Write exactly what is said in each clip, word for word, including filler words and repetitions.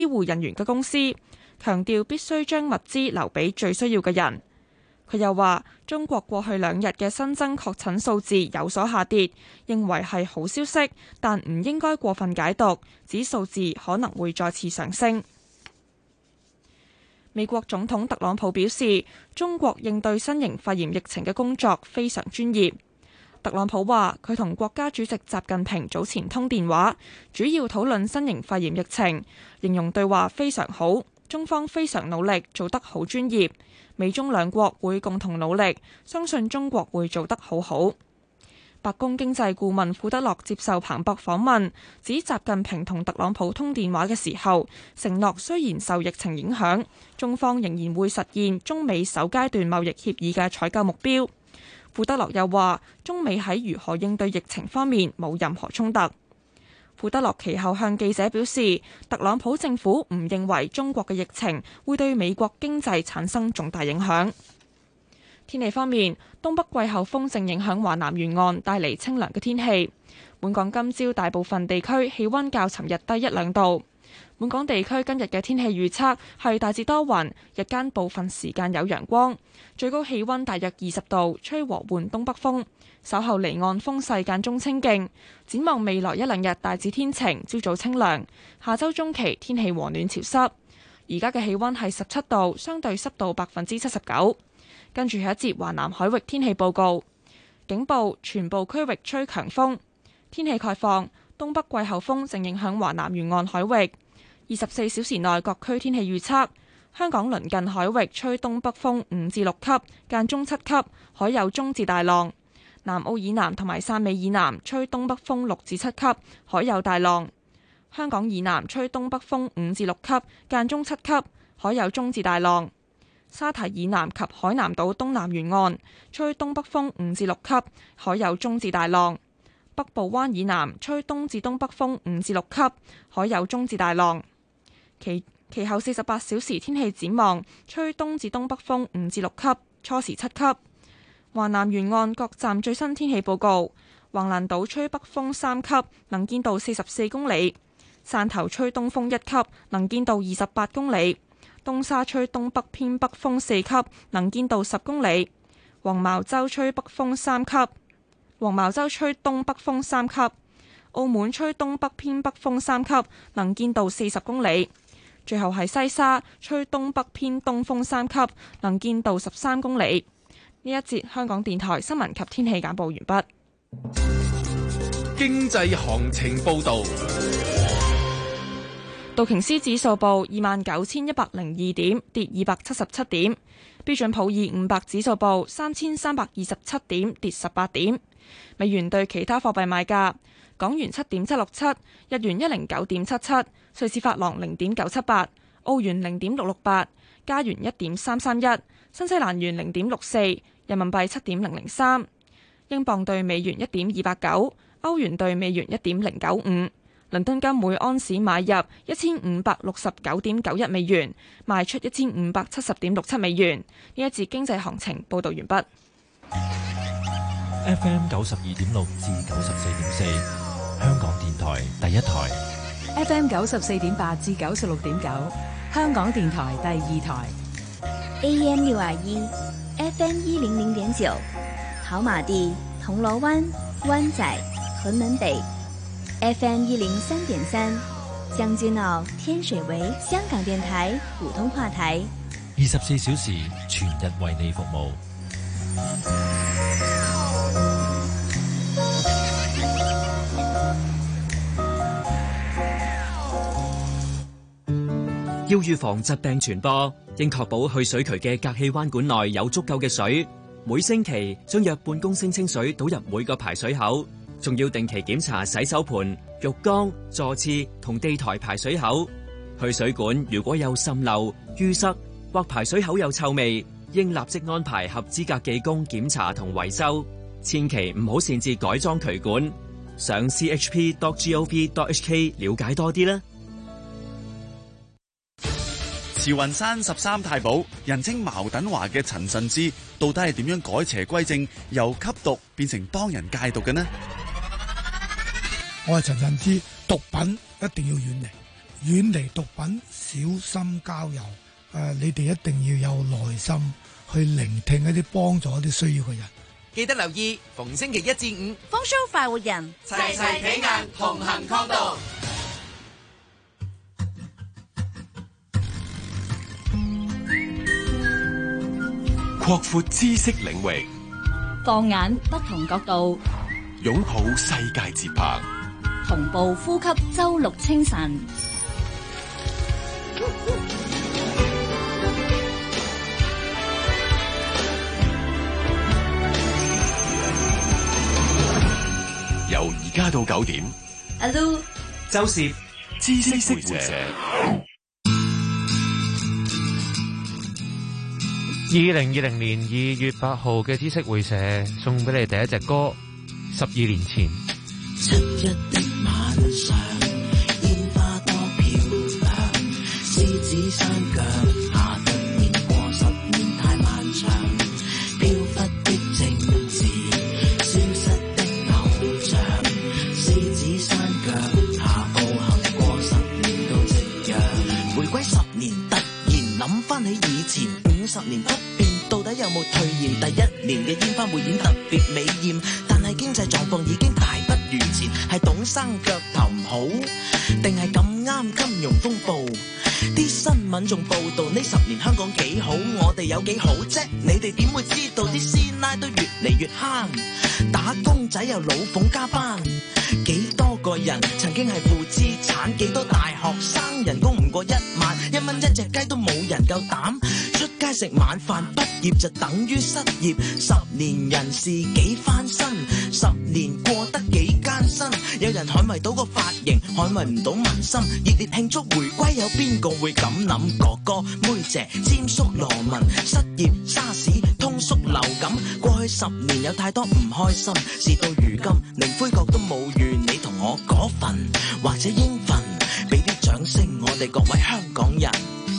醫護人員嘅公司，強調必須將物資留俾最需要嘅人。佢又話，中國過去兩日嘅新增確診數字有所下跌，認為係好消息，但唔應該過分解讀，指數字可能會再次上升。美國總統特朗普表示，中國應對新型肺炎疫情嘅工作非常專業。特朗普話，佢同國家主席習近平早前通電話，主要討論新型肺炎疫情，形容對話非常好，中方非常努力，做得好專業。美中兩國會共同努力，相信中國會做得好好。白宮經濟顧問庫德洛接受彭博訪問，指習近平同特朗普通電話嘅時候，承諾雖然受疫情影響，中方仍然會實現中美首階段貿易協議嘅採購目標。庫德洛又話，中美喺如何應對疫情方面冇任何衝突。庫德洛其後向記者表示，特朗普政府唔認為中國嘅疫情會對美國經濟產生重大影響。天氣方面，東北季候風正影響華南沿岸，帶嚟清涼嘅天氣。本港今朝大部分地區氣溫較尋日低一兩度。本港地區今日嘅天氣預測係大致多雲，日間部分時間有陽光，最高氣溫大約二十度，吹和緩東北風。稍後離岸風勢間中清勁。展望未來一兩日大致天晴，朝早清涼。下周中期天氣和暖潮濕。而家嘅氣溫係十七度，相對濕度百分之七十九。跟住係一節華南海域天氣報告，警報全部區域吹強風，天氣概況，東北季候風正影響華南沿岸海域。二十四小時內各區天氣預測，香港鄰近海域吹東北風五至六級，間中七級，海有中至大浪。南澳以南同埋汕尾以南吹東北風六至七級，海有大浪。香港以南吹東北風五至六級，間中七級，海有中至大浪。沙堤以南及海南島東南沿岸吹東北風五至六級，海有中至大浪。北部灣以南吹東至東北風五至六級，海有中至大浪。其其後四十八小時天氣展望，吹東至東北風五至六級，初時七級。華南沿岸各站最新天氣報告：橫瀾島吹北風三級，能見度四十四公里；汕頭吹東風一級，能見度二十八公里。東沙吹東北偏北風四級，能見度十公里；黃茅洲吹北風三級，黃茅洲吹東北風三級；澳門吹東北偏北風三級，能見度四十公里。最後係西沙吹東北偏東風三級，能見度十三公里。呢一節香港電台新聞及天氣簡報完畢。 經濟行情報道。 道瓊斯指數報二萬九千一百零二點，跌二百七十七點。標準普爾五百指數報三千三百二十七點，跌十八點。美元對其他貨幣賣價：港元七點七六七，日元一零九點七七，瑞士法郎零點九七八，澳元零點六六八，加元一點三三一，新西蘭元零點六四，人民幣七點零零三，英鎊對美元一點二八九，歐元對美元一點零九五。倫敦金每安士買入一千五百六十九點九一美元，賣出一千五百七十點六七美元。呢一節經濟行情報道完畢。 F M 九十二點六至九十四點四，香港電台第一台。 F M 九十四點八至九十六點九，香港電台第二台。 A M 六二一，F M 一零零點九，跑馬地、銅鑼灣、灣仔、屯門北。F M 一零三點三，將軍澳、天水圍，香港電台普通話台， 二十四小時全日為你服務。 要預防疾病傳播，應確保去水渠嘅隔氣彎管內有足夠嘅水，每星期將約半公升清水倒入每個排水口。仲要定期檢查洗手盆、浴缸、座廁同地台排水口。去水管如果有滲漏、淤塞或排水口有臭味，應立即安排合資格技工檢查同維修。千祈唔好擅自改裝渠管。上 c h p dot gov dot h k 了解多啲啦。 慈雲山十三太保，人稱茅躉華嘅陳慎之，到底係點樣改邪歸正，由吸毒變成幫人戒毒嘅呢？ 我係陳慎之，毒品一定要遠離， 遠離毒品，小心交友。誒、呃，你哋一定要有耐心去聆聽一啲幫助一啲需要嘅人。 記得留意逢星期一至五， 風騷快活人， 齊齊企硬，同行抗毒。擴闊知識領域， 放眼不同角度， 擁抱世界節拍， 同步呼吸周六清晨。 由而家到九點， 阿 Lu、 周攝知識會社。 二零二零年二月八號嘅知識會社送俾你第一隻歌，十二年前。 七一的晚上，煙花多漂亮，獅子山腳下突然過十年太漫長，飄忽的政治，消失的偶像，獅子山腳下步行過十年都夕陽，回歸十年突然諗翻起以前，五十年不變到底有冇兌現？第一年嘅煙花匯演特別美豔，但係經濟狀況已經大不如前，係董生腳頭唔好，定係咁啱金融風暴？啲新聞仲報道呢十年香港幾好，我哋有幾好啫？你哋點會知道啲師奶都越嚟越慳，打工仔又老奉加班，幾多個人曾經係負資產，幾多大學生人工唔過一萬，一蚊一隻雞都冇人夠膽出街食晚飯，畢業就等於失業，十年人事幾翻身，十年過得幾艱辛，有人捍衛到個髮型，捍衛唔到民心，熱烈慶祝回歸，有邊個會咁諗？哥哥妹姐尖叔羅文，失業沙士通縮流感，過去十年有太多唔開心，事到如今零灰角都冇預你同我嗰份，或者應份俾啲掌聲我哋各位香港人。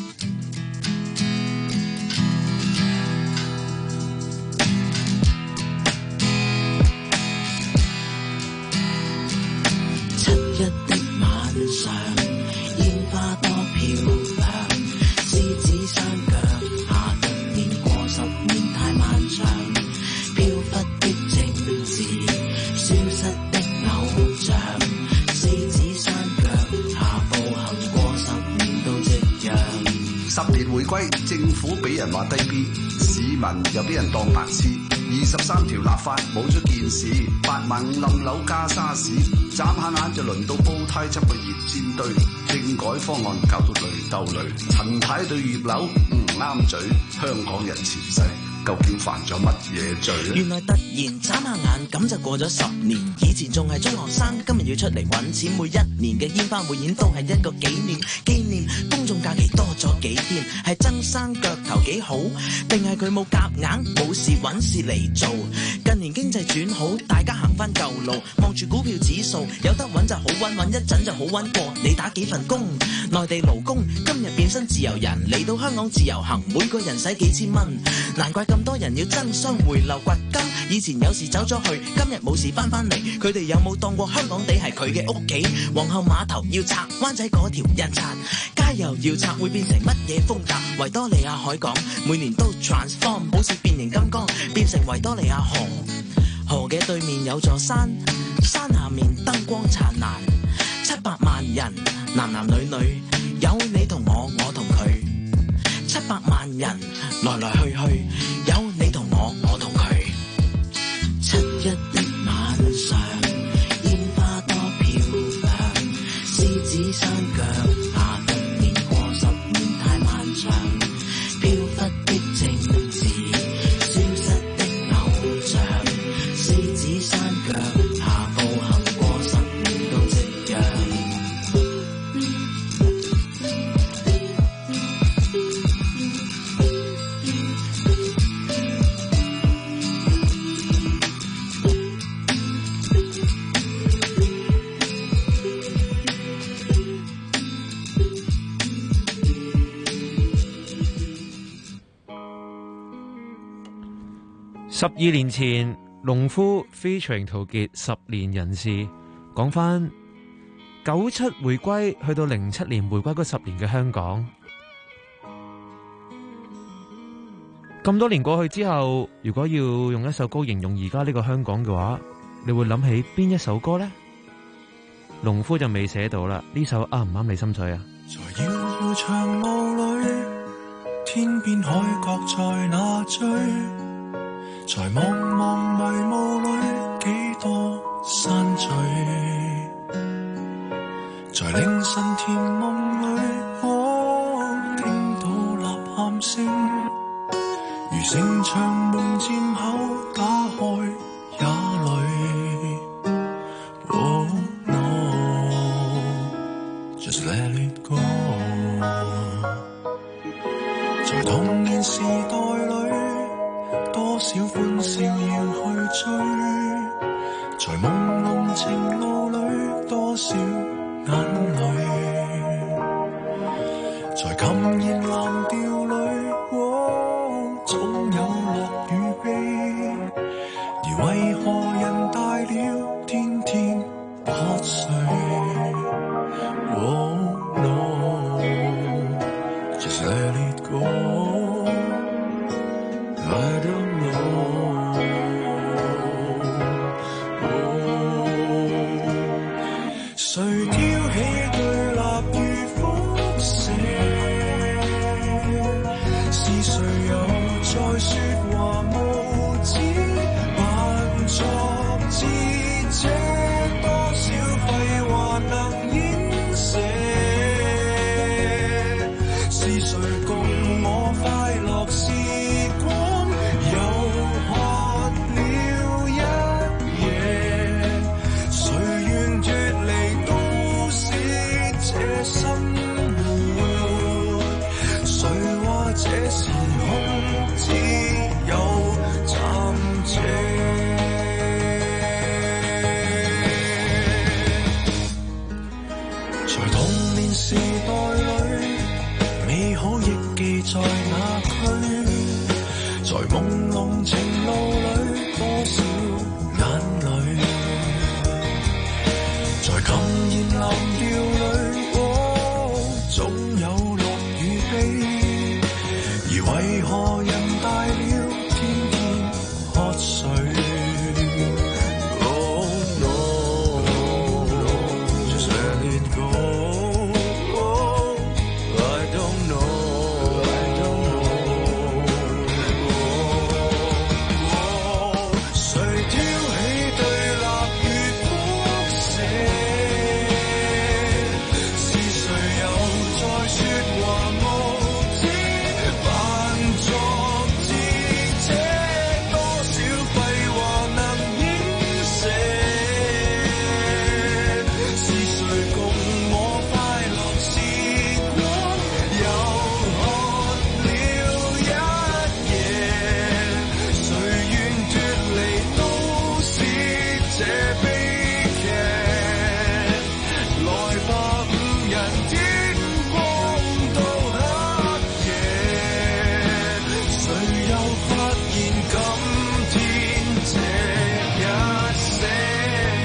七一的晚上，煙花多漂亮，獅子山腳下突然過十年太漫長，飄忽的政治，消失的偶像，獅子山腳下步行過十年都夕陽。 十年回歸，政府俾人話低 B， 市民又俾人當白痴。二十三條立法冇咗件事，八萬五冧樓加沙士，眨下眼就輪到煲呔執個熱煎堆，政改方案搞到雷鬥雷，陳太對葉劉唔啱嘴，香港人前世究竟犯咗乜嘢罪呢？ 原來突然眨下眼咁就過咗十年，以前仲係中學生，今日要出嚟揾錢，每一年嘅煙花匯演都係一個紀念，紀念公眾假期多咗幾天，係曾生腳頭幾好，定係佢冇夾硬冇事揾事嚟做？近年經濟轉好，大家行翻舊路，望住股票指數，有得揾就好揾，揾一陣就好揾過你打幾份工。內地勞工今日變身自由人，嚟到香港自由行，每個人使幾千蚊，難怪咁多人要爭相回流掘金。以前有事走咗去，今日冇事翻返嚟，佢哋有冇當過香港地係佢嘅屋企？皇后碼頭要拆，灣仔嗰條印刷街又要拆，會變成乜嘢風格？維多利亞海港每年都 transform， 好似變形金剛變成維多利亞河。河嘅對面有座山，山下面燈光燦爛，七百萬人男男女女，有你同我，我同佢，七百萬人來來去去，有你同我，我同佢。七一的晚上，煙花多漂亮，獅子山腳下突然過十年太漫長，飄忽的政治，消失的偶像，獅子山腳下步行過十年都夕陽。 十二年前，農夫 featuring 陶傑十年人事，講翻九七回歸去到零七年回歸嗰十年嘅香港，咁多年過去之後，如果要用一首歌形容而家呢個香港嘅話，你會諗起邊一首歌呢？農夫就未寫到啦，呢首啱唔啱你心水啊？ 在遙遙長路裏，天邊海角在那追，在茫茫迷霧裏，幾多山聚，在凌晨甜夢裏，我聽到吶喊聲，如城牆門漸口打開也淚。Oh no, just let it go。在童年時代裏，多少歡笑要去追，在朦朧情路裏，多少眼淚，在琴弦藍調裏，哦，總有樂與悲，而為何人大了，天天不睡？Oh no, just let it go, I don't know。 誰挑起對立與輻射？是誰又在說話無知，扮作智者？多少廢話能掩飾？是誰共我快樂時光，又喝了一夜？誰願脫離都市這生活？誰話這時空只有暫借？在童年時代裏，美好憶記在那區，在朦朧情路裏，多少眼淚，在琴弦藍調裏，哦，總有樂與悲，而為何人大了，天天喝水？Oh no, just let it go, oh, I don't know, I don't know, oh, 誰挑起對立與輻射？是誰又在說話無知，扮作智者？多少廢話能掩飾？是誰共我快樂時光，又喝了一夜？誰願脫離都市這悲劇？來吧，五人天光到黑夜，誰又發現今天這一些？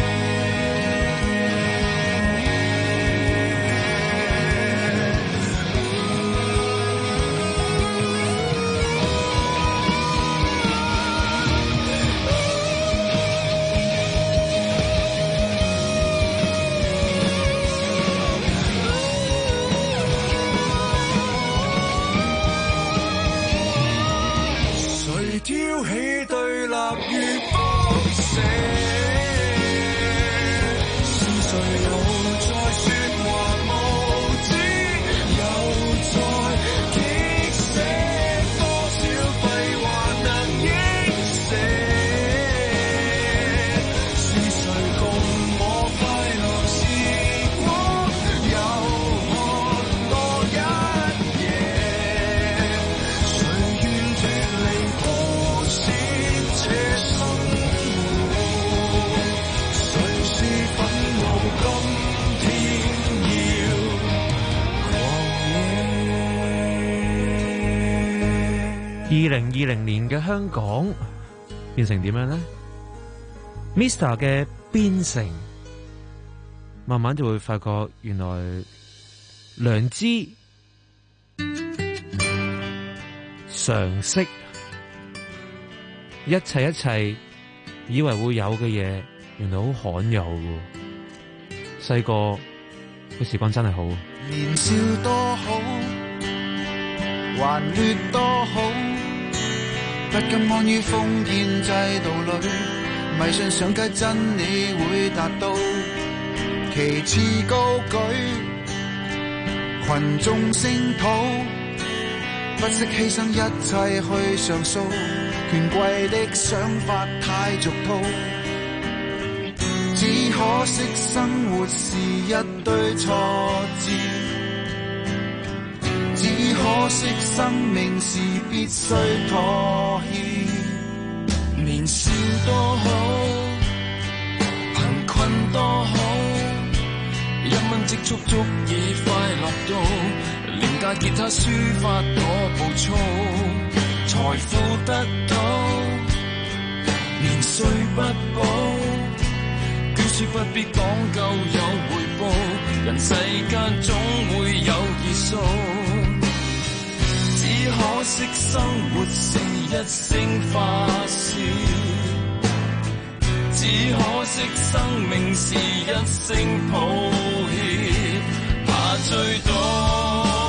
誰挑起對立與輻射？是誰又在說話無知，又在激寫？多少廢話能映射？是誰共我快樂時光，又喝多一夜？誰願脫離都市這生活？誰是憤怒今天要狂野？ 二零二零年嘅香港變成點樣呢？Mr. 嘅邊城慢慢就會發覺原來良知、常識、一切一切以為會有嘅嘢，原來好罕有嘅。細個嘅時光真係好， 年少多好，還劣多好，不甘安於封建制度裏，迷信上街真理會達到，旗幟高舉，群眾聲討，不惜犧牲一切去上訴，權貴的想法太俗套，只可惜生活是一堆挫折，只可惜生命是必須妥協。年少多好，貧困多好，一蚊積蓄足以快樂到，廉價吉他抒發我暴躁，財富得到，年歲不保，捐書不必講究有回報，人世間總會有異數，只可惜生活是一聲發笑，只可惜生命是一聲抱歉，怕醉倒。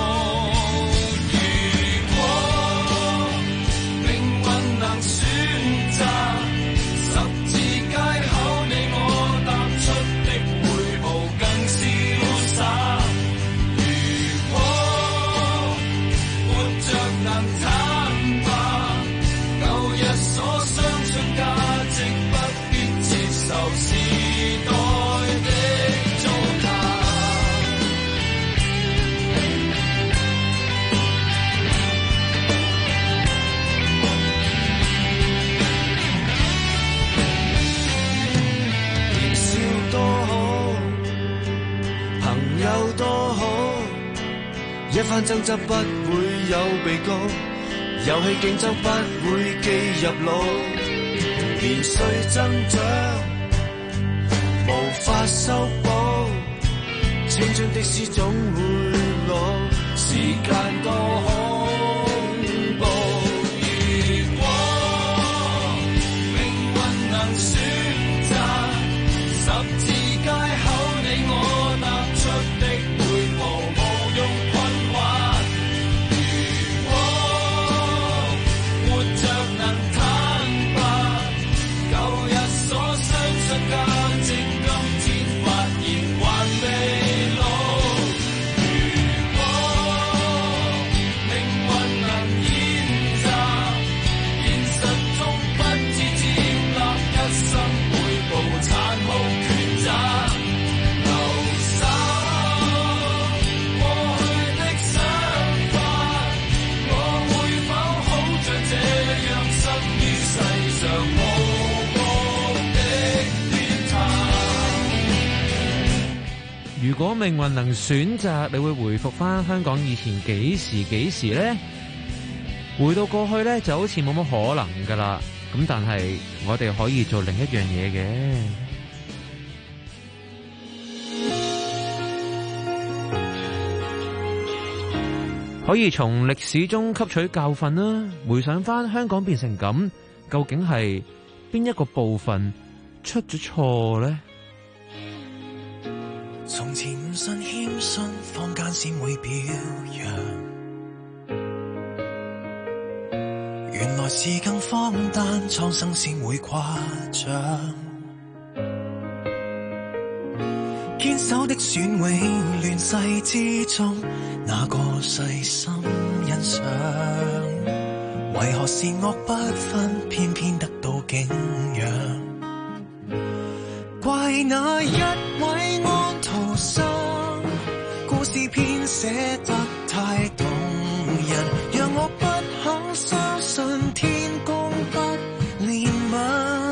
一番爭執不會有被告，遊戲競爭不會記入腦，年歲增長無法修補，青春的詩總會老，時間多恐怖。如果命運能選擇，十字街口你我踏出的每步無用如果命運能選擇，你會回復翻香港以前幾時幾時呢？回到過去呢，就好似冇乜可能噶啦。咁但係我哋可以做另一樣嘢嘅，可以從歷史中吸取教訓啦。回想翻香港變成咁，究竟係邊一個部分出咗錯呢？ 從前唔信謙遜，坊間先會表揚，原來是更荒誕，蒼生先會誇張。堅守的選永亂世之中，哪個細心欣賞？為何善惡不分，偏偏得到敬仰？怪那一位安徒生，故事編寫得太動人，讓我不肯相信天公不憐憫。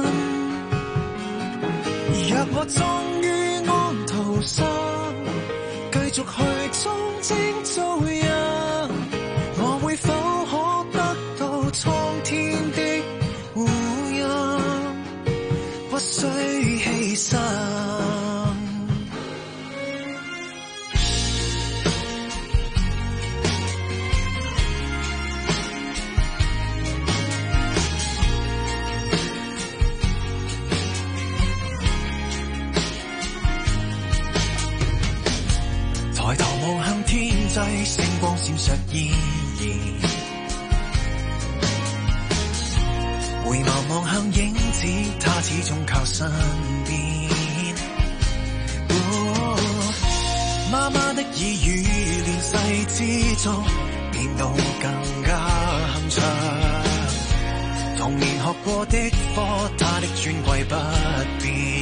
若我終於安徒生，繼續去忠貞做人，我會否可得到蒼天的護蔭？不需犧牲。 光閃爍依然。回眸望向影子，他始終靠身邊。哦，媽媽的耳語，亂世之中變到更加鏗鏘。童年學過的課，他的尊貴不變。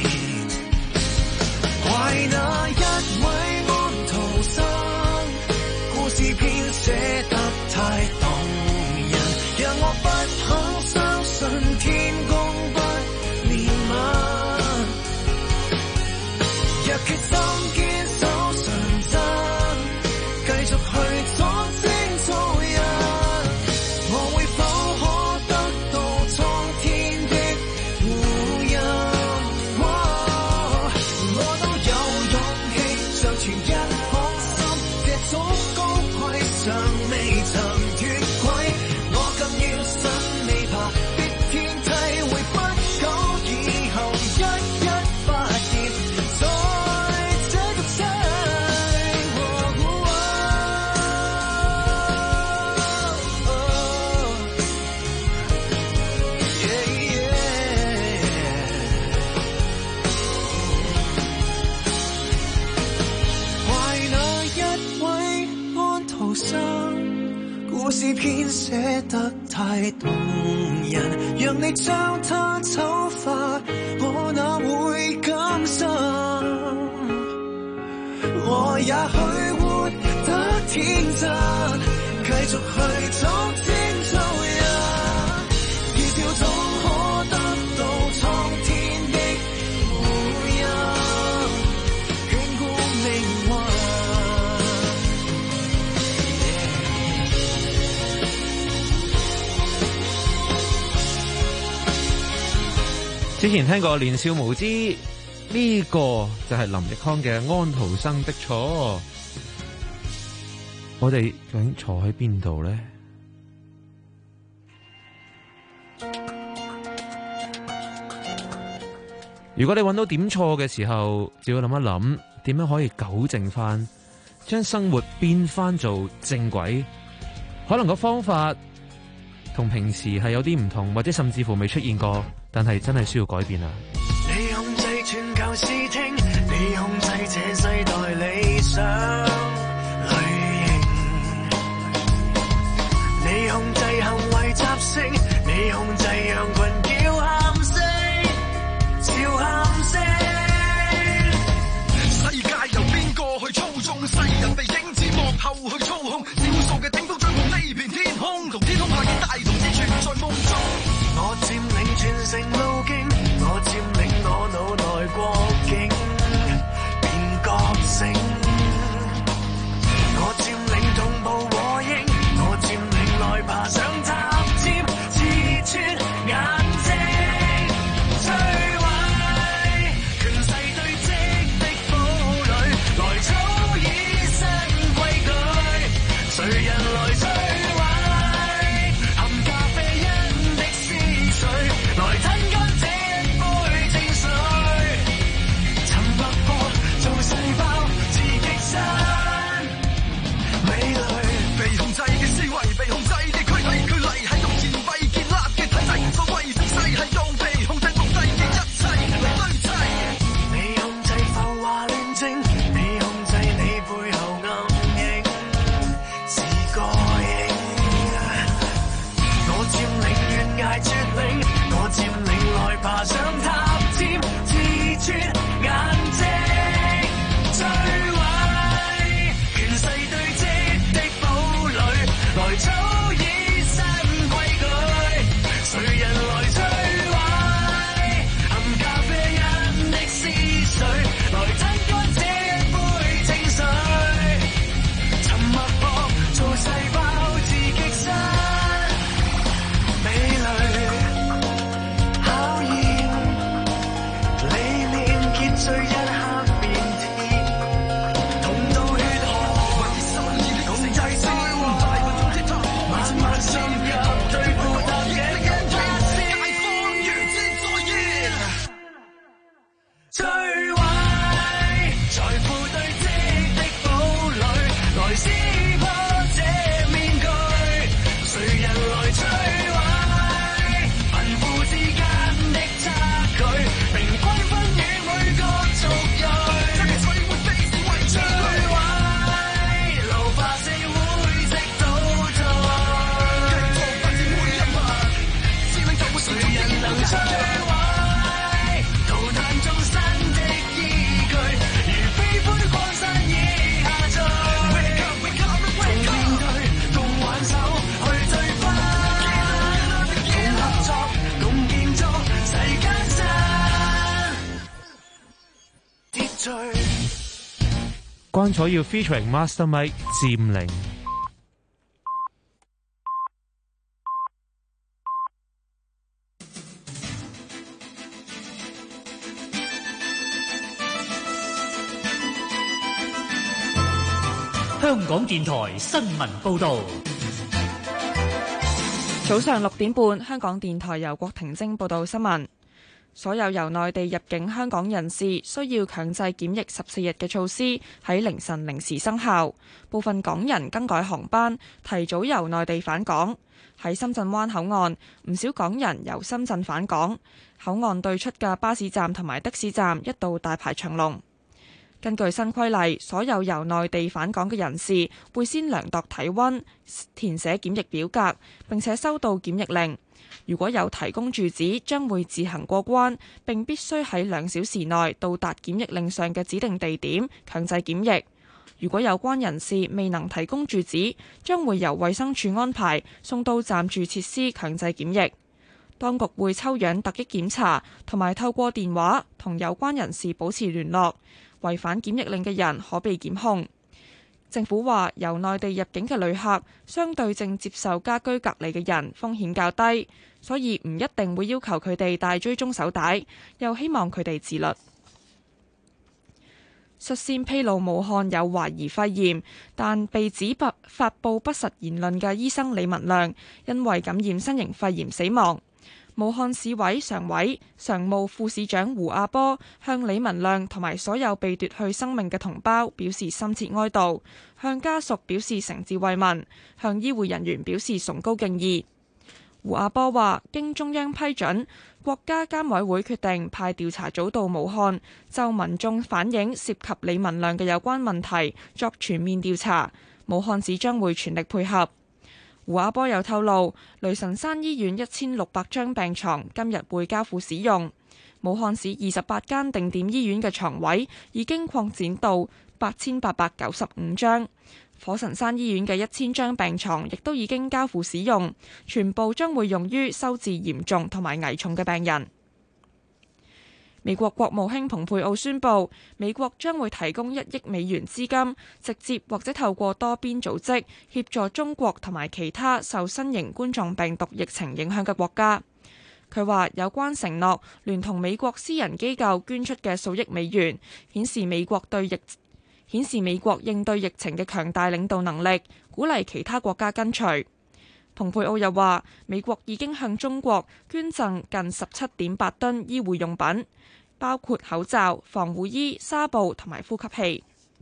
懷那一位安徒生，故事編寫得太動人，讓我不肯相信天公不憐憫。若決心堅守純真，繼續去作精做人，我會否可得到蒼天的護蔭？我都有勇氣像全一顆心，這種高貴尚未曾脫軌，我更要信你怕的天梯會不久以後一一發現，在這個世。懷那一位安徒生，故事編寫得太動人，讓你將它醜化，我哪會甘心？我也許活得天真，繼續去做精做人，而笑總可得到蒼天的護蔭，眷顧命運。 之前聽過年少無知，呢個就係林奕匡嘅安徒生的錯。我哋究竟坐喺邊度呢？如果你揾到點錯嘅時候，就要諗一諗點樣可以糾正翻，將生活變翻做正軌。可能個方法同平時係有啲唔同，或者甚至乎未出現過，但係真係需要改變啊！ 你控制全球視聽，你控制這世代理想類型，你控制行為習性，你控制羊群叫喊聲，笑喊聲。世界由邊個去操縱？世人被影子幕後去操控，少數嘅頂峰掌控呢片天空，同天空下嘅大同志存在夢中。我佔領全城路徑，我佔領我腦內國境，變覺醒。我佔領同步和應，我佔領來爬上塔尖，刺穿眼睛，摧毀權勢堆積的堡壘，來草擬新規矩，誰人來摧毀含咖啡因的思緒，來吞乾這杯清水，沉默過做細胞自極身美麗，被控制嘅思維，被控制嘅軀體，距離係用錢幣建立嘅體制，所謂盛世係用被控制奴隸嘅一切嚟堆砌。你控制浮華亂政，你控制你背後暗影是個影。我佔領懸崖絕嶺，我佔領來爬上塔尖，刺穿眼睛，摧毀權勢堆積的堡壘，來草擬新規矩，誰人來摧毀含咖啡因的思緒，來吞乾這杯清水，沉默過做細胞自極身美麗考驗。 關楚耀 featuring Master Mike 佔領。 香港電台新聞報導。 早上六點半，香港電台由郭婷晶報道新聞。所有由內地入境香港人士需要強制檢疫十四日嘅措施喺凌晨零時生效。部分港人更改航班，提早由內地返港。喺深圳灣口岸，唔少港人由深圳返港，口岸對出嘅巴士站同埋的士站一度大排長龍。根據新規例，所有由內地返港嘅人士會先量度體溫，填寫檢疫表格，並且收到檢疫令。如果有提供住址，將會自行過關，並必須喺兩小時內到達檢疫令上嘅指定地點強制檢疫。如果有關人士未能提供住址，將會由衛生署安排送到暫住設施強制檢疫。當局會抽樣突擊檢查，同埋透過電話同有關人士保持聯絡。違反檢疫令嘅人可被檢控。政府話，由內地入境嘅旅客相對正接受家居隔離嘅人風險較低，所以唔一定會要求佢哋戴追蹤手帶，又希望佢哋自律。率先披露武漢有懷疑肺炎，但被指不發佈不實言論嘅醫生李文亮，因為感染新型肺炎死亡。武漢市委常委、常務副市長胡亞波向李文亮同埋所有被奪去生命嘅同胞表示深切哀悼，向家屬表示誠摯慰問，向醫護人員表示崇高敬意。胡亞波話，經中央批准，國家監委會決定派調查組到武漢，就民眾反映涉及李文亮嘅有關問題作全面調查，武漢市將會全力配合。胡亞波又透露，雷神山醫院一千六百張病床今日會交付使用。武漢市二十八間定點醫院嘅床位已經擴展到八千八百九十五張。火神山醫院嘅一千張病床亦都已經交付使用，全部將會用於收治嚴重同埋危重嘅病人。美國國務卿蓬佩奧宣布，美國將會提供一億美元資金，直接或者透過多邊組織協助中國同埋其他受新型冠狀病毒疫情影響嘅國家。佢話有關承諾，聯同美國私人機構捐出嘅數億美元，顯示美國對疫顯示美國應對疫情嘅強大領導能力，鼓勵其他國家跟隨。蓬佩奧又話，美國已經向中國捐贈近十七點八噸醫護用品，包括口罩、防護衣、紗布同埋呼吸器。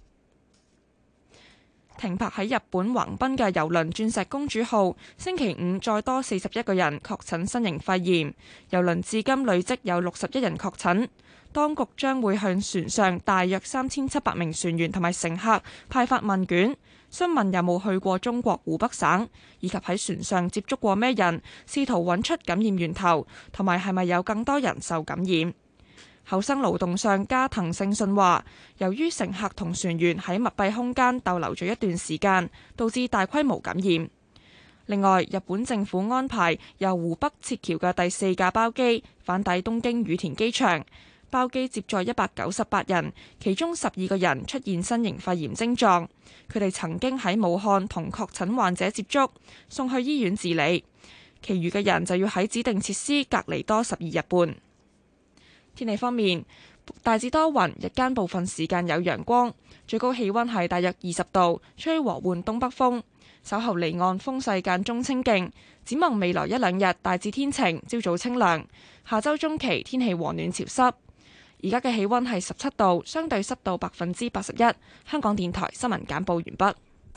停泊喺日本橫濱嘅郵輪鑽石公主號，星期五再多四十一個人確診新型肺炎，郵輪至今累積有六十一人確診。當局將會向船上大約三千七百名船員同埋乘客派發問卷，詢問有冇去過中國湖北省，以及喺船上接觸過咩人，試圖揾出感染源頭，同埋係咪有更多人受感染。厚生勞動相加藤勝信話，由於乘客同船員喺密閉空間逗留咗一段時間，導致大規模感染。另外，日本政府安排由湖北撤僑嘅第四架包機返抵東京羽田機場，包機接載一百九十八人，其中十二個人出現新型肺炎症狀，佢哋曾經喺武漢同確診患者接觸，送去醫院治理，其餘嘅人就要喺指定設施隔離多十二日半。天氣方面，大致多雲，日間部分時間有陽光，最高氣溫係大約二十度，吹和緩東北風。稍後離岸風勢間中清勁。展望未來一兩日大致天晴，朝早清涼。下周中期天氣和暖潮濕。而家嘅氣溫係十七度，相對濕度百分之八十一。香港電台新聞簡報完畢。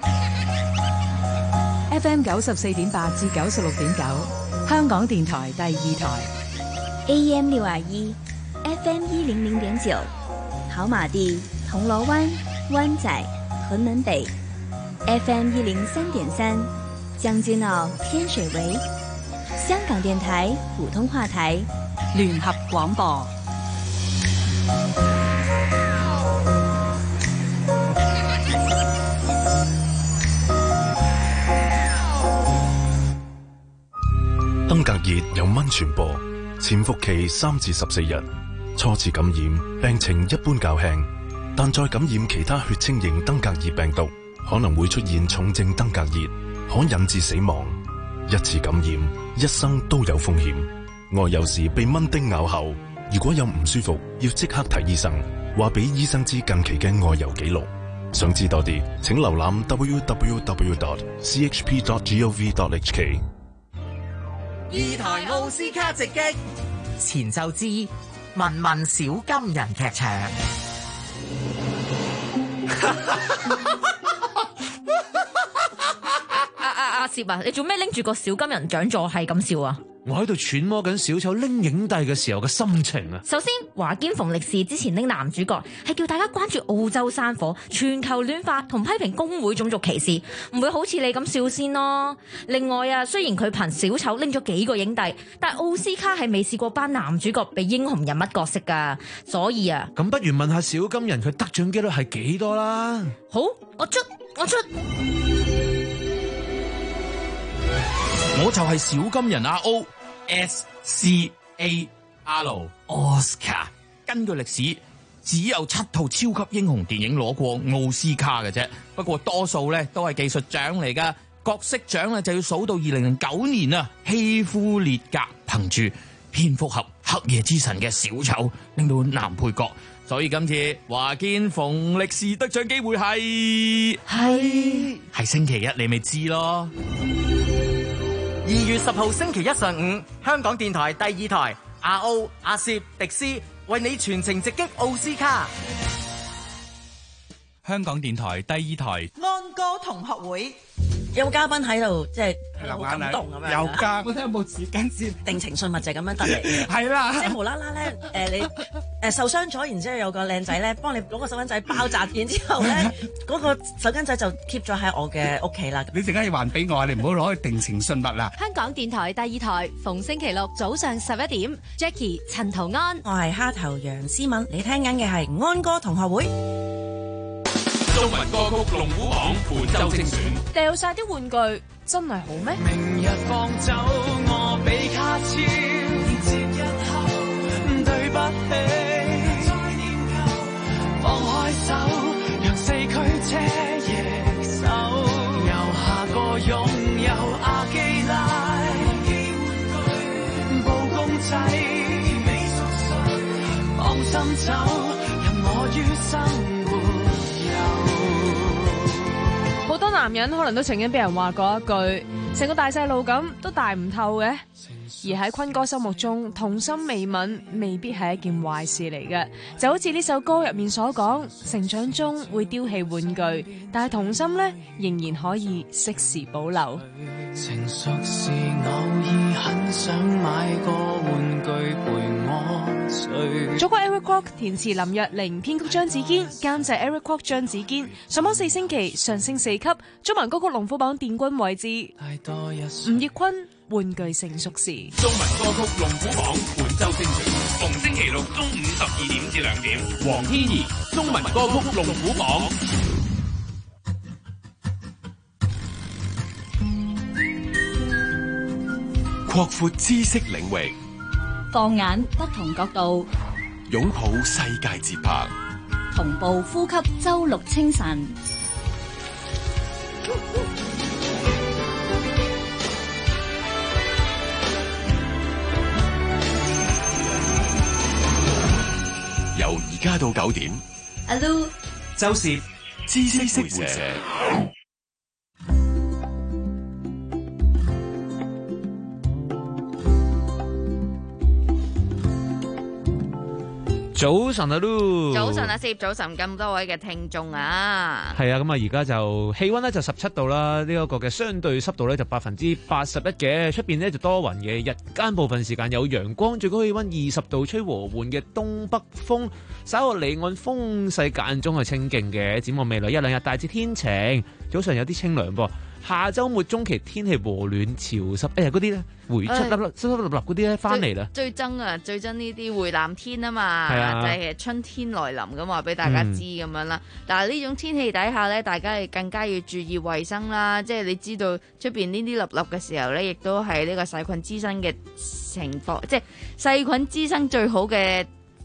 F M 九十四點八至九十六點九，香港電台第二台。 A M 六二一。F M 一零零點九，跑馬地、銅鑼灣、灣仔、屯門北 ；F M 一零三點三，將軍澳、天水圍。香港電台普通話台， 聯合廣播。 登革熱由蚊傳播，潛伏期三至十四日。初次感染，病情一般較輕， 但再感染其他血清型登革熱病毒，可能會出現重症登革熱，可引致死亡。一次感染，一生都有風險。外遊時被蚊叮咬後，如果有唔舒服，要即刻睇醫生，話俾醫生知近期嘅外遊記錄。想知多啲，請瀏覽 double-u double-u double-u dot c h p dot gov dot h k。 二台奧斯卡直擊，前奏之《文文小金人》劇場。 阿阿阿攝啊，你做咩拎住個小金人獎座係咁笑啊？ 我喺度揣摩緊小丑拎影帝嘅時候嘅心情啊！ 首先，華堅馮力士之前拎男主角係叫大家關注澳洲山火、全球暖化同批評工會種族歧視，唔會好似你咁笑先咯。另外啊，雖然佢憑小丑拎咗幾個影帝，但係奧斯卡係未試過頒男主角俾英雄人物角色㗎，所以啊， 咁不如問下小金人佢得獎機率係幾多啦？ 好，我出我出。 我就係小金人阿 O S C A R Oscar。根據歷史，只有七套超級英雄電影攞過奧斯卡嘅啫。不過多數咧都係技術獎嚟噶，角色獎咧就要數到二零零九年啊，希夫列格憑住蝙蝠俠、黑夜之神嘅小丑拎到男配角，所以今次華堅馮力士得獎機會係係係星期一，你咪知咯。 二月十號星期一上午，香港電台第二台阿歐、阿攝、迪斯為你全程直擊奧斯卡。 香港電台第二台安歌同學會有嘉賓喺度，即係好感動咁樣。 有㗎，我睇有冇紙巾先。 定情信物就係咁樣得嚟。 係啦， 即係無啦啦咧，誒你誒受傷咗，然之後有個靚仔咧幫你攞個手巾仔包紮，然之後咧嗰個手巾仔就 keep 咗喺我嘅屋企啦。 你陣間要還俾我，你唔好攞去定情信物啦。 香港電台第二台逢星期六早上十一點 ，Jackie 陳圖安， 我係蝦頭楊思敏，你聽緊嘅係安歌同學會。 中文歌曲龍虎榜本周精選， 掉晒啲玩具真係好咩？ 明日放走我比卡超，節日後對不起，再念舊，放開手，讓四驅車易手，由下個擁有阿基拉，布公仔，美術生，放心走，任我於生活。 好多男人可能都曾經俾人話過一句，成個大細路咁都大唔透嘅。而喺坤哥心目中，童心未泯未必係一件壞事嚟嘅。就好似呢首歌入面所講，成長中會丟棄玩具，但係童心呢，仍然可以適時保留。 成熟時偶爾很想買個玩具陪我睡。 作曲 Eric Kwok， 填詞林若寧，編曲張子堅，監製 Eric Kwok 張子堅。上榜四星期，上升四級。中文歌曲龍虎榜殿軍位置。吳業坤，玩具成熟時。 中文歌曲龍虎榜本周精選，逢星期六中午十二點至兩點。黃天怡，中文歌曲龍虎榜。擴闊知識領域， 放眼不同角度， 擁抱世界節拍， 同步呼吸周六清晨。 由而家到九點， 阿 Lu 周攝知識會社。 早晨啊 Lu， 早晨啊，攝，早晨咁多位嘅聽眾啊， 係啊，咁啊而家就氣溫咧就十七度啦，呢、這、一個嘅相對濕度咧就百分之八十一嘅，出邊咧就多雲嘅，日間部分時間有陽光，最高氣溫二十度，吹和緩嘅東北風，稍後離岸風勢間中係清勁嘅，展望未來一兩日大致天晴，早上有啲清涼噃。下週末中期天氣和暖潮濕，哎呀嗰啲咧回出粒粒濕濕立立嗰啲咧翻嚟啦。 最憎啊，最憎呢啲回南天啊嘛， 啊就係春天來臨咁話俾大家知咁樣啦。嗯、但係呢種天氣底下咧，大家係更加要注意衛生啦。即係你知道出邊呢啲粒粒嘅時候咧，亦都係呢個細菌滋生嘅情況，即係細菌滋生最好嘅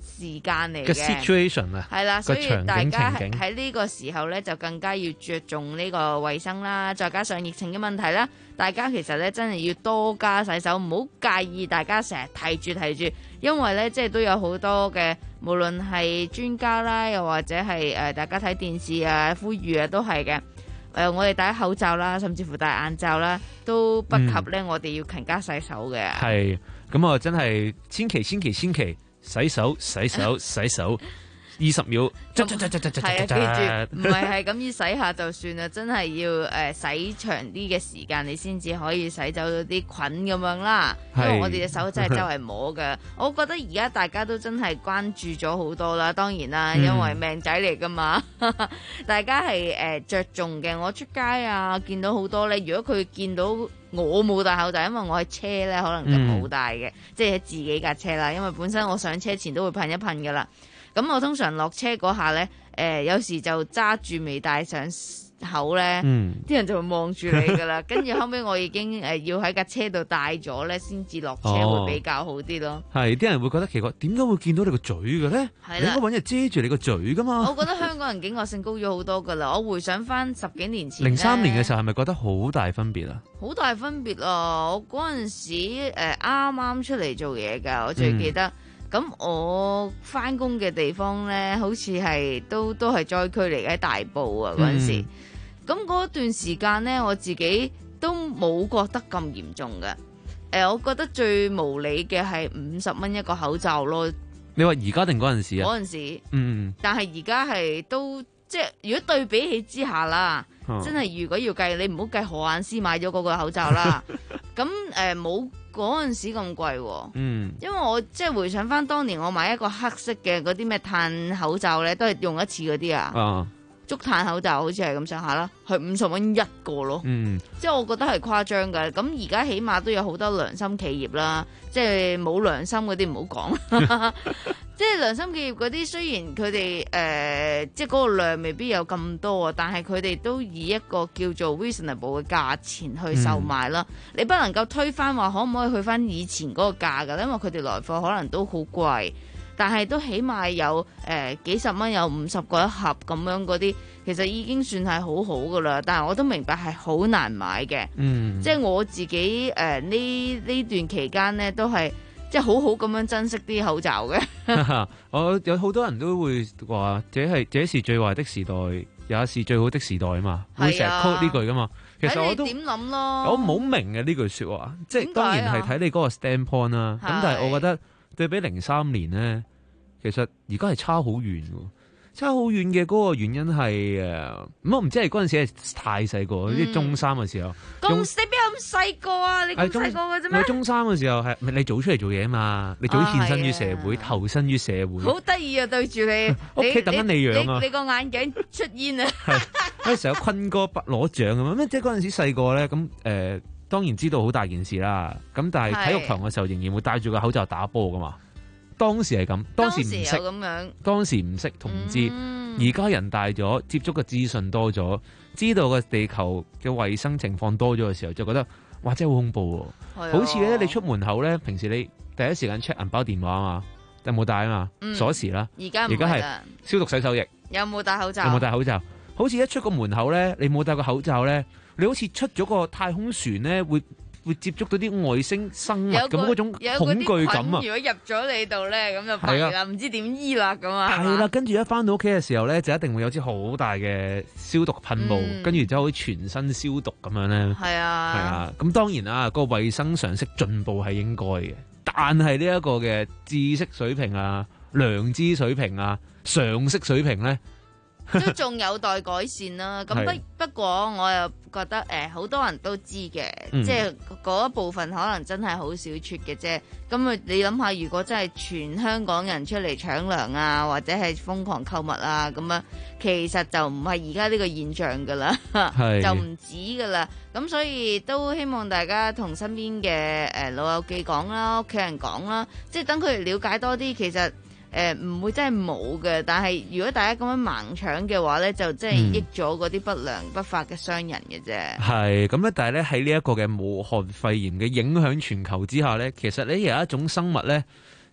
時間嚟嘅嘅 situation 啊， 係啦，所以個場景大家情景喺呢個時候咧就更加要着重呢個衛生啦，再加上疫情嘅問題啦，大家其實咧真係要多加洗手，唔好介意大家成日提住提住，因為咧即係都有好多嘅，無論係專家啦，又或者係誒大家睇電視啊呼籲啊都係嘅。誒、呃，我哋戴口罩啦，甚至乎戴眼罩啦，都不及咧， 嗯、 我哋要勤加洗手嘅。 係，咁啊，真係千祈千祈千祈洗手洗手洗手，二十秒， 係啊，記住，唔係係咁意洗下就算啦，真係要誒、呃、洗長啲嘅時間，你先至可以洗走咗啲菌咁樣啦。因為我哋隻手真係周圍摸嘅，我覺得而家大家都真係關注咗好多啦。當然啦，因為命仔嚟噶嘛，嗯、大家係誒着重嘅。我出街啊，見到好多咧，如果佢見到我冇戴口罩，因為我係車咧，可能就冇戴嘅，嗯、即係喺自己架車啦。因為本身我上車前都會噴一噴噶啦。咁我通常落車嗰下咧，誒、呃、有時就揸住未戴上口咧，啲、嗯、人就會望住你噶啦。跟住後尾我已經誒要喺架車度戴咗咧，先至落車會比較好啲咯。 係、哦，啲人會覺得奇怪，點解會見到你個嘴嘅咧？ 係啦， 你應該揾嘢遮住你個嘴噶嘛。 我覺得香港人警覺性高咗好多噶啦。我回想翻十幾年前， 零三年嘅時候係咪覺得好大分別啊？ 好大分別啊！我嗰陣時誒啱啱出嚟做嘢㗎，我最記得。嗯咁我翻工嘅地方咧，好似係都都係災區嚟嘅，喺大埔啊嗰陣時。咁嗰、嗯、段時間咧，我自己都冇覺得咁嚴重嘅。誒、呃，我覺得最無理嘅係五十蚊一個口罩咯。 你話而家定嗰陣時啊？ 嗰陣時， 嗯。但係而家係都即係，如果對比起之下啦，哦、真係如果要計，你唔好計何雁詩買咗嗰個口罩啦。咁誒冇。嗰陣時咁貴喎，嗯，因為我即係回想翻當年我買一個黑色嘅嗰啲咩碳口罩咧，都係用一次嗰啲啊，竹炭口罩好似係咁上下啦，係五十蚊一個咯，嗯，即係我覺得係誇張㗎。咁而家起碼都有好多良心企業啦，即係冇良心嗰啲唔好講。即係良心企業嗰啲，雖然佢哋誒，即係嗰個量未必有咁多啊，但係佢哋都以一個叫做 reasonable 嘅價錢去售賣啦。嗯、你不能夠推翻話可唔可以去翻以前嗰個價㗎，因為佢哋來貨可能都好貴，但係都起碼有誒、呃、幾十蚊，有五十個一盒咁樣嗰啲，其實已經算係好好㗎啦。但係我都明白係好難買嘅，嗯、即係我自己誒呢呢段期間呢都係。即係好好咁樣珍惜啲口罩嘅。 我有好多人都會話，這係這是最壞的時代，也是最好的時代啊嘛，會成日 quote 呢句噶嘛。其實我都點諗咯， 我唔好明嘅呢句説話。即係當然係睇你嗰個 standpoint 啦。咁但係我覺得對比零三年咧，其實而家係差好遠喎。差好遠嘅嗰個原因係誒，咁我唔知係嗰陣時係太細個，即係中三嘅時候。 咁你邊有咁細個啊？你咁細個嘅啫咩？ 我中三嘅時候係你早出嚟做嘢啊嘛，你早獻身於社會，投身於社會。 好得意啊！對住你， 屋企等緊你養啊！ 你個眼鏡出煙啊！ 係，成日坤哥不攞獎咁樣，即係嗰陣時細個咧，咁誒當然知道好大件事啦。咁但係體育堂嘅時候仍然會戴住個口罩打波噶嘛。當時係咁，當時唔識，當時唔識同唔知，而家、嗯、人大咗，接觸嘅資訊多咗，知道個地球嘅衛生情況多咗嘅時候，就覺得哇真係好恐怖喎！啊、好似咧你出門口咧，平時你第一時間 check 銀包電話啊嘛，有冇帶啊嘛，嗯、鎖匙啦， 而家而家係消毒洗手液， 有冇戴口罩？ 有冇戴口罩？好似一出個門口咧，你冇戴個口罩咧，你好似出咗個太空船咧會。會接觸到啲外星生物咁嗰種恐懼感啊！ 如果入咗你度咧，咁就弊啦，唔知點醫啦咁啊！ 係啦，跟住一翻到屋企嘅時候咧，就一定會有支好大嘅消毒噴霧，跟住之後可以全身消毒咁樣咧。 係啊， 係啊，咁當然啊，個衛生常識進步係應該嘅，但係呢一個嘅知識水平啊、良知水平啊、常識水平咧， 都仲有待改善啦。咁不不過我又覺得誒，好、呃、多人都知嘅，嗯、即係嗰一部分可能真係好少出嘅啫。咁啊，你諗下，如果真係全香港人出嚟搶糧啊，或者係瘋狂購物啊，咁樣其實就唔係而家呢個現象噶啦，是就唔止噶啦。咁所以都希望大家同身邊嘅誒老友記講啦，屋企人講啦，即係等佢哋了解多啲，其實。誒唔、呃、會真係冇嘅，但係如果大家咁樣盲搶嘅話咧，就真係益咗嗰啲不良不法嘅商人嘅啫。 係咁咧，但係咧喺呢一個嘅武漢肺炎嘅影響全球之下咧，其實咧有一種生物咧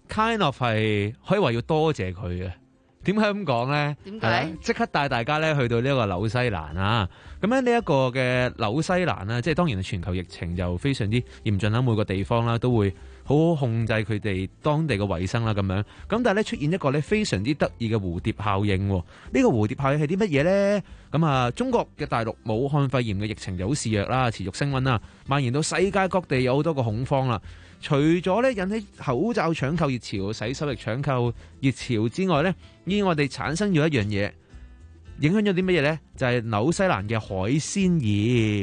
kind of 係可以話要多謝佢嘅。點解咁講咧？ 點解？ 即刻帶大家咧去到呢一個紐西蘭啊！咁咧呢一個嘅紐西蘭咧，即係當然全球疫情就非常之嚴峻啦，每個地方啦都會好好控制佢哋當地嘅衛生啦咁樣。咁但係咧出現一個咧非常之得意嘅蝴蝶效應。呢個蝴蝶效應係啲乜嘢咧？咁啊，中國嘅大陸武漢肺炎嘅疫情就好肆虐啦，持續升溫啦，蔓延到世界各地有好多個恐慌啦。除咗咧引起口罩搶購熱潮、洗手液搶購熱潮之外咧，依我哋產生咗一樣嘢，影響咗啲乜嘢咧？就係紐西蘭嘅海鮮業。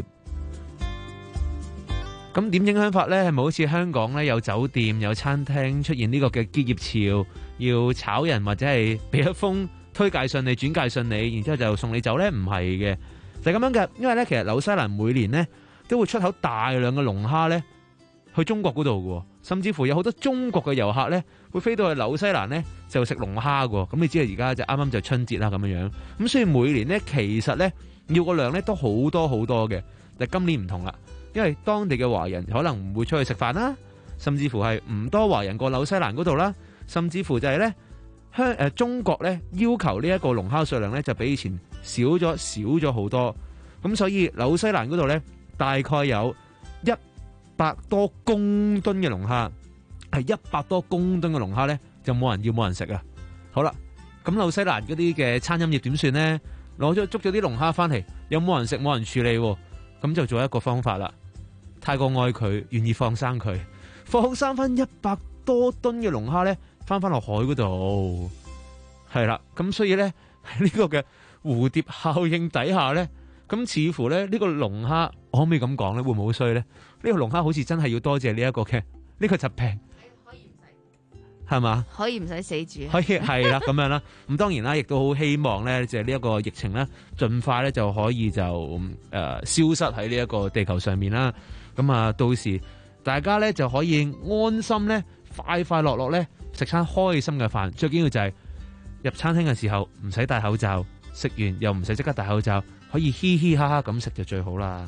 咁點影響法咧？係咪好似香港咧有酒店、有餐廳出現呢個嘅結業潮，要炒人或者係俾一封推介信你、轉介信你，然之後就送你走咧？唔係嘅，就係咁樣嘅。因為咧，其實紐西蘭每年咧都會出口大量嘅龍蝦咧去中國嗰度嘅，甚至乎有好多中國嘅遊客咧會飛到去紐西蘭咧就食龍蝦嘅。咁你知道而家就啱啱就春節啦咁樣樣，咁所以每年咧其實咧要個量咧都好多好多嘅。但今年唔同啦，因為當地嘅華人可能唔會出去食飯啦，甚至乎係唔多華人過紐西蘭嗰度啦，甚至乎就係咧香誒中國咧要求呢一個龍蝦數量咧就比以前少咗少咗好多。咁所以紐西蘭嗰度咧大概有一百多公噸嘅龍蝦，係一百多公噸嘅龍蝦咧，就冇人要冇人食啊！好啦，咁紐西蘭嗰啲嘅餐飲業點算咧？攞咗捉咗啲龍蝦翻嚟，有冇人食冇人處理，咁就做一個方法啦。太過愛佢，願意放生佢，放生翻一百多噸嘅龍蝦咧，翻翻落海嗰度，係啦。咁所以咧喺呢個嘅蝴蝶效應底下咧。咁似乎咧呢個龍蝦，我可唔可以咁講咧？會唔會好衰咧？呢個龍蝦好似真係要多謝呢一個嘅呢個疾病，可以唔使係嘛？可以唔使死住？可以係啦，咁樣啦。咁當然啦，亦都好希望咧，就係呢一個疫情咧，盡快咧就可以就誒消失喺呢一個地球上面啦。咁啊，到時大家咧就可以安心咧，快快樂樂咧食餐開心嘅飯。最緊要就係入餐廳嘅時候唔使戴口罩，食完又唔使即刻戴口罩。可以嘻嘻哈哈咁食就最好啦。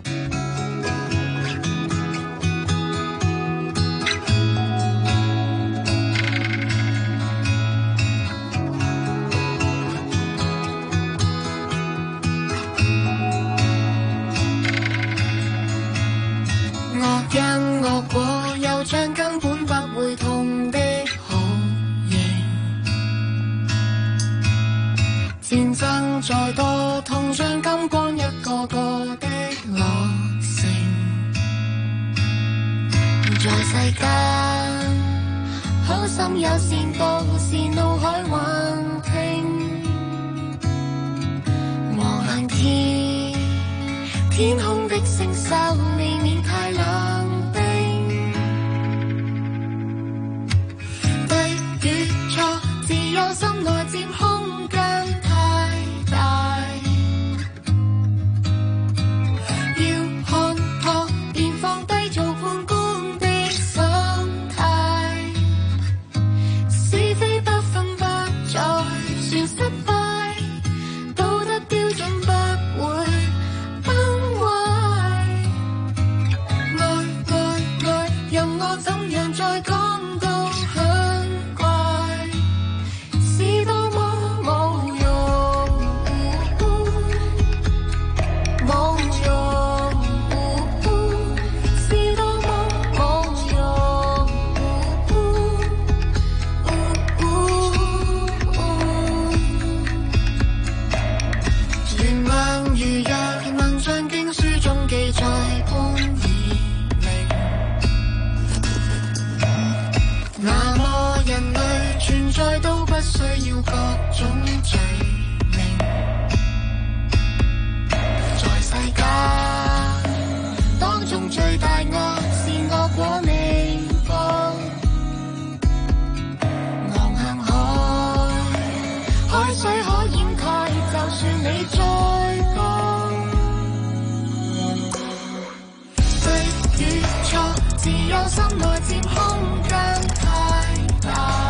惡因惡果，又將根本不會痛的好型。戰爭再多，痛將金光一個個的落成。在世間，好心有善報，是怒海橫聽。望向天，天空的星宿未免太冷冰。對與錯，自有心內佔空間。需要各種罪名，在世間當中最大惡是惡果未報，望向海，海水可掩蓋，就算你再高，對與錯，自有心內佔空間太大。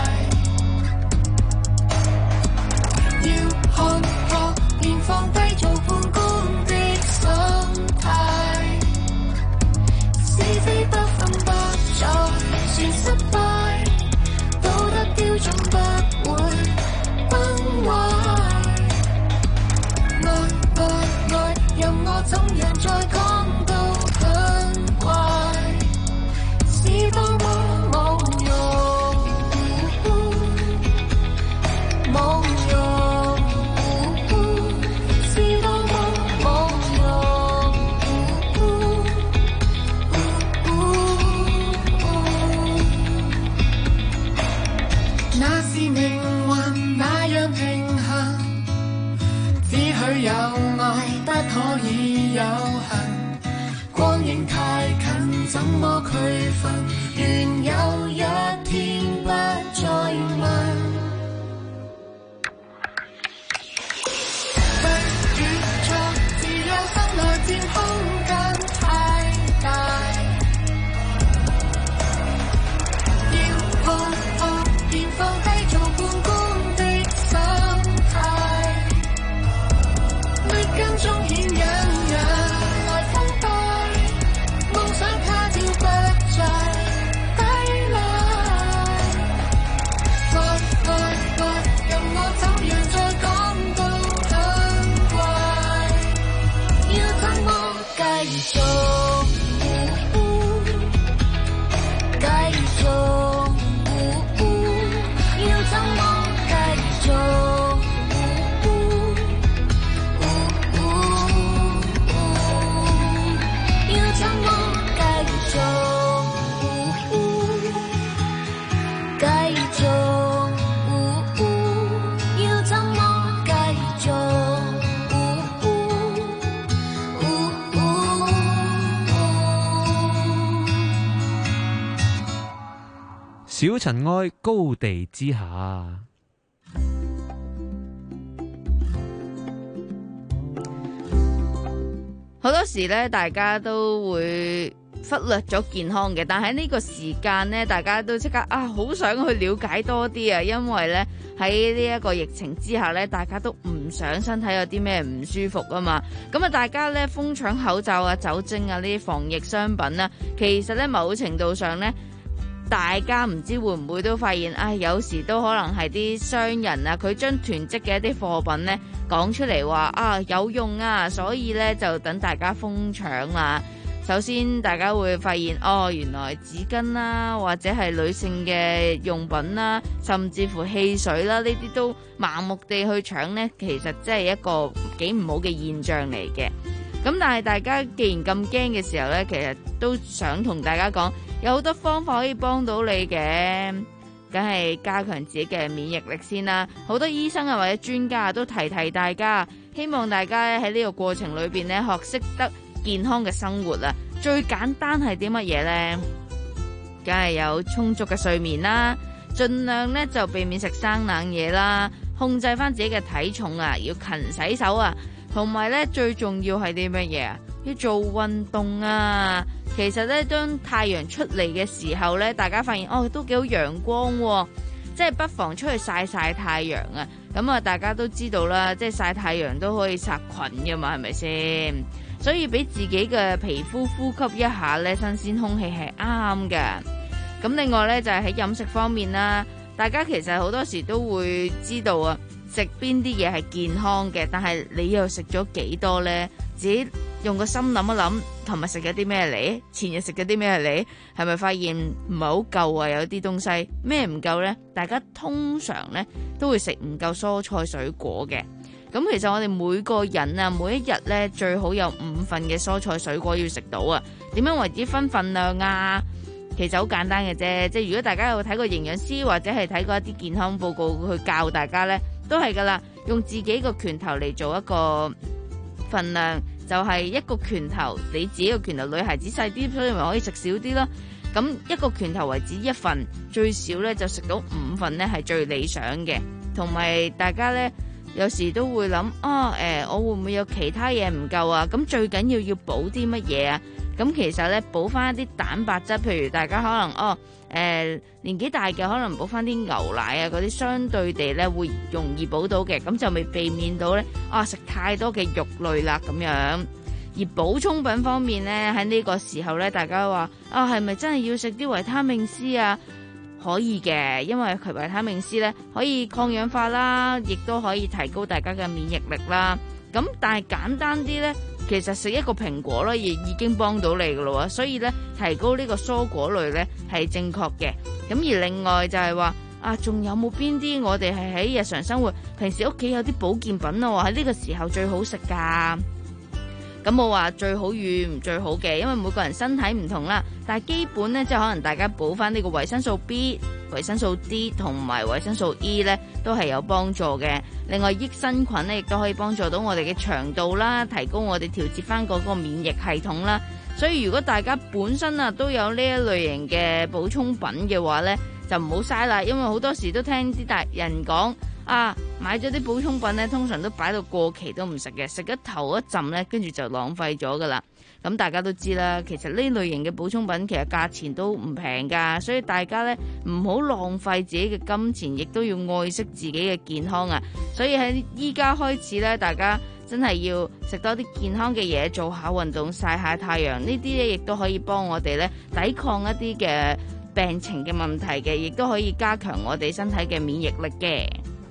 看破，便放低做判官的心態，是非不分不再算失敗，道德怎麼區分？願有一天不再問。對與錯，自有心內佔空間太大。要學學，便放低做半官的心態，劣根中顯隱隱來分擔。夢想他朝不再抵賴，愛愛愛，任我怎樣再講到很怪，要怎麼繼續？繼續，要怎麼繼續？ 小塵埃高地之下， 好多時咧，大家都會忽略咗健康嘅，但喺呢個時間咧，大家都即刻啊，好想去了解多啲啊，因為咧喺呢一個疫情之下咧，大家都唔想身體有啲咩唔舒服啊嘛，咁啊，大家咧瘋搶口罩啊、酒精啊呢啲防疫商品啊，其實咧某程度上咧。大家唔知會唔會都發現，唉，有時都可能係啲商人啊，佢將囤積嘅一啲貨品呢講出嚟話啊有用啊，所以呢就等大家瘋搶啦。首先大家會發現，哦，原來紙巾啦，或者係女性嘅用品啦，甚至乎汽水啦，呢啲都盲目地去搶呢，其實真係一個幾唔好嘅現象嚟嘅。咁但係大家既然咁驚嘅時候呢，其實都想同大家講，有好多方法可以幫到你嘅，梗係加強自己嘅免疫力先啦。好多醫生啊或者專家都提提大家，希望大家喺呢個過程裏邊呢，學識得健康嘅生活啊。最簡單係啲乜嘢呢？梗係有充足嘅睡眠啦，盡量呢就避免食生冷嘢啦，控制翻自己嘅體重啊，要勤洗手啊。同埋咧，最重要係啲乜嘢啊？要做運動啊！其實咧，當太陽出嚟嘅時候咧，大家發現哦，都幾好陽光喎，即係不妨出去曬曬太陽啊！咁啊，大家都知道啦，即係曬太陽都可以殺菌㗎嘛，係咪先？所以俾自己嘅皮膚呼吸一下咧，新鮮空氣係啱㗎。咁另外咧，就係喺飲食方面啦，大家其實好多時都會知道啊。食邊啲嘢係健康嘅，但係你又食咗幾多呢？自己用個心諗一諗，同埋食咗啲咩嚟？前日食咗啲咩嚟？係咪發現唔係好夠啊？有啲東西咩唔夠呢？大家通常呢都會食唔夠蔬菜水果嘅。咁其實我哋每個人啊，每一日呢最好有五份嘅蔬菜水果要食到啊。點樣為之分份量啊？其實好簡單嘅啫，即係如果大家有睇過營養師或者係睇過一啲健康報告去教大家呢。都係噶啦，用自己個拳頭嚟做一個份量，就係一個拳頭，你自己個拳頭，女孩子細啲，所以咪可以食少啲咯。咁一個拳頭為止一份，最少呢就食到五份呢係最理想嘅。同埋大家呢，有時都會諗啊，誒、呃，我會唔會有其他嘢唔夠啊？咁最緊要要補啲乜嘢啊？咁其實呢，補翻一啲蛋白質，譬如大家可能哦。誒、呃、年紀大嘅可能補翻啲牛奶啊，嗰啲相對地咧會容易補到嘅，咁就未避免到咧啊食太多嘅肉類啦咁樣。而補充品方面咧，喺呢個時候咧，大家話啊係咪真係要食啲維他命 C 啊？可以嘅，因為佢維他命 C 咧可以抗氧化啦，亦都可以提高大家嘅免疫力啦。咁但係簡單啲咧。其實食一個蘋果咧，亦已經幫到你噶咯，所以咧提高呢個蔬果類咧係正確嘅。咁而另外就係話啊，仲有冇邊啲我哋係喺日常生活，平時屋企有啲保健品啊，喺呢個時候最好食噶。咁冇話最好與唔最好嘅，因為每個人身體唔同啦。但係基本咧，即係可能大家補翻呢個維生素 B、維生素 D 同埋維生素 E 咧，都係有幫助嘅。另外益生菌咧，亦都可以幫助到我哋嘅腸道啦，提高我哋調節翻嗰個免疫系統啦。 所以如果大家本身啊都有呢一類型嘅補充品嘅話呢，就唔好嘥啦，因為好多時都聽啲大人講啊，買咗啲補充品呢，通常都擺到過期都唔食嘅，食咗頭一陣呢，跟住就浪費咗噶啦。咁大家都知啦，其實呢類型嘅補充品其實價錢都唔平噶，所以大家呢唔好浪費自己嘅金錢，亦都要愛惜自己嘅健康啊！所以喺依家開始呢，大家真係要食多啲健康嘅嘢，做下運動，曬下太陽，呢啲咧亦都可以幫我哋呢抵抗一啲嘅病情嘅問題嘅，亦都可以加強我哋身體嘅免疫力嘅。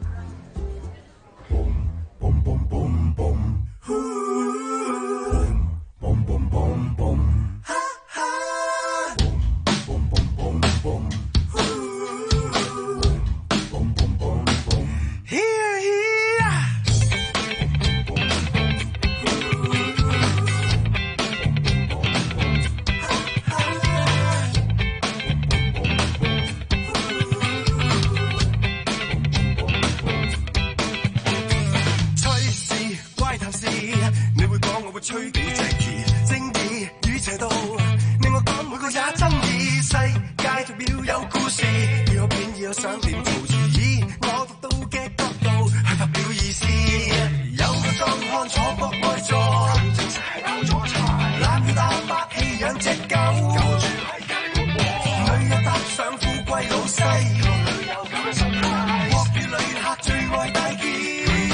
吹幾隻旗，正義與邪道，令我講每個也爭議。世界逐秒有故事，要有片，要有想點做主意。我獨到嘅角度去發表意思。有個壯漢坐博愛座，正式係拗咗柴，冷血打發氣養隻狗，狗住係緊喎。女友搭上富貴老細，個女友咁心態，國語旅客最愛大件。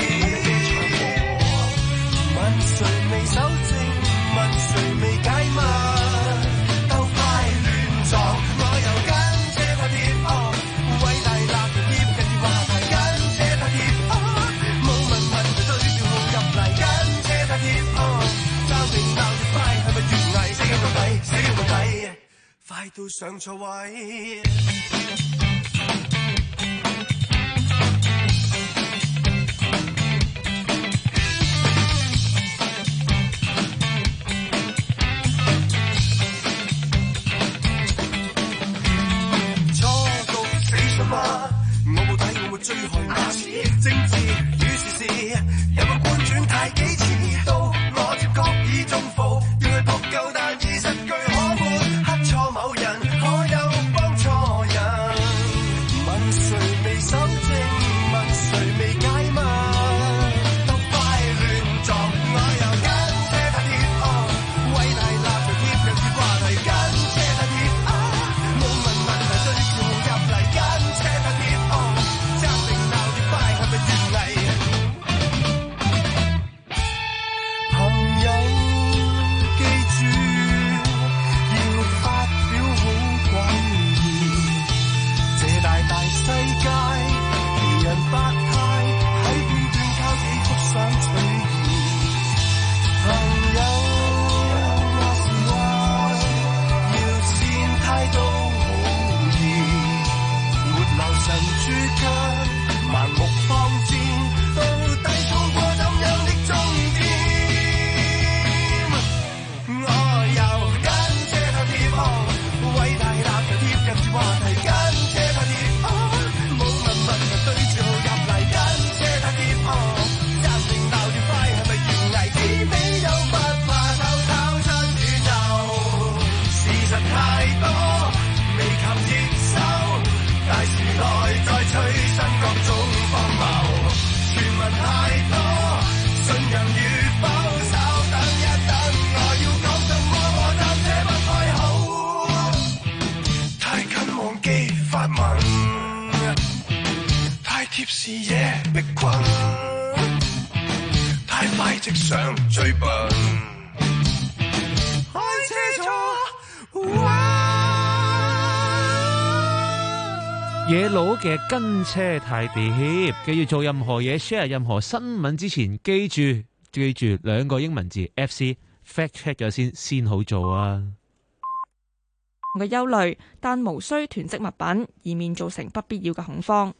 誰未守正？問誰未解密？鬥快亂撞，我又跟車太貼哦，偉大立貼近住話題，跟車太貼哦，冇問問就對住號入嚟，跟車太貼哦，爭定鬧越快，係咪越危？死到底，死到底，快到上錯位。我冇睇，我會追害馬屎，政治與時事，有個官轉太幾次，到我接覺已中伏，要去撲救，但已失據可沒，黑錯某人，可有幫錯人？問誰未守正？問誰未解密？鬥快亂撞，我又跟車太貼哦，偉大立場貼近住話題，跟車太貼啊，冇問問題對住入嚟，跟車太貼。世界愚人百態，喺片段靠幾幅相取義。朋友話時話，要善態度好易，沒留神豬級，盲目放箭，到底衝過怎樣的終點？我又跟車太貼哦，偉大立場貼近住話題，跟車太貼。對住號入嚟，跟車太貼哦，爭定鬧越快，係咪越危？只比有不怕偷偷出宇宙，事實太多，未及接受，大時代再催生各種荒謬，傳聞太多，信任與否，稍等一等，我要講什麼，我暫且不開口，太近忘記發問。貼視野逼困，太快直上追奔，開車錯。 野佬嘅跟車太貼，記住做任何嘢 share 任何新聞之前，記住記住兩個英文字 F C fact check 咗先先好做啊。 嘅憂慮，但無需囤積物品，以免造成不必要嘅恐慌。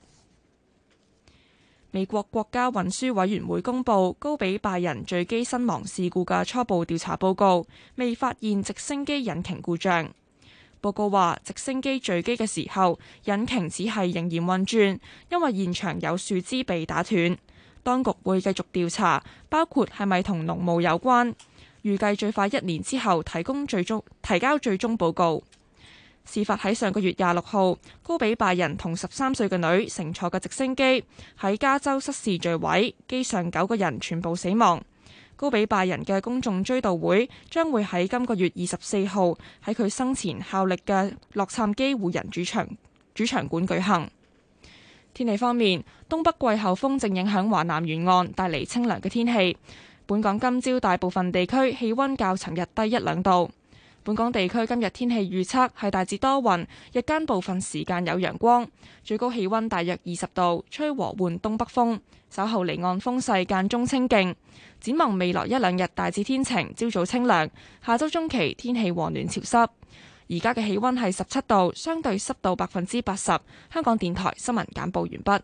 美國國家運輸委員會公布高比拜仁墜機身亡事故嘅初步調查報告，未發現直升機引擎故障。報告話，直升機墜機嘅時候，引擎只係仍然運轉，因為現場有樹枝被打斷。當局會繼續調查，包括係咪同濃霧有關。 預計最快一年之後提供最終提交最終報告。事發喺上個月廿六號，高比拜仁同十三歲嘅女乘坐嘅直升機喺加州失事墜毀，機上九個人全部死亡。高比拜仁嘅公眾追悼會將會喺今個月二十四號喺佢生前效力嘅洛杉磯湖人主場主場館舉行。天氣方面，東北季候風正影響華南沿岸，帶嚟清涼嘅天氣。本港今朝大部分地區氣溫較尋日低一兩度。本港地區今日天氣預測係大致多雲，日間部分時間有陽光，最高氣溫大約二十度，吹和緩東北風，稍後離岸風勢間中清勁。展望未來一兩日大致天晴，朝早清涼，下周中期天氣和暖潮濕。而家嘅氣溫係十七度，相對濕度百分之八十。香港電台新聞簡報完畢。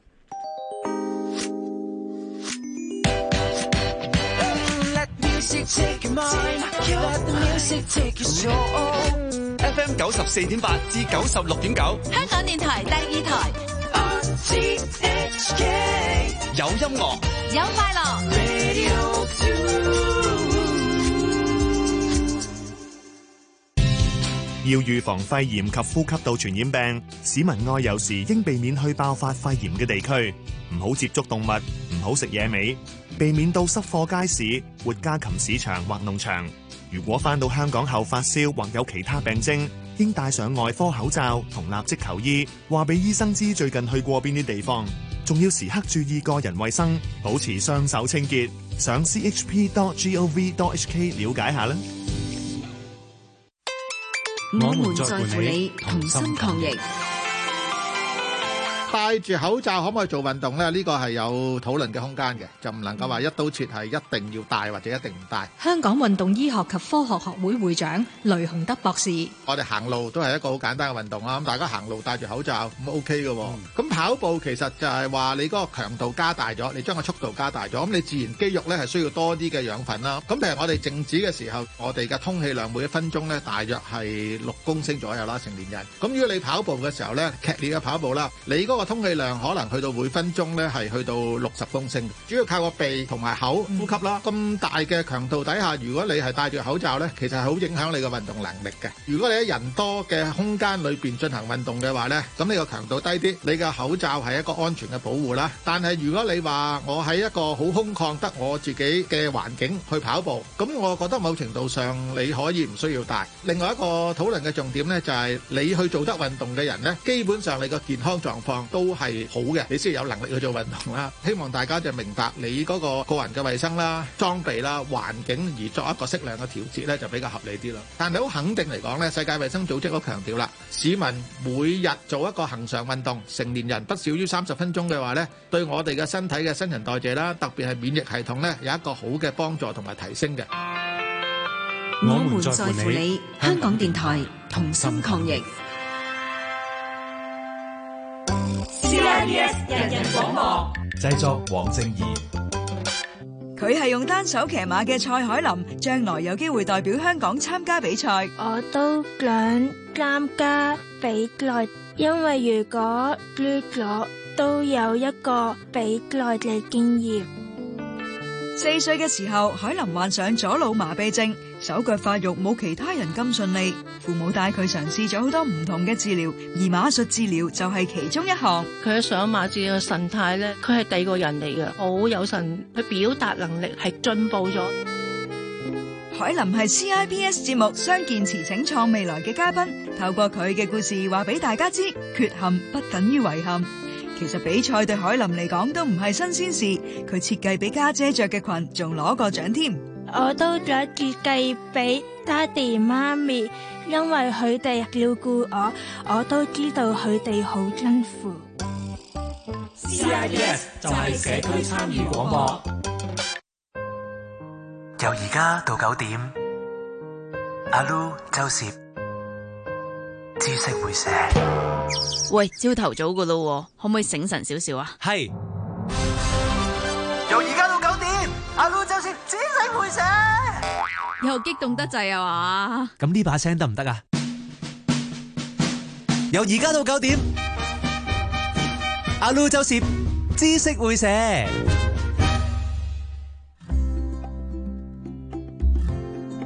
F M 九十四點八至九十六點九， 香港電台第二台。 有音樂， 有快樂。 要預防肺炎及呼吸道傳染病，市民外遊時應避免去爆發肺炎嘅地區，唔好接觸動物，唔好食野味，避免到濕貨街市、活家禽市場或農場。如果返到香港後發燒或有其他病徵，應戴上外科口罩同立即求醫，話俾醫生知最近去過邊啲地方，仲要時刻注意個人衛生，保持雙手清潔。上 c h p dot gov dot h k 了解下啦。 我們在乎你，同心抗疫。 戴住口罩可唔可以做運動呢？呢個係有討論嘅空間嘅，就唔能夠話一刀切係一定要戴或者一定唔戴。 香港運動醫學及科學學會會長雷雄德博士： 我哋行路都係一個好簡單嘅運動啦，咁大家行路戴住口罩咁 OK 嘅喎。咁、嗯、跑步其實就係話你嗰個強度加大咗，你將個速度加大咗，咁你自然肌肉咧係需要多啲嘅養分啦。咁譬如我哋靜止嘅時候，我哋嘅通氣量每一分鐘咧大約係六公升左右啦，成年人。咁如果你跑步嘅時候咧，劇烈嘅跑步啦，你嗰個通氣量可能去到每分鐘咧係去到六十公升，主要靠個鼻同埋口呼吸啦。咁、嗯、大嘅強度底下，如果你係戴住口罩咧，其實係好影響你嘅運動能力嘅。如果你喺人多嘅空間裏邊進行運動嘅話咧，咁你個強度低啲，你嘅口罩係一個安全嘅保護啦。但係如果你話我喺一個好空曠得我自己嘅環境去跑步，咁我覺得某程度上你可以唔需要戴。另外一個討論嘅重點咧，就係、是、你去做得運動嘅人咧，基本上你個健康狀況都係好嘅，你先有能力去做運動啦。希望大家就明白你嗰個個人嘅衛生啦、裝備啦、環境而作一個適量嘅調節咧，就比較合理啲咯。但係好肯定嚟講咧，世界衛生組織都強調啦，市民每日做一個恆常運動，成年人不少於三十分鐘嘅話咧，對我哋嘅身體嘅新陳代謝啦，特別係免疫系統咧，有一個好嘅幫助同埋提升嘅。 我們在乎你，香港電台同心抗疫。 C I B S 人人廣播， 製作黃正義。 佢係用單手騎馬嘅蔡海琳，將來有機會代表香港參加比賽。 我都想參加比賽，因為如果輸咗，都有一個比賽嘅經驗。 四歲嘅時候，海琳患上左腦麻痹症，手腳發育冇其他人咁順利。父母帶佢嘗試咗好多唔同嘅治療，而馬術治療就係其中一項。 佢上馬治嘅神態咧，佢係第二個人嚟嘅，好有神，佢表達能力係進步咗。 海琳係 C I B S 節目《相見時請創未來》嘅嘉賓，透過佢嘅故事話俾大家知，缺陷不等於遺憾。其實比賽對海琳嚟講都唔係新鮮事，佢設計俾家姐着嘅裙仲攞過獎添。 我都想設計俾爹哋媽咪，因為佢哋照顧我，我都知道佢哋好辛苦。 C I B S 就係社區參與廣播。 由而家到九點，阿 Lu 周攝知識會寫。 喂，朝頭早噶咯，可唔可以醒神少少啊？ 係。 由而家到九點，阿 Lu 周攝知識會寫。 又激動得滯啊嘛？ 咁呢把聲得唔得啊？由而家到九點，阿 Lu 周攝知識會寫。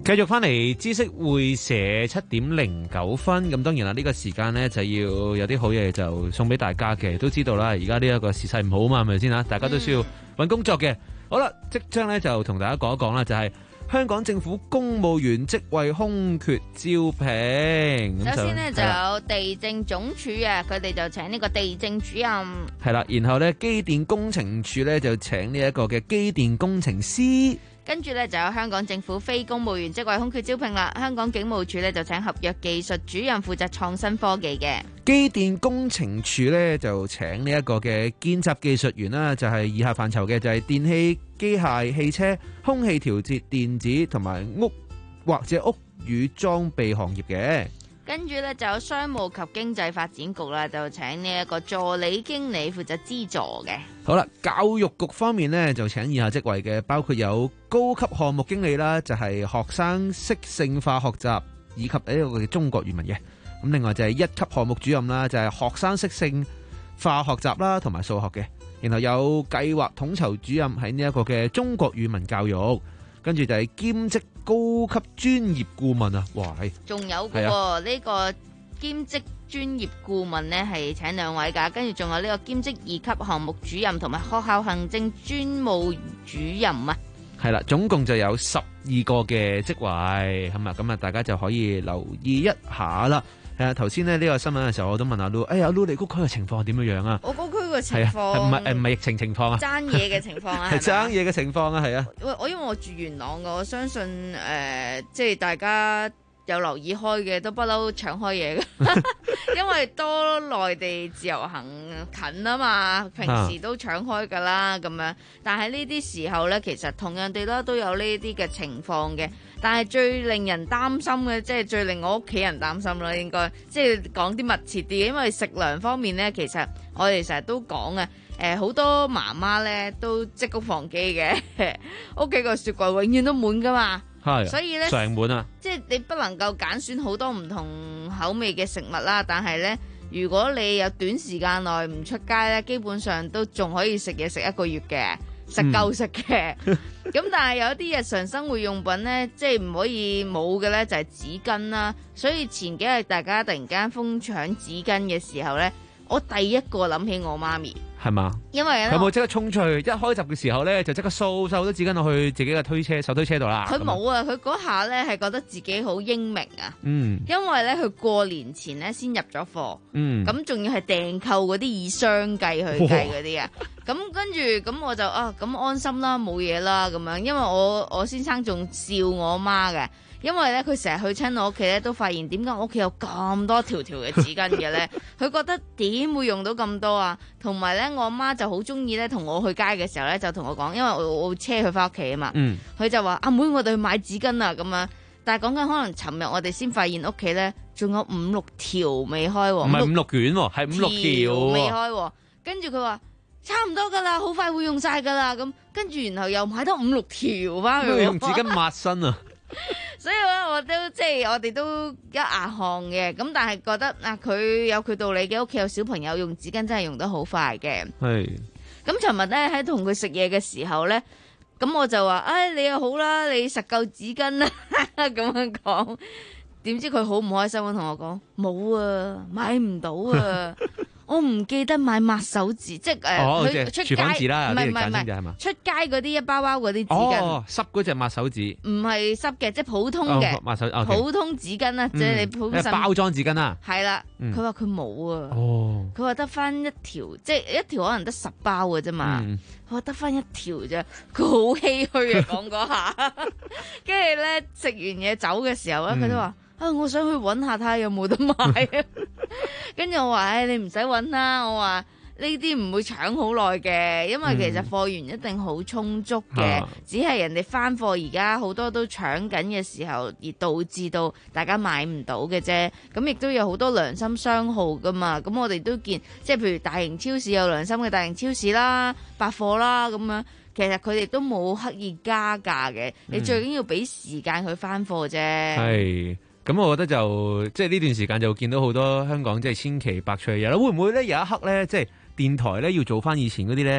繼續翻嚟知識會社七點零九分，咁當然啦，呢個時間呢就要有啲好嘢就送俾大家嘅，都知道啦，而家呢一個時勢唔好嘛，係咪先啊？大家都需要揾工作嘅。好啦，即將呢就同大家講一講啦，就係、是、香港政府公務員職位空缺招聘。 首先呢就有地政總署啊，佢哋就請呢個地政主任。 係啦，然後呢機電工程署呢就請呢一個嘅機電工程師。 跟住咧就有香港政府非公務員職位空缺招聘啦。香港警務處咧就請合約技術主任負責創新科技嘅。 機電工程處咧就請呢一個嘅見習技術員啦，就係以下範疇嘅就係電氣、機械、汽車、空氣調節、電子同埋屋或者屋宇裝備行業嘅。 跟住咧就有商務及經濟發展局啦，就請呢一個助理經理負責資助嘅。 好啦，教育局方面呢，就請以下職位嘅，包括有高級項目經理啦，就係學生適性化學習以及呢個嘅中國語文嘅。咁另外就係一級項目主任啦，就係學生適性化學習啦同埋數學嘅。然後有計劃統籌主任喺呢一個嘅中國語文教育。跟住就係兼職高級專業顧問啊！哇，係仲有嘅喎，呢個兼職專業顧問呢係請兩位㗎，跟住仲有呢個兼職二級項目主任同埋學校行政專務主任啊。 係啦，總共就有十二個嘅職位，咁啊，咁啊，大家就可以留意一下啦。係啊，頭先呢呢個新聞嘅時候，我都問阿 Lu，哎呀，阿 Lu 你嗰區嘅情況係點樣樣啊？ 我嗰區嘅情況唔係誒唔係疫情情況啊？ 爭嘢嘅情況啊？ 係爭嘢嘅情況啊？係啊。 喂，我因為我住元朗嘅，我相信誒、呃，即係大家有留意開嘅，都不嬲搶開嘢嘅，因為多內地自由行近啊嘛，平時都搶開㗎啦咁樣。但係呢啲時候咧，其實同樣地啦，都有呢啲嘅情況嘅。但係最令人擔心嘅，即係最令我屋企人擔心啦，應該即係講啲密切啲嘅，因為食糧方面咧，其實我哋成日都講啊，誒好多媽媽咧都積谷防饑嘅，屋企個雪櫃永遠都滿噶嘛， 係， 所以咧常滿啊， 即係你不能夠揀選好多唔同口味嘅食物啦，但係咧，如果你有短時間內唔出街咧，基本上都仲可以食嘢食一個月嘅。食夠食嘅，咁、嗯、但係有啲日常生活用品呢，即係唔可以冇嘅呢，就係紙巾啦。所以前幾日大家突然間瘋搶紙巾嘅時候呢，我第一個諗起我媽咪。係嘛？因為有冇即刻衝出去？一開閘嘅時候咧，就即刻掃晒好多紙巾落去自己嘅推車、手推車度啦。 佢冇啊！佢嗰下咧係覺得自己好英明啊。 嗯。 因為咧，佢過年前咧先入咗貨。嗯。咁仲要係訂購嗰啲以箱計去計嗰啲啊。咁跟住咁我就啊咁安心啦，冇嘢啦咁樣。因為我我先生仲笑我媽嘅。因為咧，佢成日去親我屋企咧，都發現點解我屋企有咁多條條嘅紙巾嘅咧？佢覺得點會用到咁多啊？同埋咧，我媽就好中意咧，同我去街嘅時候咧，就同我講，因為我我車佢翻屋企啊嘛。嗯。佢就話：阿妹，我哋去買紙巾啊咁樣。但係講緊可能尋日我哋先發現屋企咧，仲有五六條未開喎。唔係五六卷喎，係五六條未開喎。跟住佢話：差唔多㗎啦，好快會用晒㗎啦。咁跟住然後又買多五六條翻去。 用紙巾抹身啊！ 所以咧，我都即係我哋都一額汗嘅，咁但係覺得啊，佢有佢道理嘅，屋企有小朋友用紙巾真係用得好快嘅。係。咁尋日咧喺同佢食嘢嘅時候咧，咁我就話：唉、哎，你又好啦，你實夠紙巾啦，咁樣講。點知佢好唔開心咁同我講：冇啊，買唔到啊。我唔記得買抹手紙，即係誒， 哦、 去出街， 廚房紙啦， 唔係唔係唔係，出街嗰啲一包包嗰啲紙巾， 哦，濕嗰隻抹手紙， 唔係濕嘅，即係普通嘅、哦、抹手，okay、普通紙巾啦，即係、嗯、你普通包裝紙巾啦， 係啦，佢話佢冇啊，佢話得翻一條，即係一條可能得十包嘅啫嘛，佢話得翻一條啫，佢好唏噓啊，講嗰下，跟住咧食完嘢走嘅時候咧，佢、嗯、都話。啊！我想去揾下睇下有冇得買啊！跟住我話：唉、哎，你唔使揾啦。我話呢啲唔會搶好耐嘅，因為其實貨源一定好充足嘅，嗯、只係人哋翻貨而家好多都搶緊嘅時候，而導致到大家買唔到嘅啫。咁亦都有好多良心商號噶嘛。咁我哋都見，即係譬如大型超市有良心嘅大型超市啦、百貨啦咁樣。其實佢哋都冇刻意加價嘅，你最緊要俾時間佢翻貨啫。 係。咁我覺得就即係呢段時間就見到好多香港即係千奇百趣嘅嘢啦。會唔會咧有一刻咧，即係電台咧要做翻以前嗰啲咧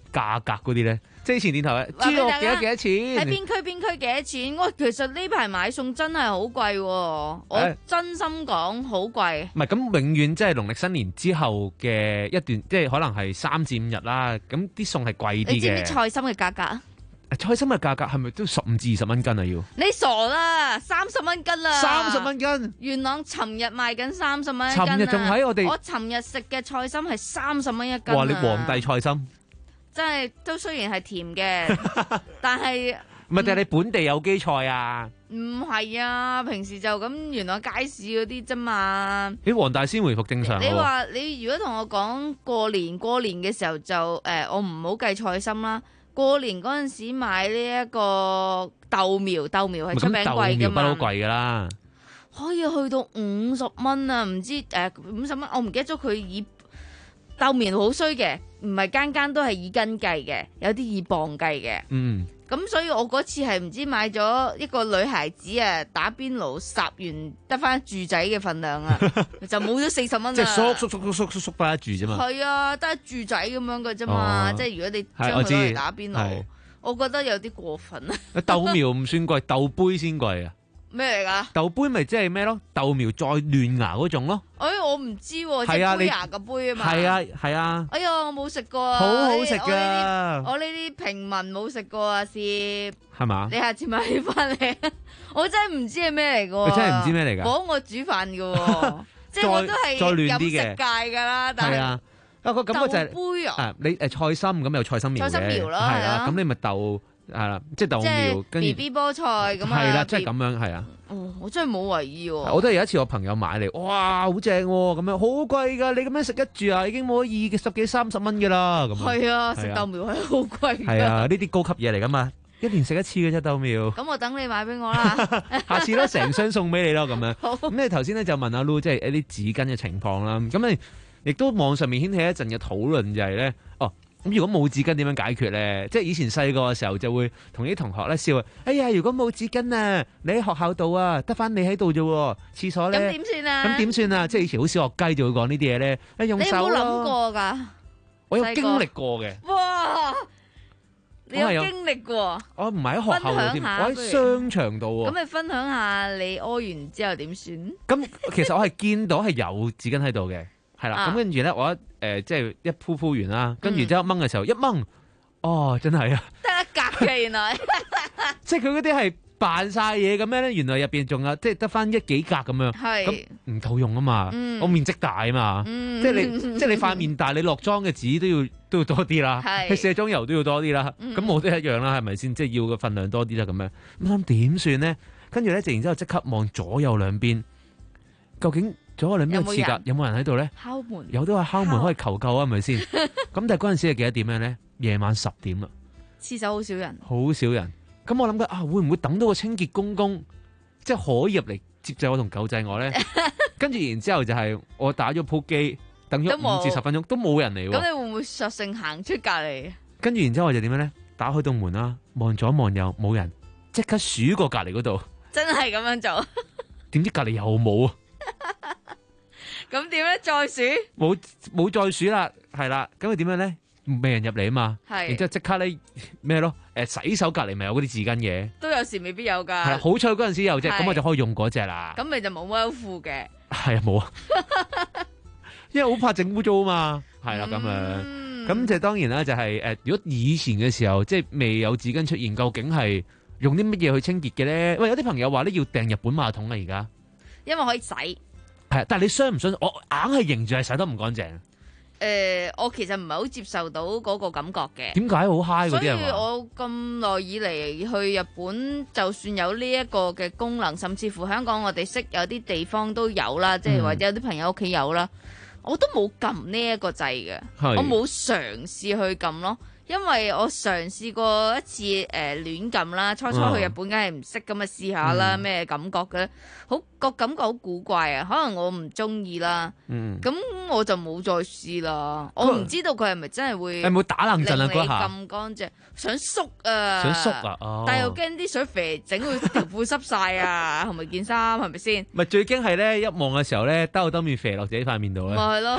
價格嗰啲咧？即係以前電台豬肉幾多幾多錢？ 喺邊區邊區幾多錢？我其實呢排買餸真係好貴喎，我真心講好貴。 唔係咁，永遠即係農曆新年之後嘅一段，即係可能係三至五日啦。咁啲餸係貴啲嘅。 你知唔知菜心嘅價格啊？ 菜心嘅價格係咪都十五至二十蚊斤啊？要你傻啦，三十蚊斤啦， 三十蚊斤。 元朗尋日賣緊三十蚊一斤啊！ 尋日仲喺我哋， 我尋日食嘅菜心係三十蚊一斤啊！ 哇！你皇帝菜心真係都雖然係甜嘅，但係唔係，但係你本地有機菜啊？ 唔係啊，平時就咁元朗街市嗰啲啫嘛。 你黃大仙回復正常。 你話你如果同我講過年過年嘅時候就誒、呃，我唔好計菜心啦。過年嗰陣時買呢一個豆苗，豆苗係出名貴噶嘛， 豆苗不嬲貴噶啦， 可以去到五十蚊啊！唔知誒五十蚊，我唔記得咗佢以豆苗好衰嘅，唔係間間都係以斤計嘅，有啲以磅計嘅。 嗯， 咁所以我嗰次係唔知買咗一個女孩子啊，打邊爐烚完得翻住仔嘅份量啊，就冇咗四十蚊啊！ 即係縮縮縮縮縮縮翻一住啫嘛。 係啊，得住仔咁樣嘅啫嘛。即係如果你將佢攞嚟打邊爐，我覺得有啲過分啊。 豆苗唔算貴，豆杯先貴啊。 咩嚟噶？ 豆杯咪即係咩咯？豆苗再嫩芽嗰種咯。 哎，我唔知喎，即係杯牙嘅杯啊嘛。 係啊係啊。 哎呀，我冇食過啊。 好好食噶。 我呢啲平民冇食過啊，攝。 係嘛？ 你下次買翻嚟，我真係唔知係咩嚟噶。 你真係唔知咩嚟噶？ 講我煮飯噶，即係我都係飲食界噶啦。但係啊， 啊個感覺就係杯啊。 你誒菜心咁有菜心苗嘅， 菜心苗咯， 係啦。咁你咪豆。係啦，即係豆苗，跟住 B B 菠菜咁啊。 係啦，即係咁樣，係啊。 哦，我真係冇為意喎。 我都有一次我朋友買嚟，哇，好正喎，咁樣好貴㗎，你咁樣食得住啊？已經冇二十幾三十蚊㗎啦，咁。 係啊，食豆苗係好貴。 係啊，呢啲高級嘢嚟㗎嘛，一年食一次嘅啫豆苗。 咁我等你買俾我啦， 下次咧成箱送俾你咯，咁樣。 好。 咁你頭先咧就問阿 Lu，即係一啲紙巾嘅情況啦。咁你亦都網上面掀起一陣嘅討論，就係咧，哦。咁如果冇紙巾點樣解決咧？即係以前細個嘅時候就會同啲同學咧笑，哎呀，如果冇紙巾啊，你喺學校度啊，得翻你喺度啫，廁所咧， 咁點算啊？ 咁點算啊？即係以前好小學雞就會講呢啲嘢咧，誒用手咯。 你有冇諗過㗎？ 我有經歷過嘅。 哇！你有經歷過？ 我唔係喺學校度添，我喺商場度喎。 咁你分享下你屙完之後點算？ 咁其實我係見到係有紙巾喺度嘅。係啦，咁跟住咧，我一誒、呃、即係一鋪鋪完啦，跟住之後掹嘅時候一掹，哦，真係啊， 得一格嘅原來， 即係佢嗰啲係扮晒嘢咁樣咧，原來入邊仲有即係得翻一幾格咁樣，咁唔夠用啊嘛，嗯、我面積大啊嘛，嗯、即係你即係你塊面大，你落妝嘅紙都要都要多啲啦，你卸妝油都要多啲啦，咁、嗯、我都一樣啦，係咪先？即係要嘅份量多啲啦，咁樣咁諗點算咧？跟住咧，然之後即刻望左右兩邊，究竟？左右兩邊嘅廁格有冇人喺度咧？ 敲門， 有都話敲門可以求救啊，係咪先？咁但係嗰陣時係幾多點樣咧？夜晚十點啦。 廁所好少人， 好少人。咁我諗緊啊，會唔會等到個清潔公公即係可以入嚟接濟我同救濟我咧？跟住然之後就係我打咗鋪機，等咗五至十分鐘都冇人嚟喎。 咁你會唔會索性行出隔離？ 跟住然之後我就點樣咧？打開道門啦，望左望右冇人，即刻數過隔離嗰度。 真係咁樣做？ 點知隔離又冇啊？ 咁點咧？再數冇冇再數啦，係啦。咁佢點樣咧？未人入嚟啊嘛，然之後即刻咧咩咯？誒，洗手隔籬咪有嗰啲紙巾嘅， 都有時未必有噶。 係好彩嗰陣時有啫，咁我就可以用嗰隻啦。 咁咪就冇乜褲嘅。 係啊，冇啊，因為好怕整污糟啊嘛。係啦，咁樣咁就當然啦，就係誒，如果以前嘅時候即係未有紙巾出現，究竟係用啲乜嘢去清潔嘅咧？喂，有啲朋友話咧要訂日本馬桶啊，而家因為可以洗。 係，但係你相唔相信？我硬係認住係洗得唔乾淨。誒、 呃，我其實唔係好接受到嗰個感覺嘅。 點解好嗨嗰啲人話？ 所以我咁耐以嚟去日本，就算有呢一個嘅功能，甚至乎香港我哋識有啲地方都有啦，即係或者有啲朋友屋企有啦，我都冇撳呢一個掣嘅，我冇嘗試去撳咯。因為我嘗試過一次誒亂撳啦，初初去日本梗係唔識咁啊，試下啦，咩感覺嘅？好個感覺好古怪啊，可能我唔中意啦，咁、嗯、我就冇再試啦。我唔知道佢係咪真係會係冇打冷震啊嗰下咁乾淨，想縮啊， 想縮啊，哦、 但係又驚啲水肥整到條褲濕晒啊，係咪件衫係咪先？ 咪最驚係咧，一望嘅時候咧，兜兜面肥落自己塊面度咧。 咪係咯。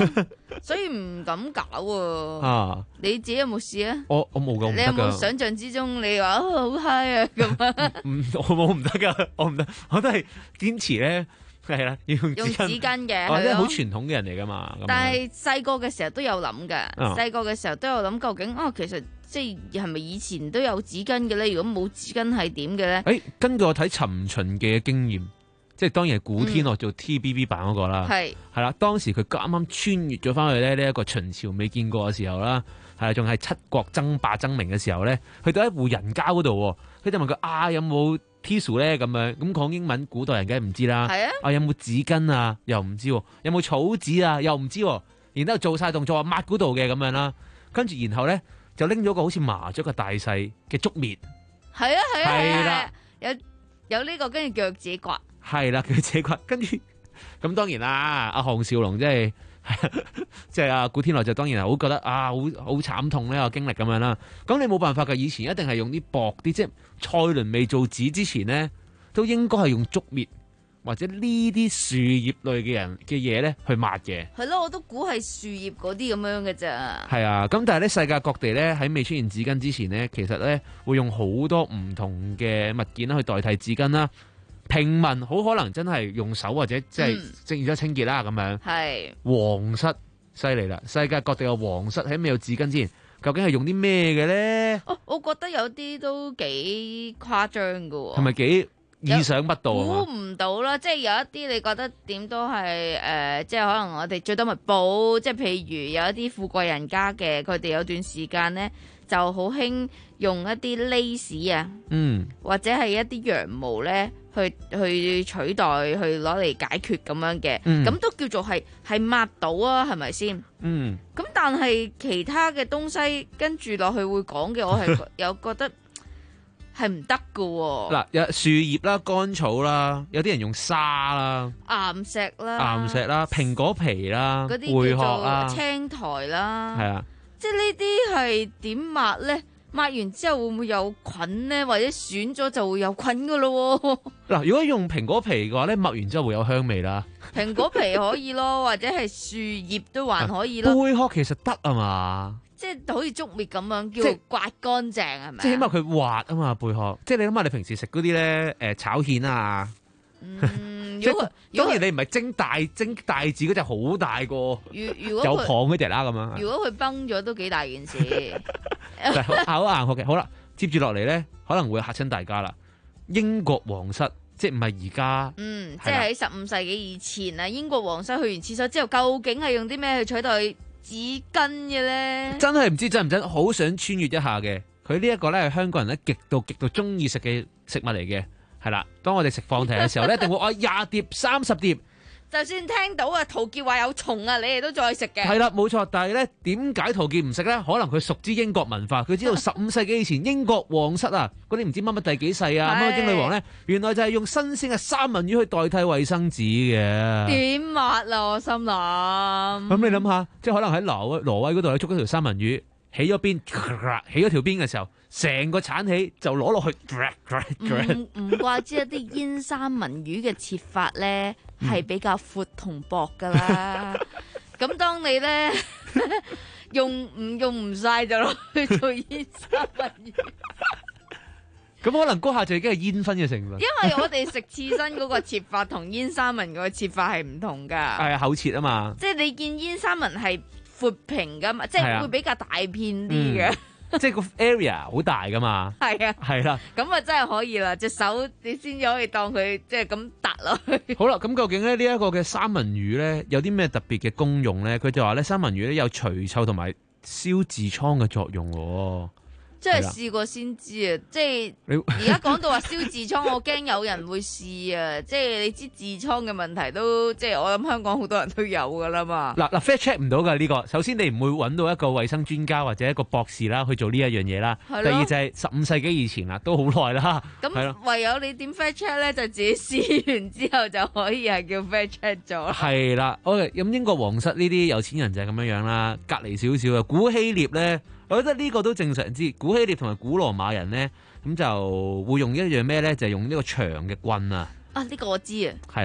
所以唔敢搞喎。 啊， 你自己有冇試啊？ 我我冇咁， 你有冇想象之中你話哦好 high 啊咁啊？ 唔，我冇唔得噶，我唔得，我都係堅持咧，係啦，要用用紙巾嘅， 我係好係咯。 傳統嘅人嚟噶嘛。咁樣但係細個嘅時候都有諗㗎， 啊細個嘅時候都有諗究竟啊，其實即係係咪以前都有紙巾嘅咧？如果冇紙巾係點嘅咧？ 誒，根據我睇尋秦嘅經驗，即係當然係古天樂做 T V B 版嗰個啦， 係係啦，當時佢啱啱穿越咗翻去咧呢一個秦朝未見過嘅時候啦，係仲係七國爭霸爭鳴嘅時候咧，去到一戶人家嗰度，佢就問佢啊有冇 tissue 咧咁樣，咁講英文古代人梗係唔知啦， 係啊， 啊有冇紙巾啊又唔知，有冇草紙啊又唔知，然之後做晒動作話抹嗰度嘅咁樣啦，跟住然後咧就拎咗個好似麻雀嘅大細嘅竹篾， 係啊係啊係係啦啊，有有呢個跟住叫佢自己刮。 係啦，佢自己刮，跟住咁當然啦，阿項少龍即係即係阿古天樂就當然係好覺得啊，好好慘痛呢個經歷咁樣啦。咁你冇辦法㗎，以前一定係用啲薄啲，即係蔡倫未做紙之前咧，都應該係用竹篾或者呢啲樹葉類嘅人嘅嘢咧去抹嘅。 係咯，我都估係樹葉嗰啲咁樣嘅咋。 係啊，咁但係咧世界各地咧喺未出現紙巾之前咧，其實咧會用好多唔同嘅物件啦去代替紙巾啦。平民好可能真係用手或者即係正咗清潔啦咁樣。 係皇室犀利啦！世界各地嘅皇室喺未有紙巾之前，究竟係用啲咩嘅咧？ 哦，我覺得有啲都幾誇張㗎喎。 係咪幾意想不到估啊？ 唔到啦，即係有一啲你覺得點都係誒、呃，即係可能我哋最多咪補，即係譬如有一啲富貴人家嘅，佢哋有段時間咧就好興用一啲 lace 啊， 嗯， 或者係一啲羊毛咧去去取代去攞嚟解決咁樣嘅，咁、 嗯都叫做係係抹到啊，係咪先？ 嗯， 咁但係其他嘅東西跟住落去會講嘅，我係有覺得係唔得㗎喎。 嗱，有樹葉啦、乾草啦，有啲人用沙啦、 岩石啦、 岩石啦、蘋果皮啦、 嗰貝啲叫做殼啦， 青苔啦， 係啊， 即係呢啲係點抹咧？抹完之後會唔會有菌咧？或者損咗就會有菌噶咯喎？ 嗱，如果用蘋果皮嘅話咧，抹完之後會有香味啦。 蘋果皮可以咯，或者係樹葉都還可以咯。 貝殼其實得啊嘛， 即係好似竹篾咁樣， 即叫刮乾淨係咪？ 即係起碼佢滑啊嘛，貝殼。即係你諗下，你平時食嗰啲咧，誒炒蜆啊。 嗯， 即如果係當然你唔係蒸大蒸大字嗰隻好大個， 如如果有佢蚌嗰隻啦咁樣。 如果佢崩咗都幾大件事。 就係好硬殼嘅。好啦，接住落嚟咧，可能會嚇親大家啦。英國皇室即係唔係而家？ 嗯，即係喺十五世紀以前啊，英國皇室去完廁所之後，究竟係用啲咩去取代紙巾嘅咧？ 真係唔知真唔真，好想穿越一下嘅。佢呢一個咧係香港人咧極度極度中意食嘅食物嚟嘅，係啦。當我哋食放題嘅時候咧，一定會愛廿碟、三十碟。 就算聽到啊，陶傑話有蟲啊，你哋都再食嘅。 係啦，冇錯。但係咧，點解陶傑唔食咧？可能佢熟知英國文化，佢知道十五世紀以前英國皇室啊，嗰啲唔知乜乜第幾世啊，乜乜英女王咧，原來就係用新鮮嘅三文魚去代替衛生紙嘅。 點抹啊？我心諗。 咁你諗下，即係可能喺挪威挪威嗰度咧捉咗條三文魚，起咗邊，起咗條邊嘅時候，成個鏟起就攞落去。 唔唔怪之一啲煙三文魚嘅切法咧，係比較闊同薄噶啦。咁當你咧用唔用唔晒就攞去做煙三文魚。 咁可能嗰下就已經係煙燻嘅成分。 因為我哋食刺身嗰個切法同煙三文嗰個切法係唔同噶。 係啊，厚切啊嘛。 即係你見煙三文係闊平噶嘛，即係會比較大片啲嘅。 即係個 area 好大噶嘛， 係啊， 係啦， 咁啊真係可以啦，隻手你先至可以當佢即係咁揼落去。 好啦，咁究竟咧呢一個嘅三文魚咧有啲咩特別嘅功用咧？佢就話咧三文魚咧有除臭同埋消痔瘡嘅作用喎。 即係試過先知啊！即係而家講到話消痔瘡，我驚有人會試啊！即係你知痔瘡嘅問題都即係我諗香港好多人都有噶啦嘛。 嗱嗱 fact check 唔到噶呢個，首先你唔會揾到一個衛生專家或者一個博士啦去做呢一樣嘢啦。第二就係十五世紀以前啦，都好耐啦。 咁唯有你點 fact check 咧，就自己試完之後就可以係叫 fact check 咗。 係啦，OK，咁英國皇室呢啲有錢人就係咁樣樣啦。隔離少少嘅古希臘咧。我覺得呢個都正常知，古希臘同埋古羅馬人咧，咁就會用一樣咩咧？就係、是、用呢個長嘅棍啊！ 啊，呢、這個我知啊。 係啦，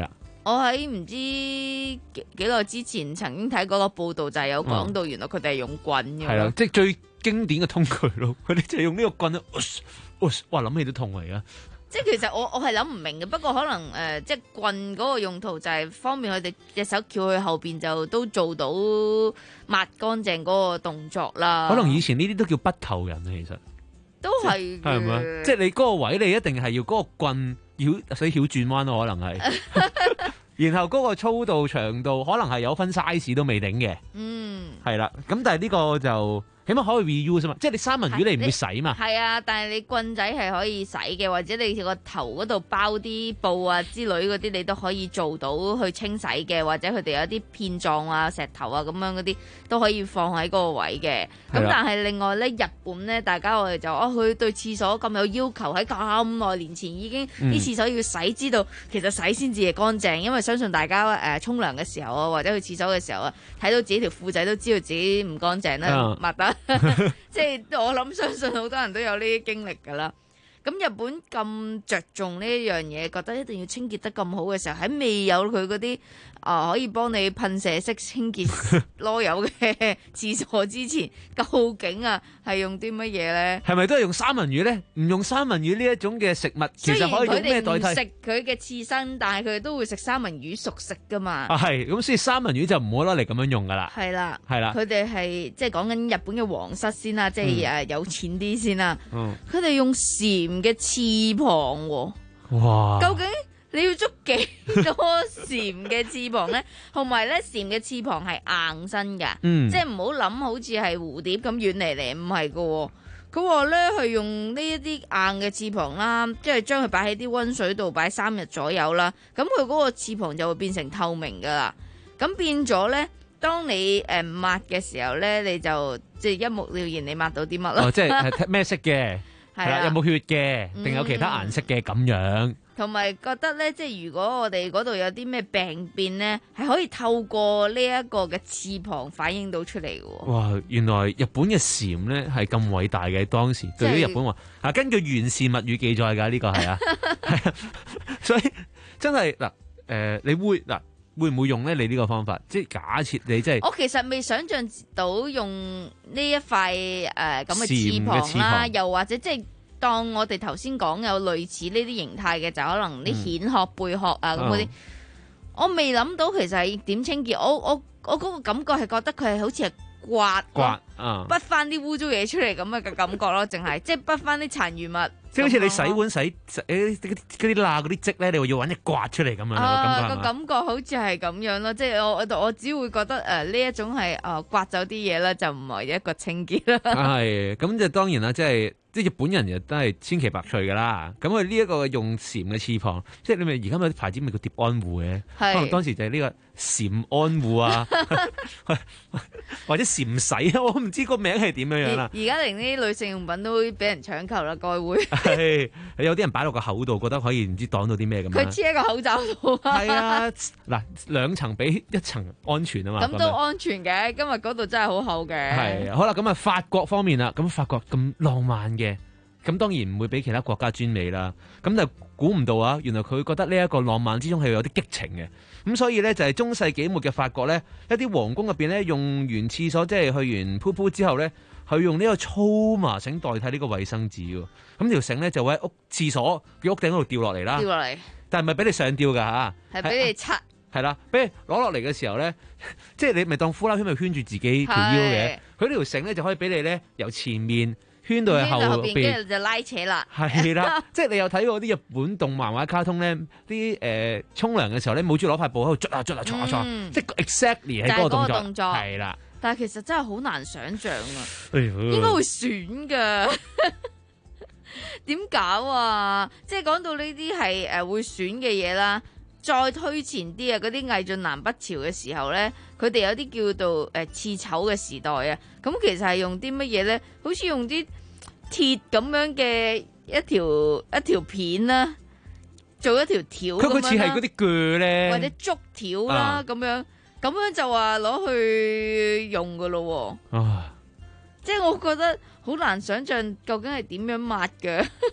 我喺唔知幾幾耐之前曾經睇過個報道，就係有講到原來佢哋係用棍嘅。 係啦，即係最經典嘅通渠咯，佢哋就係用呢個棍啊！哇，諗起都痛嚟啊！ 即係其實我我係諗唔明嘅，不過可能誒、呃，即係棍嗰個用途就係方便佢哋隻手翹去後邊，就都做到抹乾淨嗰個動作啦。 可能以前呢啲都叫不求人啊，其實都係係咪？即係你嗰個位，你一定係要嗰個棍繞使曉轉彎咯，可能係。然後嗰個粗度長度可能係有分 size 都未頂嘅。嗯，係啦。咁但係呢個就起碼可以 reuse 嘛，即係你三文魚你唔會洗嘛。 係啊，但係你棍仔係可以洗嘅，或者你個頭嗰度包啲布啊之類嗰啲，你都可以做到去清洗嘅，或者佢哋有啲片狀啊、石頭啊咁樣嗰啲都可以放喺嗰個位嘅。咁但係另外咧，日本咧，大家我哋就哦，佢對廁所咁有要求，喺咁耐年前已經啲、嗯、廁所要洗，知道其實洗先至係乾淨，因為相信大家誒沖涼嘅時候啊，或者去廁所嘅時候啊，睇到自己條褲仔都知道自己唔乾淨啦，抹得。即係我諗，相信好多人都有呢啲經歷噶啦。咁日本咁着重呢一樣嘢，覺得一定要清潔得咁好嘅時候，喺未有佢嗰啲啊可以幫你噴射式清潔囉柚嘅廁所之前，究竟啊係用啲乜嘢咧？ 係咪都係用三文魚咧？唔用三文魚呢一種嘅食物，其實可以用咩代替？ 食佢嘅刺身，但係佢都會食三文魚熟食噶嘛。 啊係，咁所以三文魚就唔好攞嚟咁樣用噶啦。 係啦， 係啦， 佢哋係即係講緊日本嘅皇室先啦，即係誒有錢啲先啦。佢哋用蟬嘅翅膀喎，哇！究竟你要捉幾多蟬嘅翅膀咧？同埋咧，蟬嘅翅膀係硬身㗎，嗯、即係唔好諗好似係蝴蝶咁軟嚟嚟，唔係㗎。佢話咧係用呢一啲硬嘅翅膀啦，即係將佢擺喺啲溫水度擺三日左右啦，咁佢嗰個翅膀就會變成透明㗎啦。咁變咗咧，當你誒抹嘅時候咧，你就即係一目了然，你抹到啲乜咯？ 哦，即係咩色嘅？係啦，有冇血嘅，定有其他顏色嘅咁、嗯、樣？ 同埋覺得咧，即係如果我哋嗰度有啲咩病變咧，係可以透過呢一個嘅翅膀反映到出嚟嘅。 哇！原來日本嘅蟬咧係咁偉大嘅，當時對於日本話啊，根據源氏物語記載㗎，呢、這個係啊，係啊，所以真係嗱誒，你會嗱。會唔會用咧？你呢個方法，即係假設你即係我其實未想象到用呢一塊誒咁嘅翅膀啦，又或者即係當我哋頭先講有類似呢啲形態嘅，就可能啲蜆殼、貝殼啊咁嗰啲，我未諗到其實係點清潔。我我我嗰個感覺係覺得佢係好似係刮刮，嗯，滗翻啲污糟嘢出嚟咁嘅感覺咯，淨係即係滗翻啲殘餘物。 即係好似你洗碗洗誒嗰啲罅嗰啲漬咧，你話要揾隻刮出嚟咁樣啊，個感覺好似係咁樣咯，即係我我我只會覺得誒呢一種係誒刮走啲嘢啦，就唔係一個清潔啦。係咁就當然啦，即係即係日本人亦都係千奇百趣噶啦。咁佢呢一個用蟬嘅翅膀，即係你咪而家有啲牌子咪叫蝶安護嘅，可能當時就係呢個蟬安護啊，或者蟬洗啊，我唔知個名係點樣樣啦。 而家連啲女性用品都俾人搶購啦，該會。 係有啲人擺落個口度，覺得可以唔知擋到啲咩咁。 佢黐喺個口罩度。 係啊，嗱，兩層比一層安全啊嘛。 咁都安全嘅，今日嗰度真係好厚嘅。 係好啦，咁啊法國方面啦，咁法國咁浪漫嘅，咁當然唔會俾其他國家專美啦。咁就估唔到啊，原來佢覺得呢一個浪漫之中係有啲激情嘅。咁所以咧就係中世紀末嘅法國咧，一啲皇宮入邊咧用完廁所即係去完噗噗之後咧，係用呢個粗麻繩代替呢個衛生紙喎。咁條繩咧就會喺屋廁所嘅屋頂嗰度掉落嚟啦。 掉落嚟， 但係唔係俾你上吊㗎嚇， 係俾你擦。 係啦，俾你攞落嚟嘅時候咧，即係你咪當呼啦圈咪圈住自己條腰嘅。佢呢條繩咧就可以俾你咧由前面圈到去後邊， 跟住就拉扯啦。 係啦，即係你有睇過啲日本動漫或者卡通咧，啲誒沖涼嘅時候咧冇住攞塊布喺度捽下捽下搓下搓，即係 exactly 係嗰個動作。係啦， 但係其實真係好難想像啊，應該會損㗎。點搞啊？即係講到呢啲係誒會損嘅嘢啦。再推前啲啊，嗰啲魏晉南北朝嘅時候咧，佢哋有啲叫做誒刺綢嘅時代啊。咁其實係用啲乜嘢咧？好似用啲鐵咁樣嘅一條一條片啦，做一條條咁樣啦。佢好似係嗰啲鋸咧，或者竹條啦咁樣，咁樣就話攞去用噶咯。啊！即係我覺得好難想像究竟係點樣抹嘅。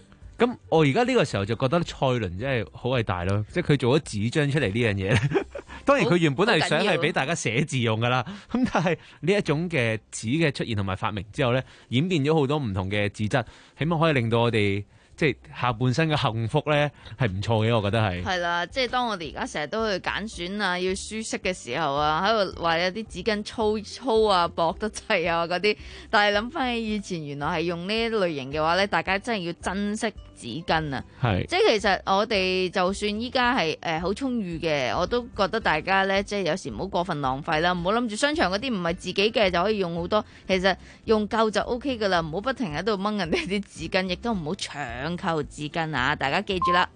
咁我而家呢個時候就覺得蔡倫真係好偉大咯，即係佢做咗紙張出嚟呢樣嘢咧。當然佢原本係想係俾大家寫字用噶啦，咁但係呢一種嘅紙嘅出現同埋發明之後咧，演變咗好多唔同嘅紙質，起碼可以令到我哋即係下半生嘅幸福咧係唔錯嘅，我覺得係。係啦，即係當我哋而家成日都去揀選啊，要舒適嘅時候啊，喺度話有啲紙巾粗粗啊、薄得滯啊嗰啲，但係諗翻起以前原來係用呢一類型嘅話咧，大家真係要珍惜紙巾啊。係，即係其實我哋就算依家係誒好充裕嘅，我都覺得大家咧即係有時唔好過分浪費啦，唔好諗住商場嗰啲唔係自己嘅就可以用好多，其實用夠就 O K 噶啦，唔好不停喺度掹人哋啲紙巾，亦都唔好搶購紙巾啊！大家記住啦。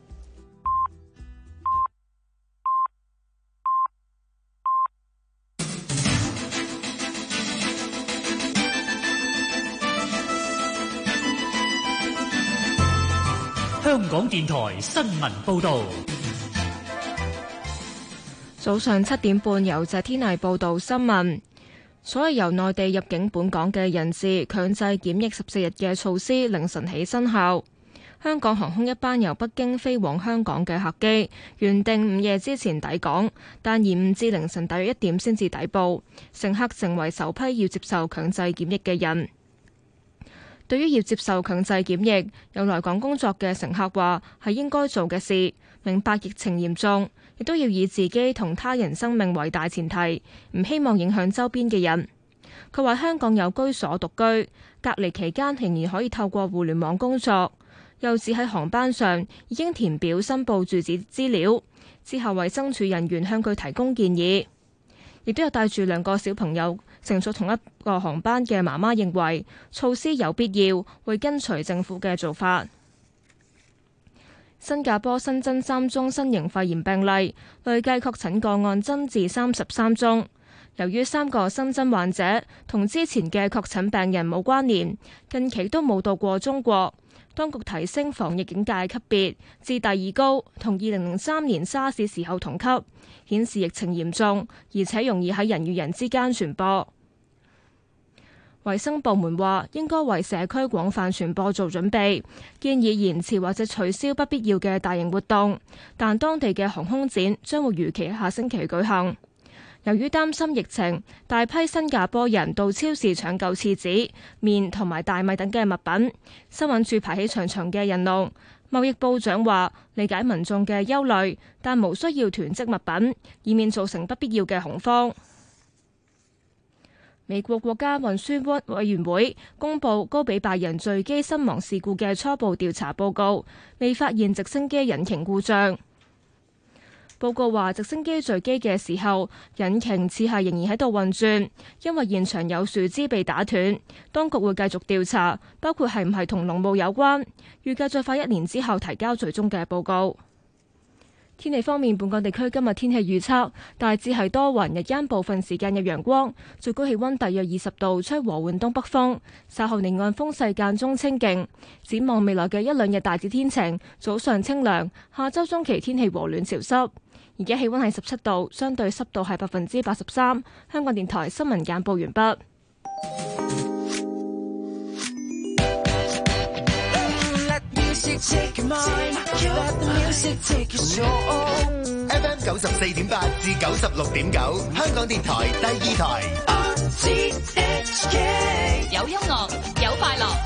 香港電台新聞報導。 早上七點半，由謝天麗報道新聞。所有由內地入境本港嘅人士強制檢疫十四日嘅措施，凌晨起生效。香港航空一班由北京飛往香港嘅客機，原定午夜之前抵港，但延誤至凌晨大約一點先至抵埗。乘客成為首批要接受強制檢疫嘅人。對於要接受強制檢疫，有來港工作嘅乘客話係應該做嘅事，明白疫情嚴重，亦都要以自己同他人生命為大前提，唔希望影響周邊嘅人。佢話香港有居所獨居，隔離期間仍然可以透過互聯網工作，又指喺航班上已經填表申報住址資料，之後衛生署人員向佢提供建議。亦都有帶住兩個小朋友乘坐同一個航班嘅媽媽認為措施有必要，會跟隨政府嘅做法。新加坡新增三宗新型肺炎病例，累計確診個案增至三十三宗。由於三個新增患者同之前嘅確診病人冇關聯，近期都冇到過中國，當局提升防疫警戒級別至第二高，同二零零三年沙士時候同級，顯示疫情嚴重，而且容易喺人與人之間傳播。衛生部門話應該為社區廣泛傳播做準備，建議延遲或者取消不必要嘅大型活動，但當地嘅航空展將會如期下星期舉行。由於擔心疫情，大批新加坡人到超市搶購廁紙、麵同埋大米等嘅物品，收銀處排起長長嘅人龍。貿易部長話理解民眾嘅憂慮，但無需要囤積物品，以免造成不必要嘅恐慌。美國國家運輸委員會公布高比拜仁墜機身亡事故嘅初步調查報告，未發現直升機引擎故障。報告話，直升機墜機嘅時候，引擎似係仍然喺度運轉，因為現場有樹枝被打斷。當局會繼續調查，包括係唔係同濃霧有關。預計最快一年之後提交最終嘅報告。天氣方面，本港地區今日天氣預測大致係多雲，日間部分時間有陽光，最高氣溫大約二十度，吹和緩東北風。稍後離岸風勢間中清勁。展望未來嘅一兩日大致天晴，早上清涼。下周中期天氣和暖潮濕。而家氣溫係十七度，相對濕度係百分之八十三。香港電台新聞簡報完畢。 F M 九十四點八至九十六點九，香港電台第二台。 有音樂，有快樂。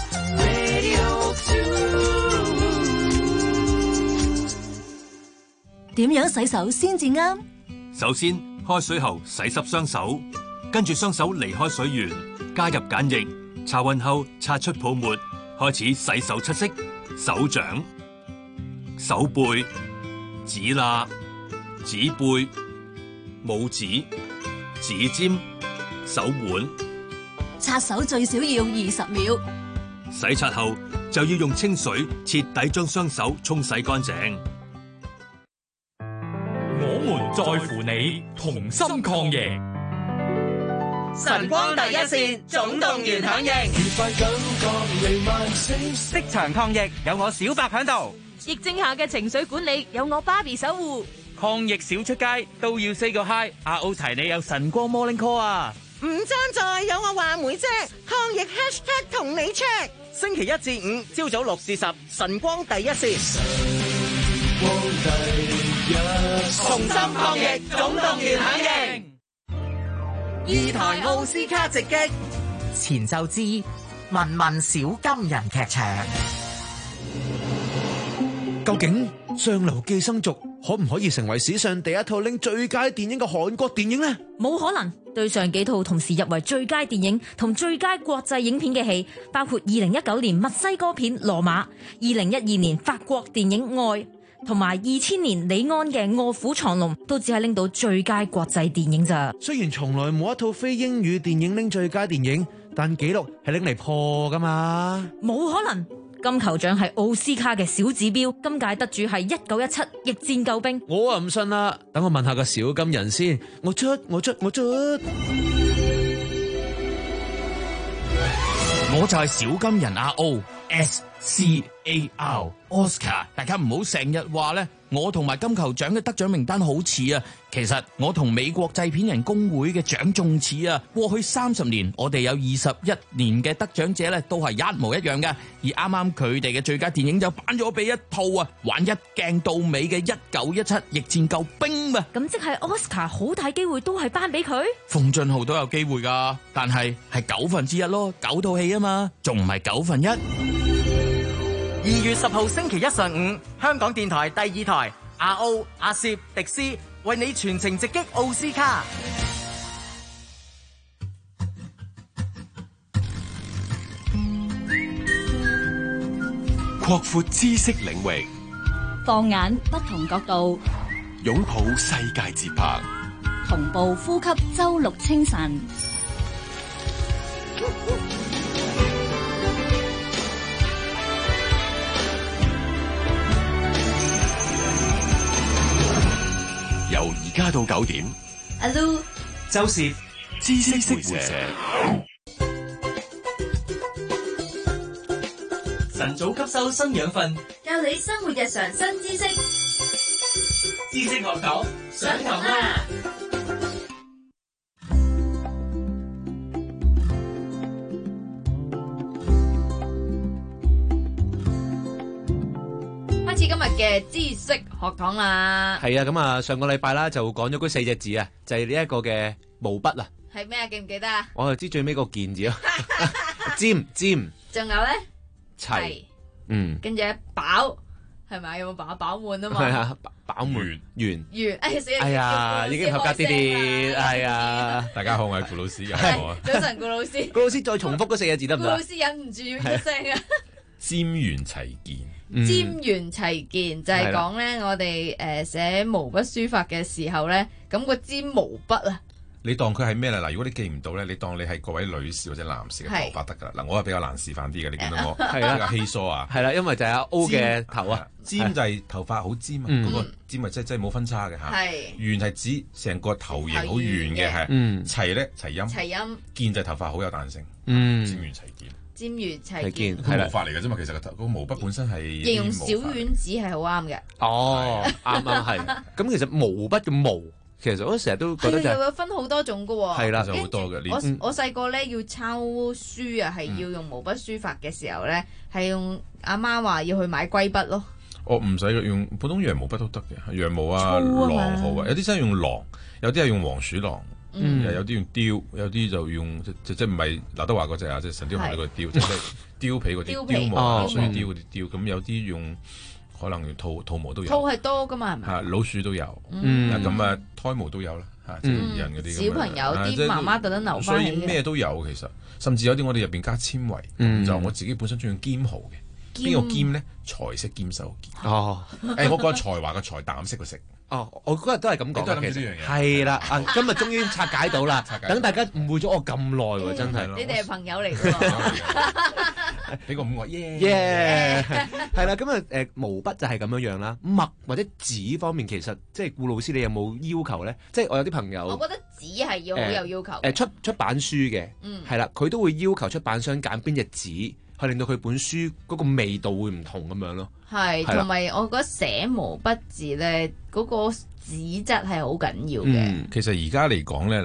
點樣洗手先至啱？ 首先，開水後洗濕雙手，跟住雙手離開水源，加入鹼液，擦勻後擦出泡沫，開始洗手七式：手掌、手背、指罅、指背、拇指、指尖、手腕。 擦手最少要二十秒。 洗擦後就要用清水徹底將雙手沖洗乾淨。 我們在乎你，同心抗疫。 晨光第一線，總動員響應。職場抗疫有我小白響度， 疫症下嘅情緒管理有我芭比守護。 抗疫少出街都要 say 個 hi。阿 O 提你有晨光 morning call 啊！ 唔爭在有我話梅姐，抗疫 hashtag 同你 check。 星期一至五朝早六至十，晨光第一線。同心抗疫，總動員響應。二台奧斯卡直擊， 前奏之《問問小金人》劇場。 究竟《上流寄生族》可唔可以成為史上第一套拎最佳電影嘅韓國電影呢？ 冇可能。對上幾套同時入圍最佳電影同最佳國際影片嘅戲，包括二零一九年墨西哥片《羅馬》，二零一二年法國電影《愛》，同埋二千年李安嘅《臥虎藏龍》，都只係拎到最佳國際電影咋。 雖然從來冇一套非英語電影拎最佳電影，但紀錄係拎嚟破噶嘛。 冇可能。金球獎係奧斯卡嘅小指標，今屆得主係一九一七逆戰救兵。 我啊唔信啦，等我問下個小金人先。我出我出我出， 我就係小金人阿 O S C A R Oscar。大家唔好成日話咧，我同埋金球獎嘅得獎名單好似啊。其實我同美國製片人工會嘅獎仲似啊。過去三十年，我哋有二十一年嘅得獎者咧，都係一模一樣嘅。而啱啱佢哋嘅最佳電影就頒咗俾一套啊，玩一鏡到尾嘅一九一七逆戰救兵啊。 咁即係 Oscar 好大機會都係頒俾佢。 奉俊昊都有機會噶，但係係九分之一咯，九套戲啊嘛，仲唔係九分一。 二月十號星期一上午，香港電台第二台阿歐、阿攝、迪斯為你全程直擊奧斯卡。 擴闊知識領域， 放眼不同角度， 擁抱世界節拍， 同步呼吸周六清晨。 由而家到九點， 阿 Lu、 周攝知識會社， 晨早吸收新養分， 教你生活日常新知識。 知識學堂上堂啦！ 開始今日嘅知識學堂啦。 係啊，咁啊，上個禮拜啦就講咗嗰四隻字啊，就係呢一個嘅毛筆啊。 係咩啊？記唔記得啊？ 我就知最尾個健字咯，尖尖。 仲有咧？ 齊。嗯。 跟住飽，係咪？有冇飽飽滿啊嘛？ 係啊，飽滿完。 完。哎死！ 哎呀，已經合格啲啲，係啊。 大家好，我係顧老師，又係我啊。 早晨，顧老師。 顧老師再重複嗰四個字得唔得？ 顧老師忍唔住要出聲啊！ 尖圓齊健。 尖圓齊健就係講咧，我哋誒寫毛筆書法嘅時候咧，咁個尖毛筆啊， 你當佢係咩咧？嗱，如果你記唔到咧，你當你係各位女士或者男士嘅頭髮得噶啦。嗱，我係比較難示範啲嘅，你見到我比較稀疏啊。 係啦，因為就係阿 O 嘅頭啊， 尖就係頭髮好尖啊，嗰個尖咪即係即係冇分叉嘅嚇。係圓係指成個頭型好圓嘅係。齊咧齊陰。齊陰。健就係頭髮好有彈性。嗯。尖圓齊健。尖圓齊健，係毛髮嚟嘅啫嘛。其實個頭嗰個毛筆本身係形容小丸子係好啱嘅。 哦，啱啱係。咁其實毛筆嘅毛，其實我成日都覺得就係分好多種㗎喎。 係啦， 就好多嘅。 我我細個咧要抄書啊，係要用毛筆書法嘅時候咧，係用阿媽話要去買龜筆咯。 我唔使用普通羊毛筆都得嘅，羊毛啊、狼毫啊，有啲真係用狼，有啲係用黃鼠狼。嗯，有啲用雕，有啲就用即即即唔係劉德華嗰隻啊，即係神雕俠侶嗰個雕，即係貂皮嗰啲貂毛啊、水貂嗰啲貂。咁有啲用可能用兔兔毛都有。 兔係多噶嘛，係咪？ 係老鼠都有，咁啊胎毛都有啦，嚇即係人嗰啲。 小朋友啲媽媽特登留翻。 所以咩都有其實，甚至有啲我哋入邊加纖維，就我自己本身中意兼毫嘅。邊個兼咧？財色兼收嘅兼。哦，誒我講才華嘅才，膽色嘅色。 哦，我嗰日都係咁講嘅， 其實係啦，啊，今日終於拆解到啦，等大家誤會咗我咁耐喎，真係。 你哋係朋友嚟㗎喎， 俾個五個耶耶，係啦，咁啊誒毛筆就係咁樣樣啦，墨或者紙方面其實即係顧老師，你有冇要求咧？即係我有啲朋友， 我覺得紙係要好有要求。 誒出出版書嘅，係啦，佢都會要求出版商揀邊隻紙。去令到佢本書嗰個味道會唔同咁樣咯， 係同埋我覺得寫毛筆字咧嗰個紙質係好緊要嘅。 嗯，其實而家嚟講咧，嗱，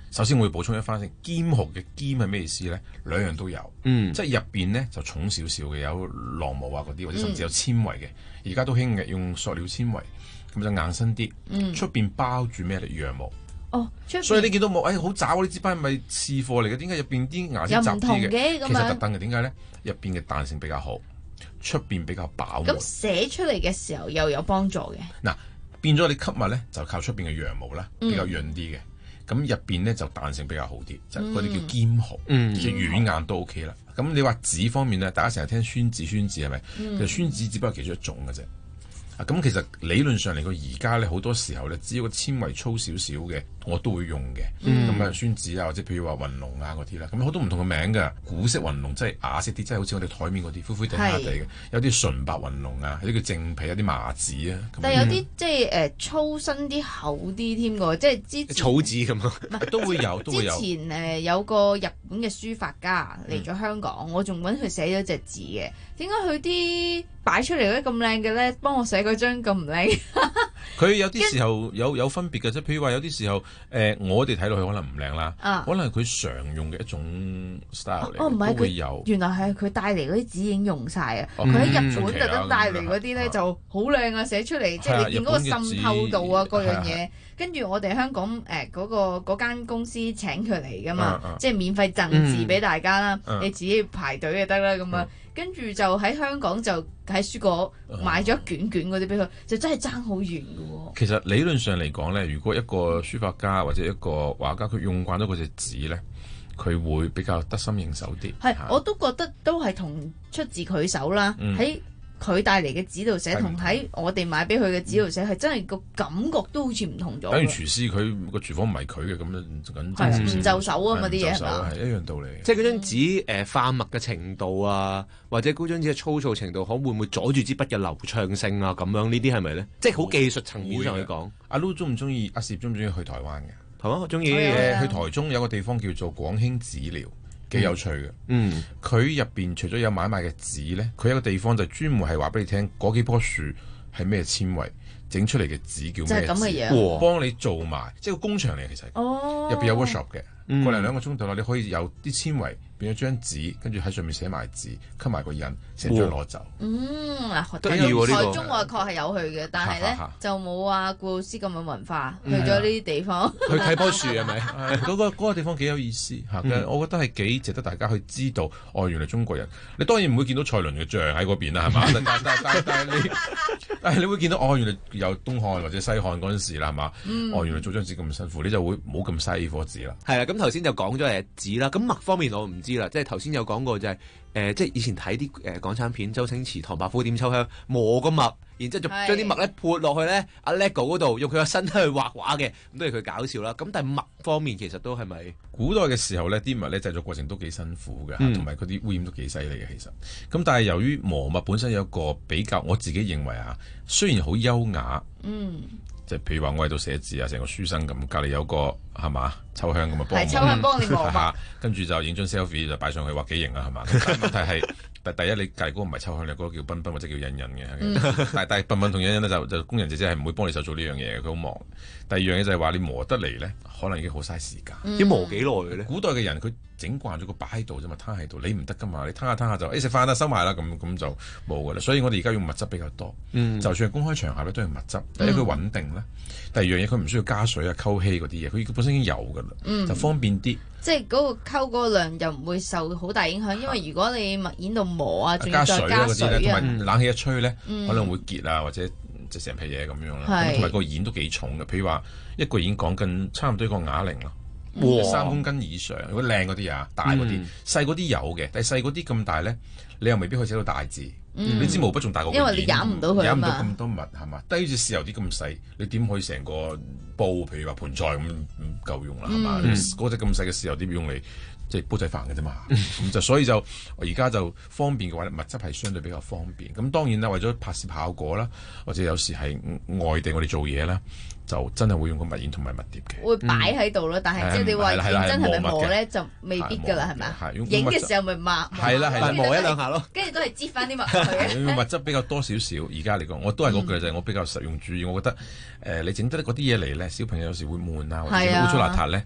首先我要補充一番先，兼蠔嘅兼係咩意思咧？兩樣都有， 嗯， 即係入邊咧就重少少嘅，有狼毛啊嗰啲，或者甚至有纖維嘅。而家都興嘅，用塑料纖維，咁就硬身啲。嗯，出邊包住咩咧？羊毛。 哦， 所以你見到冇，哎，好渣喎！呢支筆係咪試貨嚟嘅？點解入邊啲牙先雜啲嘅？其實特登嘅，點解咧？入邊嘅彈性比較好，出邊比較飽滿。 咁寫出嚟嘅時候又有幫助嘅。 嗱，變咗你吸物咧，就靠出邊嘅羊毛啦，比較潤啲嘅。咁入邊咧就彈性比較好啲，就嗰啲叫兼蠔， 嗯、 即係軟硬都 OK 啦。咁你話紙方面咧，大家成日聽宣紙，宣紙係咪？其實宣紙只不過其中一種嘅啫。啊，咁其實理論上嚟講，而家咧好多時候咧，只要個纖維粗少少嘅，我都會用嘅。咁啊，宣紙啊，或者譬如話雲龍啊嗰啲啦，咁好多唔同嘅名㗎。古式雲龍即係雅色啲，即係好似我哋台面嗰啲灰灰地地嘅。有啲純白雲龍啊，有啲叫正皮，有啲麻紙啊。 但係有啲即係誒粗身啲、厚啲添㗎，即係之前草紙咁啊， 都會有，都會有。 之前誒有個日本嘅書法家嚟咗香港，嗯、我仲揾佢寫咗隻字嘅。點解佢啲擺出嚟嗰啲咁靚嘅咧？幫我寫嗰張咁唔靚。 佢有啲時候有有分別嘅啫，譬如話有啲時候誒、呃，我哋睇落去可能唔靚啦，啊、可能係佢常用嘅一種 style 嚟， 哦，唔係都會有。 原來係佢帶嚟嗰啲紙已經用晒啊！佢喺、嗯、日本特登帶嚟嗰啲咧就好靚啊，寫出嚟、嗯、即係你見嗰個滲透度啊，各樣嘢。跟住我哋香港誒嗰、呃嗰個嗰間公司請佢嚟噶嘛，啊啊、即係免費贈字俾大家啦，嗯、你自己排隊就得啦咁啊。跟住就喺香港就喺書局買咗卷卷嗰啲俾佢，就真係爭好遠嘅喎。 其實理論上嚟講咧，如果一個書法家或者一個畫家，佢用慣咗嗰隻紙咧，佢會比較得心應手啲。 係，我都覺得都係同出自佢手啦，喺、嗯。佢帶嚟嘅紙度寫同喺我哋買俾佢嘅紙度寫係真係個感覺都好似唔同咗。 等於廚師佢個廚房唔係佢嘅咁樣緊， 係唔就手啊嘛啲嘢係一樣道理。 即係嗰張紙誒化墨嘅程度啊，或者嗰張紙嘅粗糙程度，可會唔會阻住支筆嘅流暢性啊？咁樣呢啲係咪咧？即係好技術層面上去講。阿 Lu 中唔中意？阿攝中唔中意去台灣嘅？ 係嘛，我中意。 去台中有個地方叫做廣興紙寮。幾有趣嘅，嗯，佢入邊除咗有買賣嘅紙咧，佢有個地方就專門係話俾你聽，嗰幾棵樹係咩纖維整出嚟嘅紙叫咩紙，就係咁嘅嘢，幫你做埋，即係個工場嚟，其實，哦，入邊有 workshop 嘅，嗯、過嚟兩個鐘頭啦，你可以有啲纖維變咗張紙，跟住喺上面寫埋字，吸埋個印，成張攞走。 嗯，嗱， 得意喎呢個。 台中我確係有去嘅，但係咧就冇阿顧老師咁嘅文化，去咗呢啲地方。 去睇棵樹係咪？ 嗰個嗰個地方幾有意思嚇，我覺得係幾值得大家去知道。哦，原來中國人，你當然唔會見到蔡倫嘅像喺嗰邊啦，係嘛？但但但但係你，但係你會見到哦，原來有東漢或者西漢嗰陣時啦，係嘛？哦，原來做張紙咁辛苦，你就會冇咁嘥呢顆紙啦。係啦，咁頭先就講咗係紙啦，咁墨方面我唔知啦，即係頭先有講過就係、是、誒、呃，即係以前睇啲誒港產片，周星馳、唐伯虎點秋香磨個墨，然之後就將啲墨咧潑落去咧阿 Lego 嗰度，用佢個身體去畫畫嘅，咁都係佢搞笑啦。咁但係墨方面其實都係咪古代嘅時候咧，啲墨咧製作過程都幾辛苦嘅，同埋佢啲污染都幾犀利嘅，其實。咁但係由於磨墨本身有一個比較，我自己認為啊，雖然好優雅，嗯。即係譬如話我喺度寫字啊，成個書生咁，隔離有個係嘛秋香咁啊，幫我， 係秋香幫你磨墨， 跟住就影張 selfie 就擺上去，話幾型啊，係嘛？但係問題係，但第一你隔離嗰個唔係秋香，你嗰個叫彬彬或者叫欣欣嘅，嗯、但但係彬彬同欣欣咧就就工人姐姐係唔會幫你手做呢樣嘢嘅，佢好忙。第二樣嘢就係話你磨得嚟咧，可能已經好嘥時間。 要、嗯、磨幾耐嘅咧？ 古代嘅人佢整慣咗個擺喺度啫嘛，攤喺度，你唔得噶嘛，你攤下攤下就誒食飯啦，收埋啦，咁咁就冇噶啦。所以我哋而家用墨汁比較多，嗯、就算係公開場合咧都用墨汁。第一佢穩定啦，第二樣嘢佢唔需要加水啊、溝稀嗰啲嘢，佢本身已經有噶啦，嗯、就方便啲。 即係嗰個溝嗰個量又唔會受好大影響，因為如果你墨染到磨啊，仲要再加水啊， 同埋冷氣一吹咧，嗯、可能會結啊或者。即成皮嘢咁樣啦，同埋個硯都幾重嘅。譬如話一個硯講緊差唔多一個啞鈴啦，三哇公斤以上。如果靚嗰啲啊，大嗰啲，細嗰啲有嘅，但係細嗰啲咁大咧，你又未必可以寫到大字。嗯、你支毛筆仲大過個硯， 因為你染唔到佢啊嘛， 染唔到咁多墨係嘛？低住豉油啲咁細，你點可以成個煲？譬如話盤菜咁唔夠用啦係嘛？嗰隻咁細嘅豉油點用嚟？即係煲仔飯嘅啫嘛，咁就所以就而家就方便嘅話，墨汁係相對比較方便。咁當然啦，為咗拍攝效果啦，或者有時係外地我哋做嘢啦，就真係會用個墨硯同埋墨碟嘅。 會擺喺度咯，但係即係你話認真係咪磨咧，就未必㗎啦，係咪？影嘅時候咪抹， 係啦係啦， 磨一兩下咯。 跟住都係擠翻啲墨去。 墨汁比較多少少，而家嚟講，我都係嗰句就係我比較實用主義。我覺得誒，你整得嗰啲嘢嚟咧，小朋友有時會悶啊，或者污糟邋遢咧。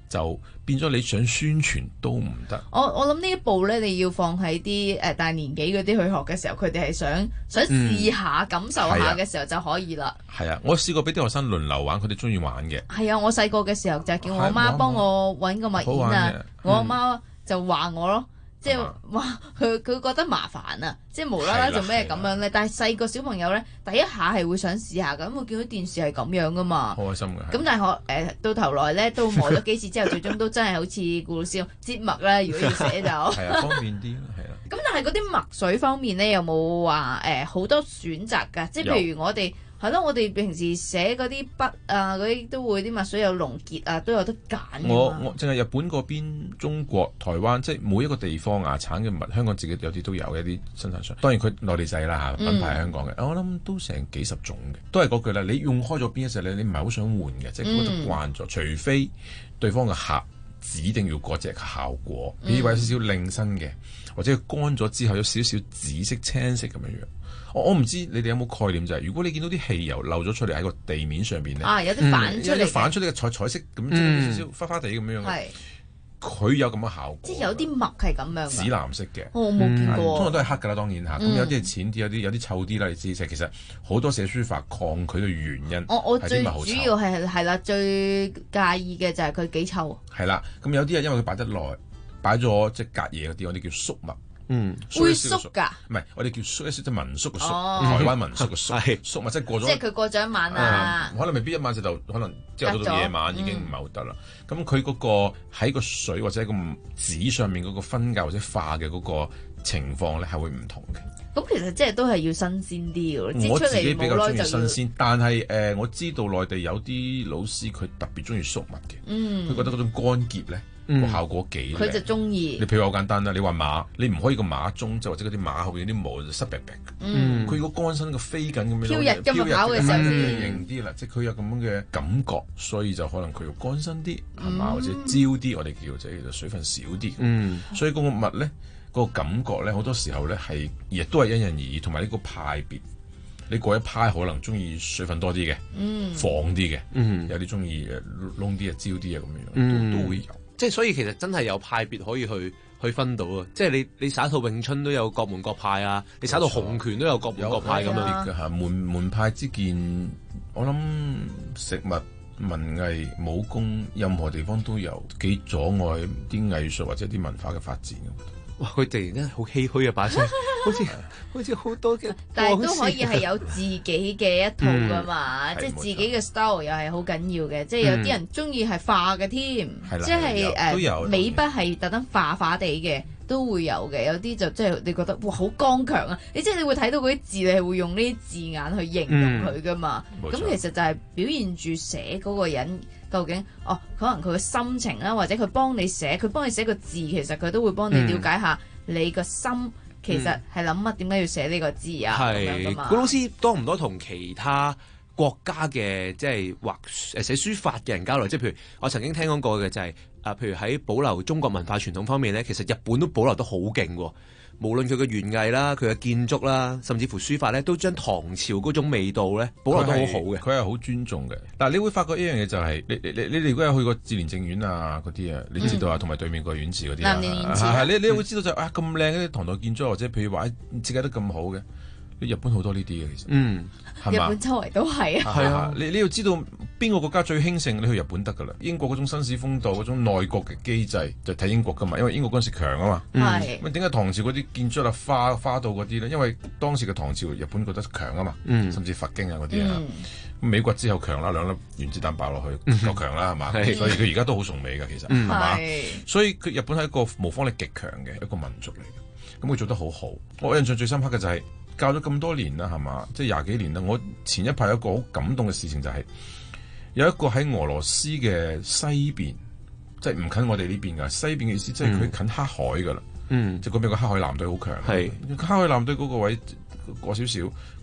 就變咗你想宣傳都唔得。 我我諗呢一步咧，你要放喺啲誒大年紀嗰啲去學嘅時候，佢哋係想想試下、嗯、感受下嘅時候就可以啦。 係啊，我試過俾啲學生輪流玩，佢哋中意玩嘅。係啊，我細個嘅時候就叫我媽幫我揾個物件啊，我阿媽就話我咯。即係話佢佢覺得麻煩啊！即係無啦啦做咩咁樣咧？但係細個小朋友咧，第一下係會想試下㗎，咁我見到電視係咁樣噶嘛， 好開心嘅。 咁但係我誒、呃、到頭來咧，都磨咗幾次之後，最終都真係好似顧老師節墨啦。如果要寫就係啊，方便啲係啊。 咁但係嗰啲墨水方面咧，有冇話誒好多選擇㗎？即係譬如我哋。係咯，我哋平時寫嗰啲筆啊，嗰啲都會啲墨水有龍結啊，都有得揀。 我我淨係日本嗰邊、中國、台灣，即係每一個地方啊產嘅墨，香港自己有啲都有一啲生產商。當然佢內地製啦嚇，品牌香港嘅，嗯、我諗都成幾十種嘅。都係嗰句啦，你用開咗邊一隻咧，你唔係好想換嘅，即係覺得慣咗。嗯、除非對方嘅客指定要嗰隻效果，譬如話有少少靚身嘅，或者佢乾咗之後有少少紫色、青色咁樣樣。我我唔知你哋有冇概念就係、是，如果你見到啲汽油漏咗出嚟喺個地面上邊咧， 啊有啲反出嚟、嗯， 有啲反出嚟嘅彩彩色咁，即係少少花花地咁樣嘅，佢有咁嘅效果。 即係有啲墨係咁樣。 紫藍色嘅， 我冇見過。 通常都係黑㗎啦，當然嚇。咁、嗯、有啲係淺啲，有啲有啲臭啲啦。你知其實好多寫書法抗拒嘅原因。 我我最主要係係啦，最介意嘅就係佢幾臭。 係啦，咁有啲係因為佢擺得耐，擺咗即係隔夜嗰啲，我哋叫粟墨。 嗯，會縮㗎？ 唔係，我哋叫縮一縮，即係民宿嘅宿，台灣民宿嘅宿，宿物即係過咗。 即係佢過咗一晚啊！ 可能未必一晚就可能之後到到夜晚已經唔係好得啦。咁佢嗰個喺個水或者個紙上面嗰個分解或者化嘅嗰個情況咧係會唔同嘅。 咁其實即係都係要新鮮啲嘅。 我自己比較中意新鮮，但係誒我知道內地有啲老師佢特別中意宿物嘅，佢覺得嗰種乾澀咧。個效果幾靚， 佢就中意。 你譬如好簡單啦，你話馬，你唔可以個馬鬃就或者嗰啲馬後邊啲毛就濕白白嘅。嗯，佢如果乾身個飛緊咁樣， 飄逸今日跑嘅時候先型啲啦，即係佢有咁樣嘅感覺，所以就可能佢要乾身啲係嘛，或者焦啲，我哋叫即係水分少啲。嗯，所以嗰個物咧，嗰個感覺咧，好多時候咧係亦都係因人而異，同埋呢個派別。你過一派可能中意水分多啲嘅，嗯，放啲嘅，嗯，有啲中意誒燶啲啊、焦啲啊咁樣樣，都都會有。 即係所以其實真係有派別可以去去分到啊！即係你你耍套詠春都有各門各派啊，你耍套洪拳都有各門各派咁樣嘅嚇。門門派之見，我諗食物、文藝、武功，任何地方都有幾阻礙啲藝術或者啲文化嘅發展。 哇！佢突然間好唏噓啊，把聲好似好似好多嘅， 但係都可以係有自己嘅一套噶嘛，嗯、即係自己嘅 style 又係好緊要嘅，嗯、即係有啲人中意係化嘅添，嗯、即係誒美筆係特登化化地嘅都會有嘅，有啲就即係你覺得哇好剛強啊！你即係你會睇到嗰啲字，你係會用呢啲字眼去形容佢噶嘛？咁、嗯、其實就係表現住寫嗰個人。究竟哦，可能佢嘅心情啦，或者佢幫你寫，佢幫你寫個字，其實佢都會幫你了解下你個心，嗯、其實係諗乜？點解要寫呢個字啊？係是，古老師多唔多同其他國家嘅即係畫誒寫書法嘅人交流？即係譬如我曾經聽講過嘅就係、是、啊，譬如喺保留中國文化傳統方面咧，其實日本都保留得好勁喎。無論佢嘅園藝啦、佢嘅建築啦，甚至乎書法咧，都將唐朝嗰種味道咧保留得好好嘅。佢係好尊重嘅。但係你會發覺一樣嘢就係、是，你你你你哋如果有去過志蓮淨苑啊嗰啲啊，你知道啊，同埋、嗯、對面個院寺嗰啲啊，係係你你會知道就係、啊咁靚嗰啲唐代建築，或者譬如話設計得咁好嘅。日本好多呢啲嘅其實，嗯， 日本周圍都係啊。 係啊，你你要知道邊個國家最興盛，你去日本得㗎啦。英國嗰種紳士風度，嗰種內閣嘅機制，就睇英國㗎嘛。因為英國嗰陣時強啊嘛。係。咁點解唐朝嗰啲建築啊花花到嗰啲咧？因為當時嘅唐朝日本覺得強啊嘛。嗯。甚至佛經啊嗰啲啊。嗯。美國之後強啦，兩粒原子彈爆落去夠強啦，係嘛？所以佢而家都好崇美㗎，其實係嘛？所以佢日本係一個模仿力極強嘅一個民族嚟嘅。咁佢做得好好。我印象最深刻嘅就係。教咗咁多年啦，係嘛？即係廿幾年啦。我前一排有一個好感動嘅事情就係、是、有一個喺俄羅斯嘅西邊，即係唔近我哋呢邊㗎。西邊嘅意思即係佢近黑海㗎啦。嗯，即係嗰邊個黑海艦隊好強。係是黑海艦隊嗰個位過少少，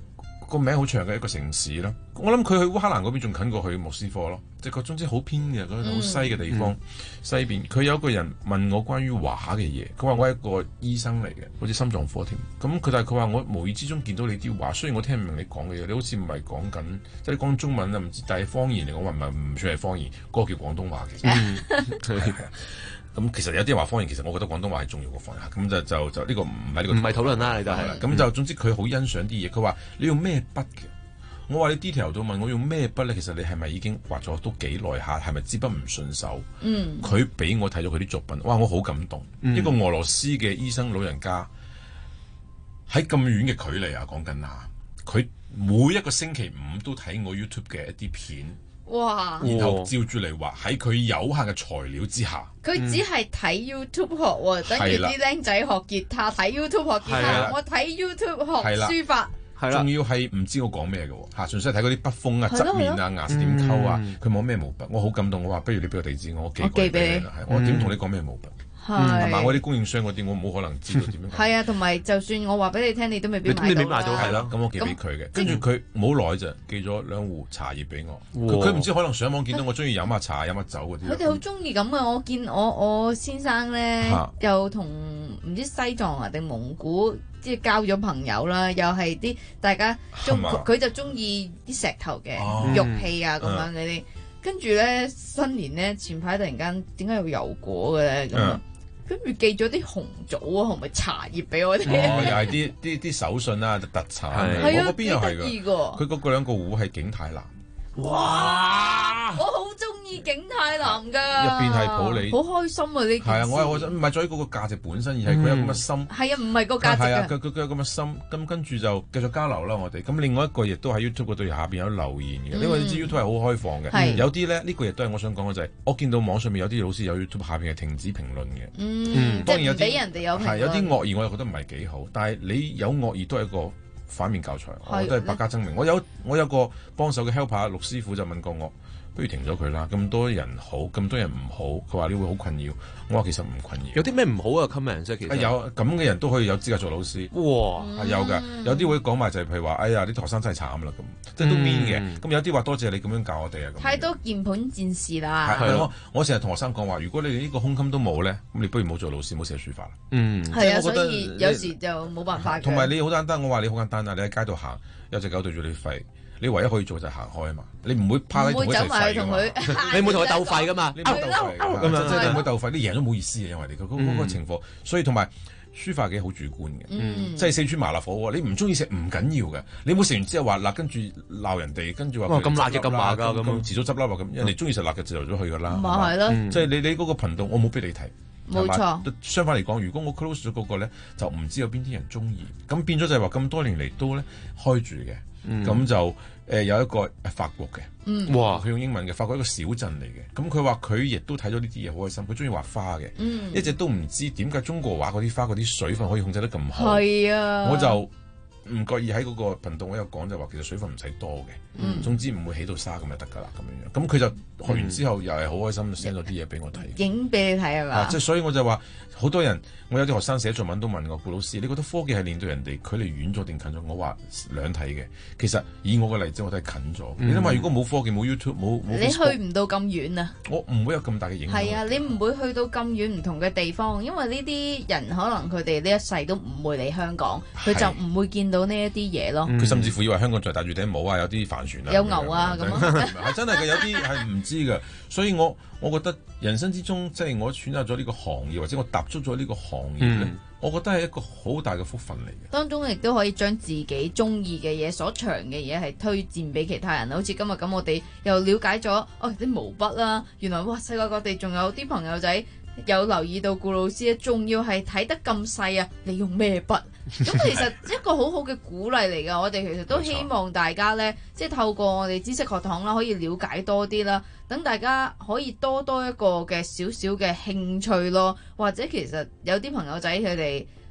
個名好長嘅一個城市咯。我諗佢去烏克蘭嗰邊仲近過去莫斯科咯，即係佢總之好偏嘅嗰度好西嘅地方，嗯、西邊。佢有一個人問我關於畫嘅嘢，佢話我係一個醫生嚟嘅，好似心臟科添。咁佢但係佢話我無意之中見到你啲畫，雖然我聽唔明你講嘅嘢，你好似唔係講緊，即係你講中文啊，唔知，但係方言嚟講話唔係唔算係方言，嗰、嗰個叫廣東話嘅。咁其實有啲人話方言，其實我覺得廣東話係重要過方言。咁就就就呢、呢個唔係呢個唔係討論啦，你就係咁就總之佢好欣賞啲嘢。佢話你用咩筆嘅？我話你 detail 到問我用咩筆咧？其實你係咪已經畫咗都幾耐下？係咪支筆唔順手？嗯，佢俾我睇咗佢啲作品，哇！我好感動。嗯、一個俄羅斯嘅醫生老人家喺咁遠嘅距離啊，講緊啊，佢每一個星期五都睇我 YouTube 嘅一啲片。哇！然後照住嚟畫喺佢有限嘅材料之下， 佢只係睇 YouTube 學喎，嗯、等於啲僆仔學吉他睇 YouTube 學吉他，我睇 YouTube 學書法。 仲要係唔知我講咩嘅喎，嚇，純粹係睇嗰啲筆鋒啊、側面啊、顏色點溝啊，佢冇咩毛筆，我好感動。我話不如你俾個地址我，我寄過俾你啦。我點同你講咩毛筆？係嘛？我啲供應商嗰啲，我冇可能知道點樣。 係啊，同埋就算我話俾你聽，你都未必買到。 買到係咯， 咁我寄俾佢嘅。跟住佢冇耐就寄咗兩壺茶葉俾我。佢唔知可能上網見到我中意飲下茶、飲下酒嗰啲。 佢哋好中意咁啊！我見我我先生咧，又同唔知西藏啊定蒙古。即係交咗朋友啦，又係啲大家中佢就中意啲石頭嘅、哦、玉器啊咁樣嗰啲，跟住咧新年咧前排突然間點解有油果嘅咧咁啊？跟住寄咗啲紅棗啊同埋茶葉俾我哋， 哦又係啲啲啲手信啊特產，我嗰邊又係㗎，佢嗰個兩個壺係景泰藍。哇！ 我好中意景泰藍噶， 入邊係普洱， 好開心啊！呢件事係啊，我係我唔係在於嗰個價值本身，而係佢有咁嘅心。 係啊，唔係個價值啊， 佢佢佢有咁嘅心。咁跟住就繼續交流啦，我哋。咁另外一個亦都喺 YouTube 嗰度下邊有留言嘅，因為你知 YouTube 係好開放嘅。有啲咧呢個亦都係我想講嘅就係，我見到網上面有啲老師有 YouTube 下邊係停止評論嘅。 嗯，當然有啲俾人哋有評論。 係有啲惡意，我又覺得唔係幾好。但係你有惡意都係一個反面教材，我都係百家爭鳴。我有我有個幫手嘅 helper 陸師傅就問過我，不如停咗佢啦。咁多人好，咁多人唔好，佢話你會好困擾。我話其實唔困擾。 有啲咩唔好嘅 comment 啫？其實有咁嘅人都可以有資格做老師。哇，係有㗎。有啲會講埋就係譬如話，哎呀啲學生真係慘啦咁，即係都 mean 嘅。咁有啲話多謝你咁樣教我哋啊。 太多鍵盤戰士啦。 係我我成日同學生講話，如果你哋呢個胸襟都冇咧，咁你不如冇做老師，冇寫書法啦。 嗯，係啊，所以有時就冇辦法。 同埋你好簡單，我話你好簡單啊！你喺街度行，有隻狗對住你吠。你唯一可以做就係行開啊嘛，你唔會趴喺同佢一齊吠㗎嘛， 你唔會同佢鬥吠㗎嘛， 你唔會鬥吠咁樣，即係你唔會鬥吠，你贏都冇意思嘅，因為你嗰嗰個情況，所以同埋書法幾好主觀嘅，即係四川麻辣火鍋，你唔中意食唔緊要嘅，你冇食完之後話辣，跟住鬧人哋，跟住話咁辣嘅咁麻㗎，咁遲早執笠咁，人哋中意食辣嘅就留咗去㗎啦， 咪係咯， 即係你你嗰個頻道我冇俾你睇。 冇錯， 相反嚟講，如果我 close 咗嗰個咧，就唔知有邊啲人中意，咁變咗就係話咁多年嚟都咧開住嘅，咁、嗯、就誒、呃、有一個誒法國嘅，嗯、哇，佢用英文嘅，法國一個小鎮嚟嘅，咁佢話佢亦都睇咗呢啲嘢好開心，佢中意畫花嘅，嗯、一直都唔知點解中國畫嗰啲花嗰啲水分可以控制得咁好，係啊，我就。唔覺意喺嗰個頻道我有講就話其實水分唔使多嘅，嗯、總之唔會起到沙咁就得㗎啦咁樣樣。咁佢就學完之後又係好開心 send 咗啲嘢俾我睇， 影俾你睇係嘛？ 即係所以我就話好多人，我有啲學生寫作文都問我顧老師，你覺得科技係令到人哋距離遠咗定近咗？我話兩睇嘅。其實以我嘅例子，我都係近咗。嗯、你諗下，如果冇科技冇 YouTube 冇冇， 你去唔到咁遠啊！ 我唔會有咁大嘅影響。 係啊，你唔會去到咁遠唔同嘅地方，因為呢啲人可能佢哋呢一世都唔會嚟香港，佢就唔會見到呢一啲嘢咯。 佢、嗯、甚至乎以為香港仲係戴住頂帽啊，有啲帆船啊， 有牛啊咁啊， 係真係嘅，有啲係唔知嘅。所以我我覺得人生之中，即係我選擇咗呢個行業，或者我踏足咗呢個行業咧，嗯、我覺得係一個好大嘅福分嚟嘅。 當中亦都可以將自己中意嘅嘢、所長嘅嘢係推薦俾其他人。好似今日咁，我哋又了解咗哦啲毛筆啦，原來哇世界各地仲有啲朋友仔有留意到顧老師咧，仲要係睇得咁細啊！你用咩筆？咁其實一個好好嘅鼓勵嚟㗎。我哋其實都希望大家咧，即係透過我哋知識學堂啦，可以了解多啲啦，等大家可以多多一個嘅少少嘅興趣咯。或者其實有啲朋友仔佢哋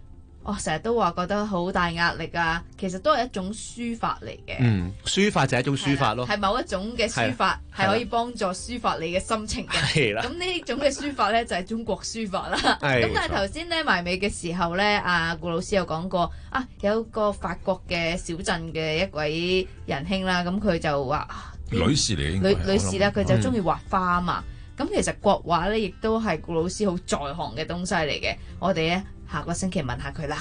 我成日都話覺得好大壓力啊，其實都係一種書法嚟嘅。 嗯，書法就係一種書法咯， 係某一種嘅書法係可以幫助抒發你嘅心情嘅。 係啦， 咁呢種嘅書法咧就係中國書法啦。咁但係頭先咧埋尾嘅時候咧，阿顧老師有講過啊，有個法國嘅小鎮嘅一位仁兄啦，咁佢就話女士嚟嘅， 女女士啦，佢就中意畫花啊嘛。咁、嗯、其實國畫咧亦都係顧老師好在行嘅東西嚟嘅。我哋咧下個星期問下佢啦。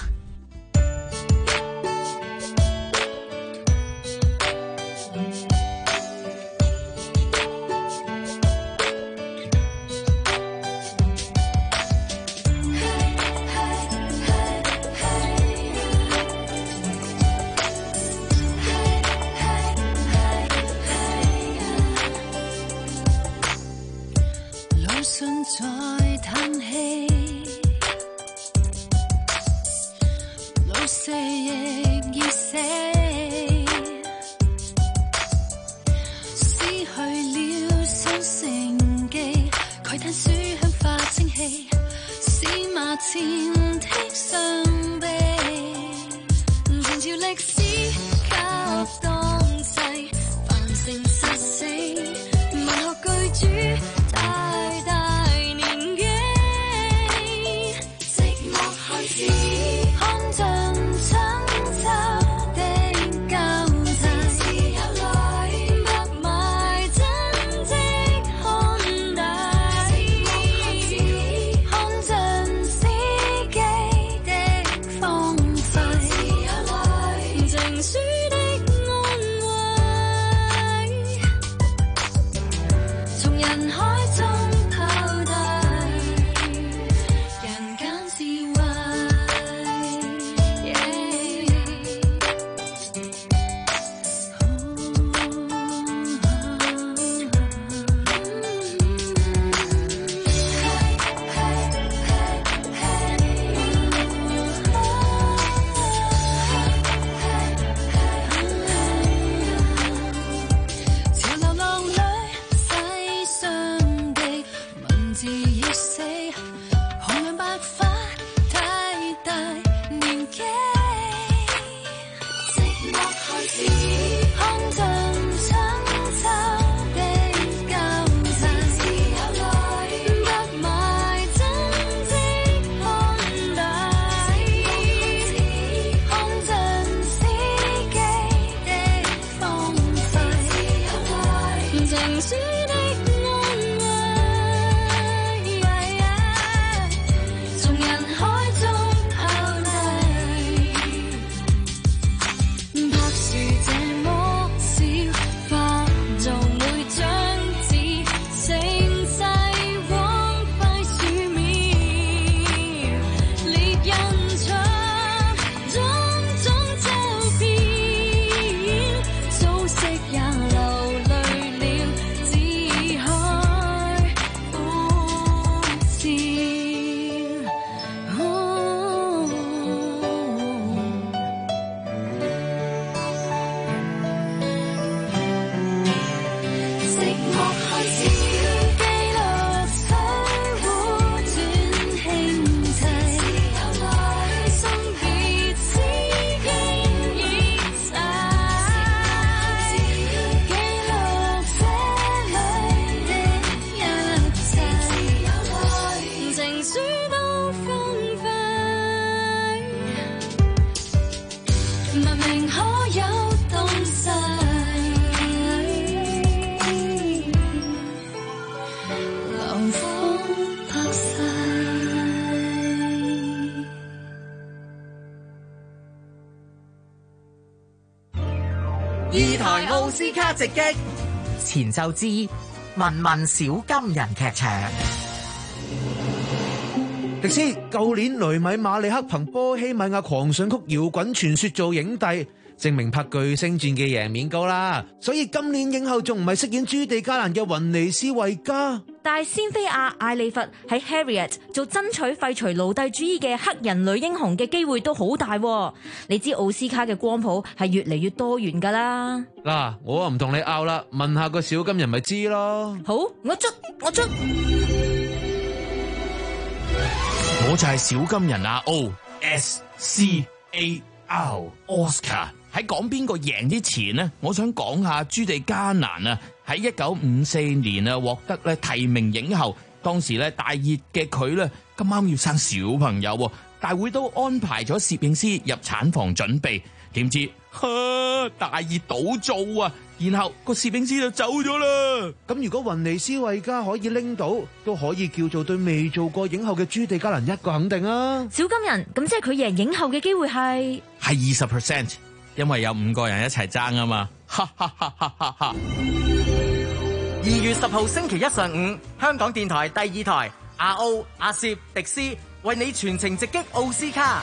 二台奧斯卡直擊，前奏之文文小金人劇場。 迪斯，舊年雷米馬利克憑波希米亞狂想曲搖滾傳說做影帝，證明拍巨星傳嘅贏面高啦。所以今年影后仲唔係飾演朱地加蘭嘅雲尼斯維加？ 但係仙菲亞艾利弗喺 Harriet 做爭取廢除奴隸主義嘅黑人女英雄嘅機會都好大。你知奧斯卡嘅光譜係越嚟越多元噶啦。 嗱，我唔同你拗啦，問下個小金人咪知咯。 好，我捉我捉， 我就係小金人阿 O S C A R Oscar。喺講邊個贏之前呢，我想講下朱迪加蘭啊，喺一九五四年啊獲得咧提名影后。當時咧大熱嘅佢咧咁啱要生小朋友，大會都安排咗攝影師入產房準備，點知哈大熱倒灶啊！然後個攝影師就走咗啦。 咁如果雲尼斯維加可以拎到，都可以叫做對未做過影后嘅朱迪加蘭一個肯定啊！ 小金人，咁即係佢贏影后嘅機會係係二十 percent， 因為有五個人一齊爭啊嘛！哈哈哈哈哈哈！ 二月十號星期一上午，香港電台第二台阿歐、阿攝、迪斯為你全程直擊奧斯卡。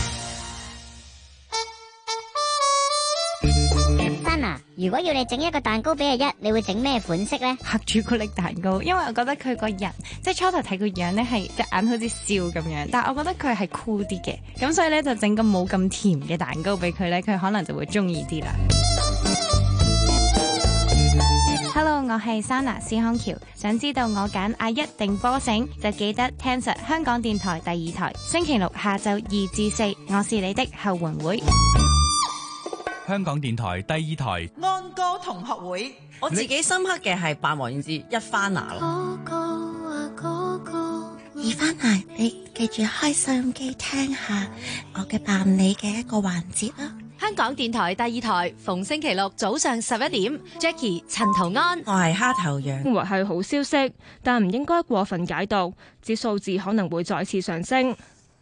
Sana，如果要你整一個蛋糕俾阿一，你會整咩款式呢？ 黑朱古力蛋糕，因為我覺得佢個人即係初頭睇個樣咧係隻眼好似笑咁樣，但係我覺得佢係酷啲嘅，咁所以咧就整個冇咁甜嘅蛋糕俾佢咧，佢可能就會中意啲啦。Hello， 我係 Sana 施康橋，想知道我揀阿一定波繩，就記得聽實香港電台第二台，星期六下晝二至四，我是你的後援會。 香港電台第二台安歌同學會，我自己深刻嘅係扮王菀之一番娜咯。 哥哥啊哥哥，二番娜，你記住開收音機聽下我嘅扮你嘅一個環節啦。 香港電台第二台，逢星期六早上十一點 ，Jackie 陳圖安， 我係蝦頭羊。 認為係好消息，但唔應該過分解讀，指數字可能會再次上升。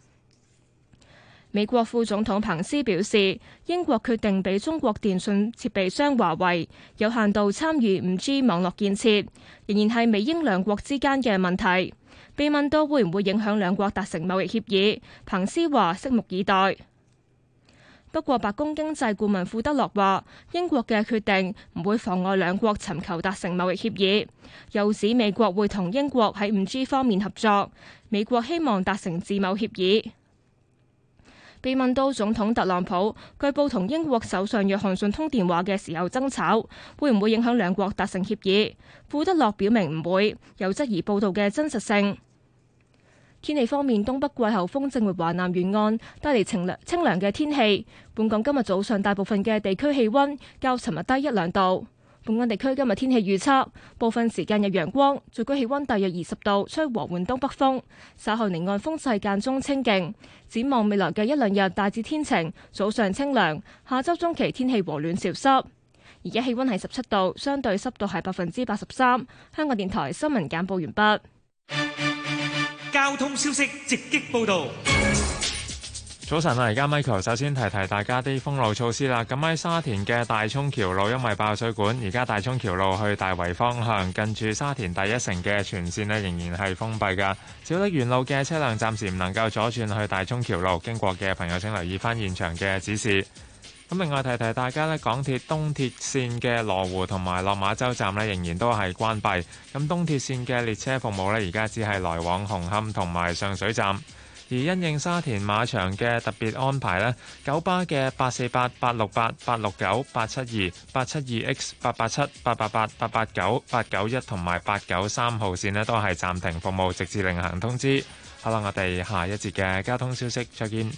美國副總統彭斯表示，英國決定俾中國電信設備商華為有限度參與 五 G 網絡建設，仍然係美英兩國之間嘅問題。被問到會唔會影響兩國達成貿易協議，彭斯話拭目以待。不過，白宮經濟顧問庫德洛話，英國嘅決定唔會妨礙兩國尋求達成貿易協議，又指美國會同英國喺 五 G 方面合作，美國希望達成自貿協議。被問到總統特朗普據報同英國首相約翰遜通電話嘅時候爭吵，會唔會影響兩國達成協議？庫德洛表明唔會，又質疑報道嘅真實性。天氣方面，東北季候風正為華南沿岸帶嚟清涼清涼嘅天氣。本港今日早上大部分嘅地區氣溫較尋日低一兩度。本港地區今日天氣預測，部分時間有陽光，最高氣溫大約二十度，吹和緩東北風。稍後離岸風勢間中清勁。展望未來嘅一兩日大致天晴，早上清涼。下周中期天氣和暖潮濕。而家氣溫係十七度，相對濕度係百分之八十三。香港電台新聞簡報完畢。 交通消息直擊報道。 早晨啊，而家 Michael 首先提提大家啲封路措施啦。咁喺沙田嘅大涌橋路因為爆水管，而家大涌橋路去大圍方向近住沙田第一城嘅全線呢仍然係封閉㗎。小瀝源路嘅車輛暫時唔能夠左轉去大涌橋路，經過嘅朋友請留意翻現場嘅指示。咁另外提提大家呢，港鐵東鐵線嘅羅湖同埋落馬洲站呢仍然都係關閉。咁東鐵線嘅列車服務呢，而家只係來往紅磡同埋上水站。而因應沙田馬場嘅特別安排呢，九巴嘅八四八、八六八、八六九、八七二、八七二 X、八八七、八八八、八八九、八九一同埋八九三號線呢都係暫停服務，直至另行通知。好啦，我哋下一節嘅交通消息再見。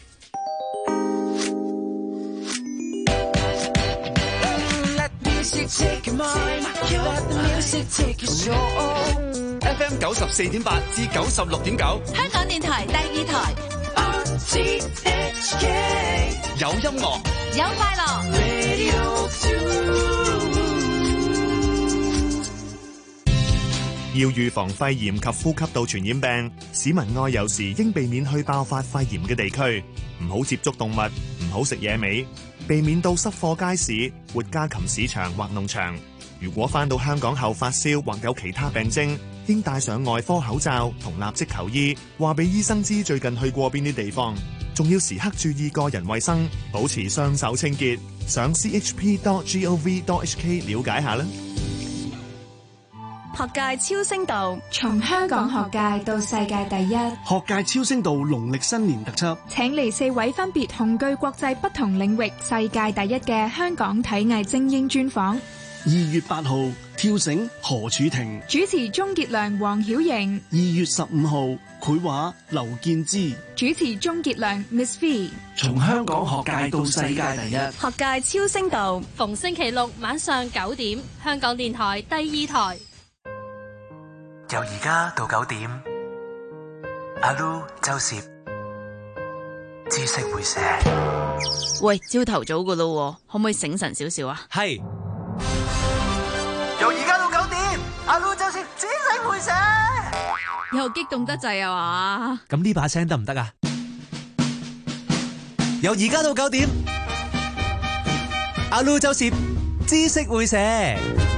F M 九十四點八至九十六點九， 香港電台第二台。 R T H K 有音樂， 有快樂。 要預防肺炎及呼吸道傳染病，市民外遊時應避免去爆發肺炎嘅地區，唔好接觸動物，唔好食野味，避免到濕貨街市、活家禽市場或農場。如果返到香港後發燒或有其他病徵，應戴上外科口罩同立即求醫，話俾醫生知最近去過邊啲地方，仲要時刻注意個人衛生，保持雙手清潔。上 c h p dot gov dot h k 了解下啦。 學界超聲道，從香港學界到世界第一。 學界超聲道農曆新年特輯， 請嚟四位分別雄踞國際不同領域、世界第一嘅香港體藝精英專訪。 二月八號跳繩何柱婷， 主持鍾傑良、黃曉瑩。 二月十五號繪畫劉建之， 主持鍾傑良 Miss V。 從香港學界到世界第一， 學界超聲道，逢星期六晚上九點，香港電台第二台。 由而家到九點，阿 Lu 周攝知識會寫。 喂，朝頭早噶咯，可唔可以醒神少少啊？ 係。由而家到九點，阿 Lu 周攝知識會寫。 又激動得滯啊嘛！ 咁呢把聲得唔得啊？由而家到九點，阿 Lu 周攝知識會寫。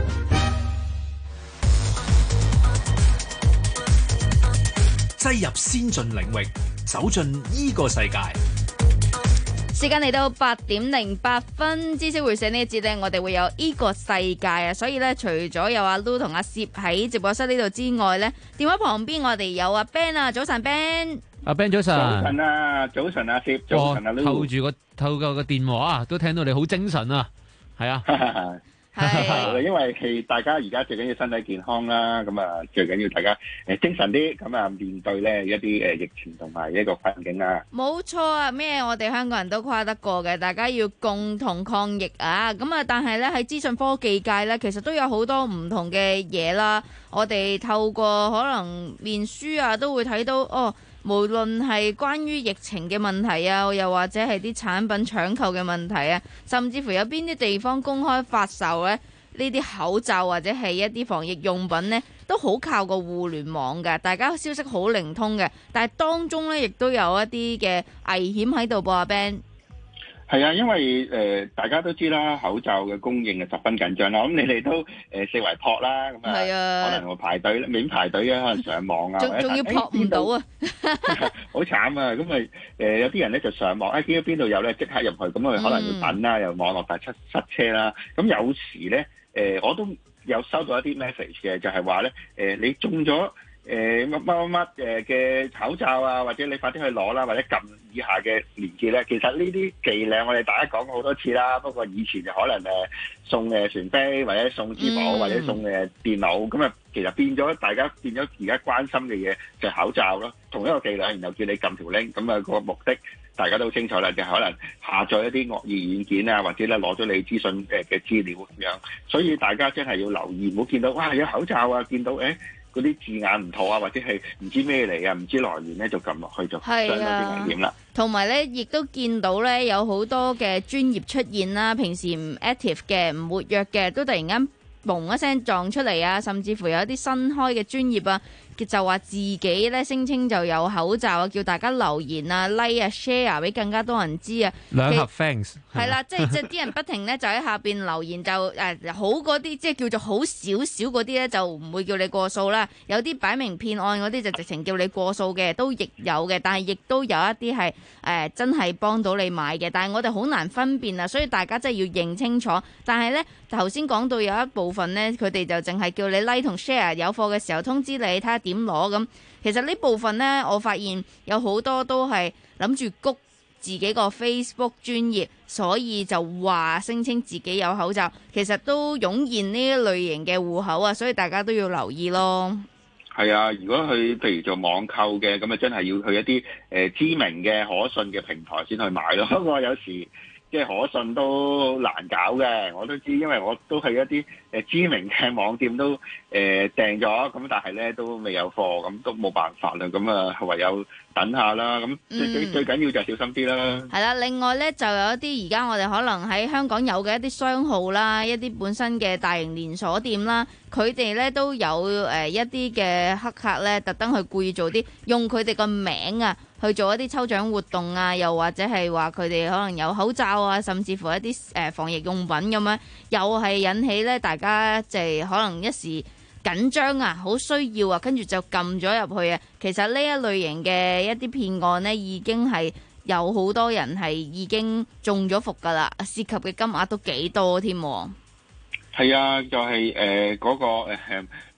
擠入先進領域，走進呢個世界。 時間嚟到八點零八分，知識會寫呢一節呢，我哋會有呢個世界啊！所以呢，除咗有阿 Lu 同阿攝喺直播室呢度之外呢，電話旁邊我哋有阿 Ben 啊，早晨 Ben。 阿 Ben 早晨。 早晨啊，早晨阿攝，早晨阿 Lu。 透住個透過個電話啊，都聽到你好精神啊，係啊。 係，因為係大家而家最緊要身體健康啦，咁啊最緊要大家誒精神啲，咁啊面對咧一啲誒疫情同埋一個困境啊。 冇錯啊，咩我哋香港人都跨得過嘅，大家要共同抗疫啊！咁啊，但係咧喺資訊科技界咧，其實都有好多唔同嘅嘢啦。我哋透過可能面書啊，都會睇到哦。無論係關於疫情嘅問題啊，又或者係啲產品搶購嘅問題啊，甚至乎有邊啲地方公開發售咧，呢啲口罩或者係一啲防疫用品呢，都好靠個互聯網嘅，大家消息好靈通嘅。但係當中呢，亦都有一啲嘅危險喺度噃，阿 Ben。 係啊，因為誒、呃、大家都知啦，口罩嘅供應係十分緊張啦。咁你哋都誒、呃、四圍撲啦，咁啊可能會排隊，免排隊啊，可能上網啊， 仲仲要撲唔到啊， 好慘啊！咁咪誒有啲人咧就上網，誒見到邊度有咧，即刻入去，咁佢可能要等啦，又網絡大塞塞車啦。咁有時咧誒、呃、我都有收到一啲 message 嘅，就係話咧誒你中咗誒乜乜乜乜誒嘅口罩啊，或者你快啲去攞啦，或者撳以下嘅連結咧。其實呢啲伎倆我哋大家講過好多次啦，不過以前就可能誒送誒船飛，或者送支寶，或者送誒電腦，咁啊其實變咗大家變咗而家關心嘅嘢就係口罩咯，同一個伎倆，然後叫你撳條 link，咁啊個目的大家都清楚啦，就係可能下載一啲惡意軟件啊，或者咧攞咗你資訊嘅嘅資料咁樣，所以大家真係要留意，唔好見到哇有口罩啊，見到誒嗰啲字眼唔妥啊，或者係唔知咩嚟啊，唔知來源咧就撳落去就相當之危險啦。 同埋咧，亦都見到咧有好多嘅專業出現啦，平時唔 active 嘅、唔活躍嘅，都突然間嘣一聲撞出嚟啊！甚至乎有一啲新開嘅專業啊，就話自己咧聲稱就有口罩啊，叫大家留言啊、like 啊、share 俾更加多人知啊。 兩盒 thanks 係啦，即係即係啲人不停咧就喺下邊留言就誒、呃、好嗰啲，即係叫做好少少嗰啲咧就唔會叫你過數啦。有啲擺明騙案嗰啲就直情叫你過數嘅，都亦有嘅。但係亦都有一啲係誒真係幫到你買嘅。但係我哋好難分辨啊，所以大家真係要認清楚。但係咧頭先講到有一部分咧，佢哋就淨係叫你 like 同 share， 有貨嘅時候通知你睇下點攞咁。其實呢部分呢，我發現有好多都係諗住谷自己個 Facebook 專頁，所以就話聲稱自己有口罩，其實都湧現呢一類型嘅戶口啊，所以大家都要留意咯。 係啊，如果去譬如做網購嘅，咁啊真係要去一啲誒、呃、知名嘅可信嘅平台先去買咯。不過有時即係可信都難搞嘅，我都知，因為我都去一啲誒知名嘅網店都誒、呃、訂咗，咁但係咧都未有貨，咁都冇辦法啦，咁啊唯有等下啦。咁最最最緊要就係小心啲啦。 係啦，另外咧就有一啲而家我哋可能喺香港有嘅一啲商號啦，一啲本身嘅大型連鎖店啦，佢哋咧都有誒一啲嘅黑客咧特登去故意做啲用佢哋個名啊去做一啲抽獎活動啊，又或者係話佢哋可能有口罩啊，甚至乎一啲誒防疫用品咁樣，又係引起咧大家即係可能一時緊張啊，好需要啊，跟住就撳咗入去啊。其實呢一類型嘅一啲騙案呢，已經係有好多人係已經中咗伏噶啦，涉及嘅金額都幾多添。係啊，就係誒嗰個誒。呃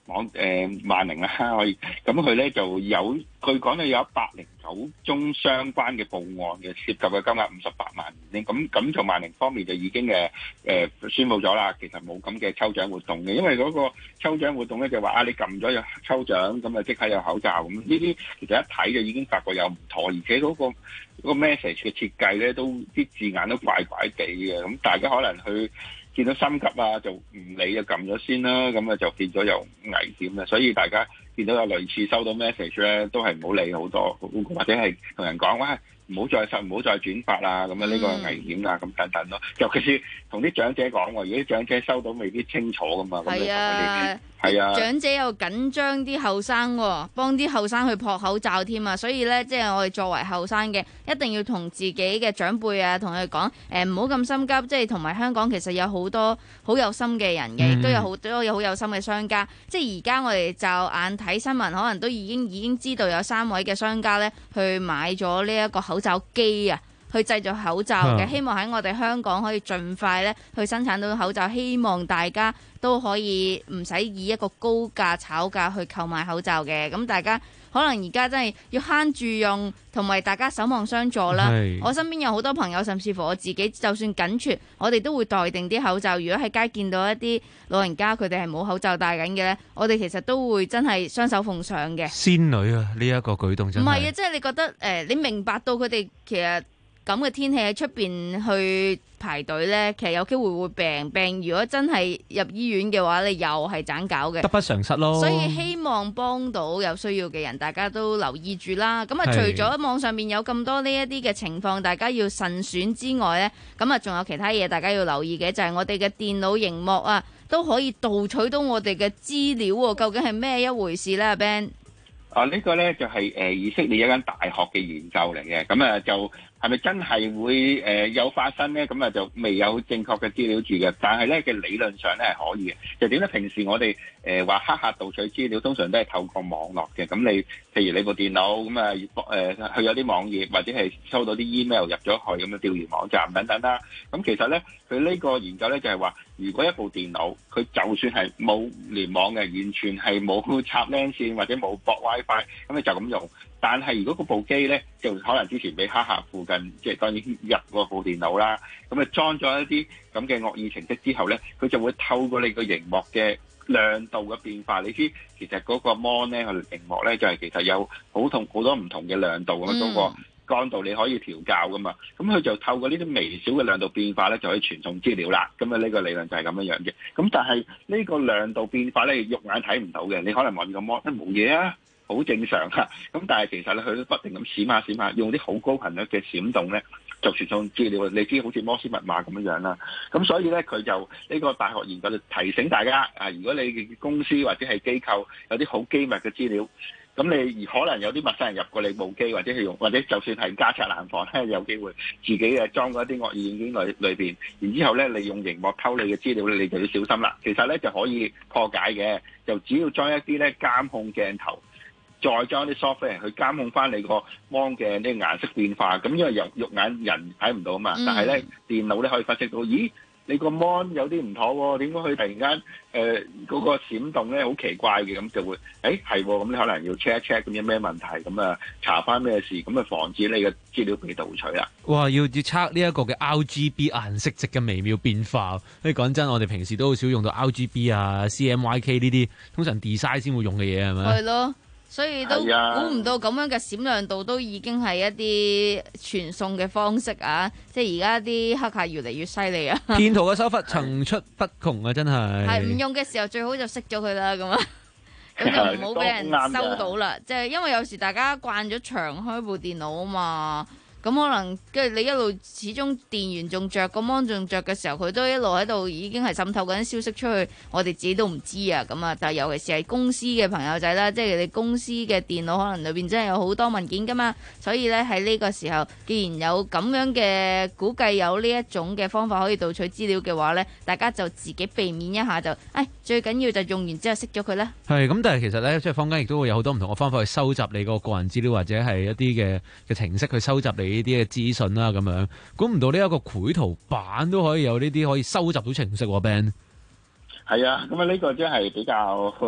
網誒萬寧啦，可以咁佢咧就有據講咧有一百零九宗相關嘅報案嘅，涉及嘅金額五十八萬元。咁咁就萬寧方面就已經誒誒宣佈咗啦，其實冇咁嘅抽獎活動嘅，因為嗰個抽獎活動咧就話啊你撳咗有抽獎，咁啊即刻有口罩咁，呢啲其實一睇就已經發覺有唔妥，而且嗰、嗰個嗰、嗰個 message 嘅設計咧都啲字眼都怪怪地嘅，咁大家可能去見到心急啊，就唔理就撳咗先啦，咁啊就變咗有危險啦。所以大家見到有類似收到 message 咧，都係唔好理好多，或者係同人講哇，唔好再收，唔好再轉發啦，咁啊呢個係危險啊，咁等等咯。尤其是同啲長者講喎，如果啲長者收到未必清楚噶嘛，咁你同佢哋係啊， 長者又緊張啲後生喎，幫啲後生去撲口罩添啊，所以咧即係我哋作為後生嘅，一定要同自己嘅長輩啊，同佢講誒唔好咁心急，即係同埋香港其實有好多好有心嘅人嘅，亦都有好多有好有心嘅商家。即係而家我哋驟眼睇新聞，可能都已經已經知道有三位嘅商家咧去買咗呢一個口罩機啊，去製造口罩嘅， 啊、 希望喺我哋香港可以盡快咧去生產到口罩，希望大家都可以唔使以一個高價炒價去購買口罩嘅。咁大家可能而家真係要慳住用，同埋大家守望相助啦。我身邊有好多朋友，甚至乎我自己，就算緊缺，我哋都會待定啲口罩。如果喺街見到一啲老人家，佢哋係冇口罩戴緊嘅呢，我哋其實都會真係雙手奉上嘅。 仙女啊，呢、這、一個舉動真係唔係啊，即係你覺得誒、呃，你明白到佢哋其實咁嘅天氣喺出邊去排隊呢，其實有機會會病病。如果真係入醫院嘅話，你又係盞搞嘅， 得不償失咯。 所以希望幫到有需要嘅人，大家都留意住啦。咁啊，除咗網上面有咁多呢一啲嘅情況，大家要慎選之外呢，咁啊，仲有其他嘢大家要留意嘅，就係、是、我哋嘅電腦熒幕啊，都可以盜取到我哋嘅資料喎。究竟係咩一回事呢？阿 Ben？ 啊，呢、這個呢就係、是、誒、呃、以色列一間大學嘅研究嚟嘅，咁啊就。係咪真係會誒、呃、有發生咧？咁啊就未有正確嘅資料住嘅，但係咧嘅理論上咧係可以嘅。就點咧？平時我哋誒話黑客盜取資料，通常都係透過網絡嘅。咁你譬如你部電腦咁啊誒去有啲網頁，或者係收到啲 email 入咗去咁嘅釣魚網站等等啦。咁其實咧佢呢個研究咧就係話，如果一部電腦佢就算係冇聯網嘅，完全係冇插 LAN 線或者冇駁 WiFi，咁你就咁用。但係如果嗰部機咧，就可能之前俾黑客附近，即係當然入過部電腦啦，咁啊裝咗一啲咁嘅惡意程式之後咧，佢就會透過你個熒幕嘅亮度嘅變化，你知其實嗰個 mon 咧，佢熒幕咧就係其實有好同好多唔同嘅亮度咁樣，嗰個光度你可以調校噶嘛，咁佢就透過呢啲微小嘅亮度變化咧，就可以傳送資料啦。咁啊呢個理論就係咁樣樣嘅。咁但係呢個亮度變化咧，肉眼睇唔到嘅，你可能望住個 mon 咧冇嘢啊。好正常啊，咁但係其實咧，佢都不停咁閃下閃下，用啲好高頻率嘅閃動咧，就傳送資料。你知好似摩斯密碼咁樣樣啦。咁所以咧，佢就呢、呢個大學研究就提醒大家啊，如果你嘅公司或者係機構有啲好機密嘅資料，咁你而可能有啲陌生人入過你部機，或者係用，或者就算係家賊難防咧，有機會自己誒裝嗰啲惡意軟件裏裏邊，然之後咧，利用熒幕偷你嘅資料咧，你就要小心啦。其實咧就可以破解嘅，就只要裝一啲咧監控鏡頭。再將啲 software 去監控翻你個 mon 嘅啲顏色變化，咁因為肉肉眼人睇唔到啊嘛，嗯、但係咧電腦咧可以分析到，咦你個 mon 有啲唔妥喎，點解佢突然間誒嗰、呃那個閃動咧好奇怪嘅，咁就會誒係喎，咁、欸、你可能要 check 一 check 咁有咩問題，咁啊查翻咩事，咁啊防止你嘅資料被盜取啦。 哇！要要測呢一個嘅 R G B 顏色值嘅微妙變化，誒講真，我哋平時都好少用到 R G B 啊、C M Y K 呢啲，通常 design 先會用嘅嘢係咪？係咯。所以都估唔到咁樣嘅閃亮度都已經係一啲傳送嘅方式啊！即係而家啲黑客越嚟越犀利啊！ 騙徒嘅手法層出不窮啊！真係係唔用嘅時候最好就熄咗佢啦，咁啊，咁就唔好俾人收到啦。即係因為有時大家慣咗長開部電腦啊嘛。咁可能跟住你一路始終電源仲着，個 mon 仲着嘅時候，佢都一路喺度已經係滲透緊消息出去，我哋自己都唔知啊！咁啊，但係尤其是係公司嘅朋友仔啦，即係你公司嘅電腦可能裏邊真係有好多文件噶嘛，所以咧喺呢個時候，既然有咁樣嘅估計有呢一種嘅方法可以盜取資料嘅話咧，大家就自己避免一下就，誒最緊要就用完之後熄咗佢啦。 係咁，但係其實咧，即係坊間亦都會有好多唔同嘅方法去收集你個個人資料，或者係一啲嘅嘅程式去收集你呢啲嘅資訊啦，咁樣估唔到呢一個繪圖板都可以有呢啲可以收集到程式喎 ，Ben。 係啊，咁啊呢個真係比較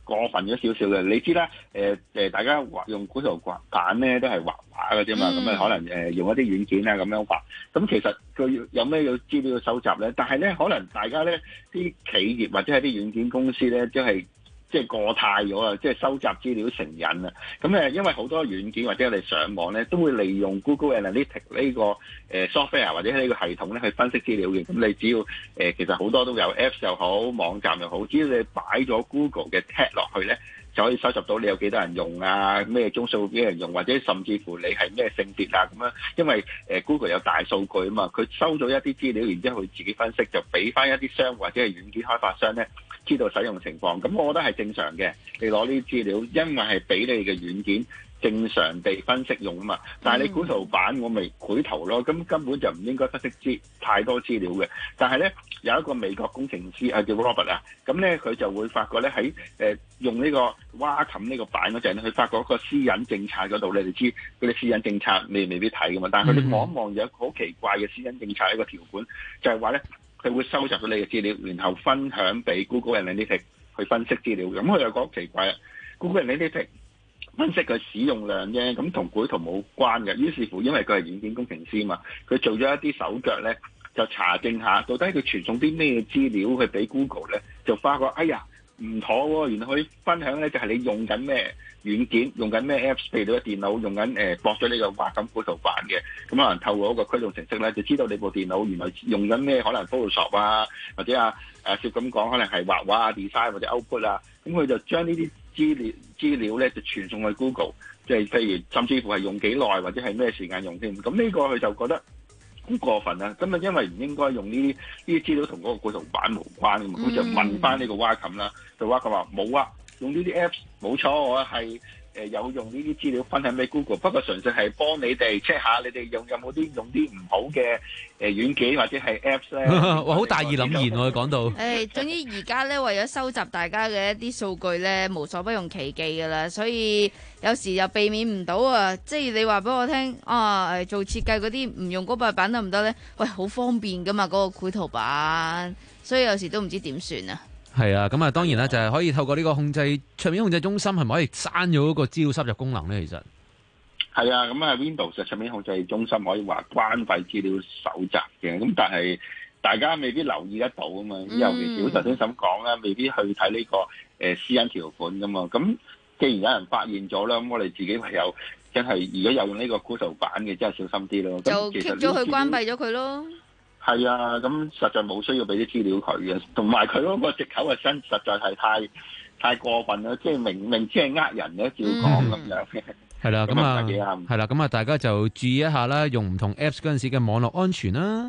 過分咗少少嘅。你知啦，誒、呃、誒，大家畫用繪圖板咧都係畫畫嘅啫嘛，咁啊、嗯、可能誒、呃、用一啲軟件啊咁樣畫。咁其實佢有咩要資料要收集咧？但係咧，可能大家咧啲企業或者係啲軟件公司咧，即係。即係過態咗啊！即係收集資料成癮啊！咁誒，因為好多軟件或者我哋上網咧，都會利用 Google Analytics 呢個誒 software 或者呢個系統咧去分析資料嘅。咁你只要誒、呃，其實好多都有 Apps 又好，網站又好，只要你擺咗 Google 嘅 tag 落去咧，就可以收集到你有幾多人用啊，咩鐘數幾多人用，或者甚至乎你係咩性別啊咁樣。因為誒 Google 有大數據啊嘛，佢收咗一啲資料，然之後佢自己分析，就俾翻一啲商戶或者係軟件開發商咧。知道使用情況，咁我覺得係正常嘅。你攞呢啲資料，因為係俾你嘅軟件正常地分析用啊嘛。但係你繪圖板我咪繪圖咯，咁根本就唔應該分析資太多資料嘅。但係咧有一個美國工程師啊叫 Robert 啊，咁咧佢就會發覺咧喺誒用呢個挖冚呢個板嗰陣，佢發覺個私隱政策嗰度，你哋知嗰啲私隱政策你未必睇噶嘛。但係佢哋望一望有一個好奇怪嘅私隱政策一個條款，就係話咧。佢會收集到你嘅資料，然後分享俾 Google Analytics 去分析資料。咁佢又覺得奇怪啊 ！Google Analytics 分析佢使用量啫，咁同繪圖冇關嘅。於是乎，因為佢係軟件工程師嘛，佢做咗一啲手腳咧，就查證下到底佢傳送啲咩資料去俾 Google 咧，就發覺哎呀唔妥喎！原來佢分享咧就係你用緊咩軟件，用緊咩 Apps， 譬如你個電腦用緊誒駁咗呢個畫緊繪圖板嘅，咁可能透過一個驅動程式咧，就知道你部電腦原來用緊咩，可能 Photoshop 啊，或者啊誒攝咁講，可能係畫畫啊、design 或者 output 啊，咁佢就將呢啲資料資料咧就傳送去 Google， 即係譬如甚至乎係用幾耐或者係咩時間用添，咁呢個佢就覺得好過分啊！咁啊，因為唔應該用呢啲呢啲資料同嗰個繪圖板無關嘅嘛，佢就問翻呢個 Wacom 啦，就 Wacom 話冇啊。用呢啲 apps 冇錯，我係誒有用呢啲資料分享俾 Google， 不過純粹係幫你哋 check 下你哋用有冇啲用啲唔好嘅誒軟件或者係 apps 咧。 哇，好大義凜然喎，講到。 誒，總之而家咧為咗收集大家嘅一啲數據咧，無所不用其極噶啦，所以有時又避免唔到啊。即係你話俾我聽啊，誒做設計嗰啲唔用嗰塊板得唔得咧？喂，好方便噶嘛，嗰個繪圖板，所以有時都唔知點算啊。 係啊，咁啊當然啦，就係可以透過呢個控制桌面控制中心，係咪可以刪咗嗰個資料收集功能咧？其實係啊，咁啊 Windows 嘅桌面控制中心可以話關閉資料搜集嘅，咁但係大家未必留意得到啊嘛。尤其是我頭先咁講啦，未必去睇呢個誒私隱條款噶嘛。咁既然有人發現咗啦，咁我哋自己唯有真係如果有用呢個繪圖板嘅，真係小心啲咯。 就 keep 咗佢，關閉咗佢咯。 係啊，咁實在冇需要俾啲資料佢嘅，同埋佢嗰個藉口嘅身實在係太太過分啦，即係明明知係呃人嘅，照講咁樣嘅。 係啦，咁啊，係啦，咁啊，大家就注意一下啦，用唔同 Apps 嗰陣時嘅網絡安全啦。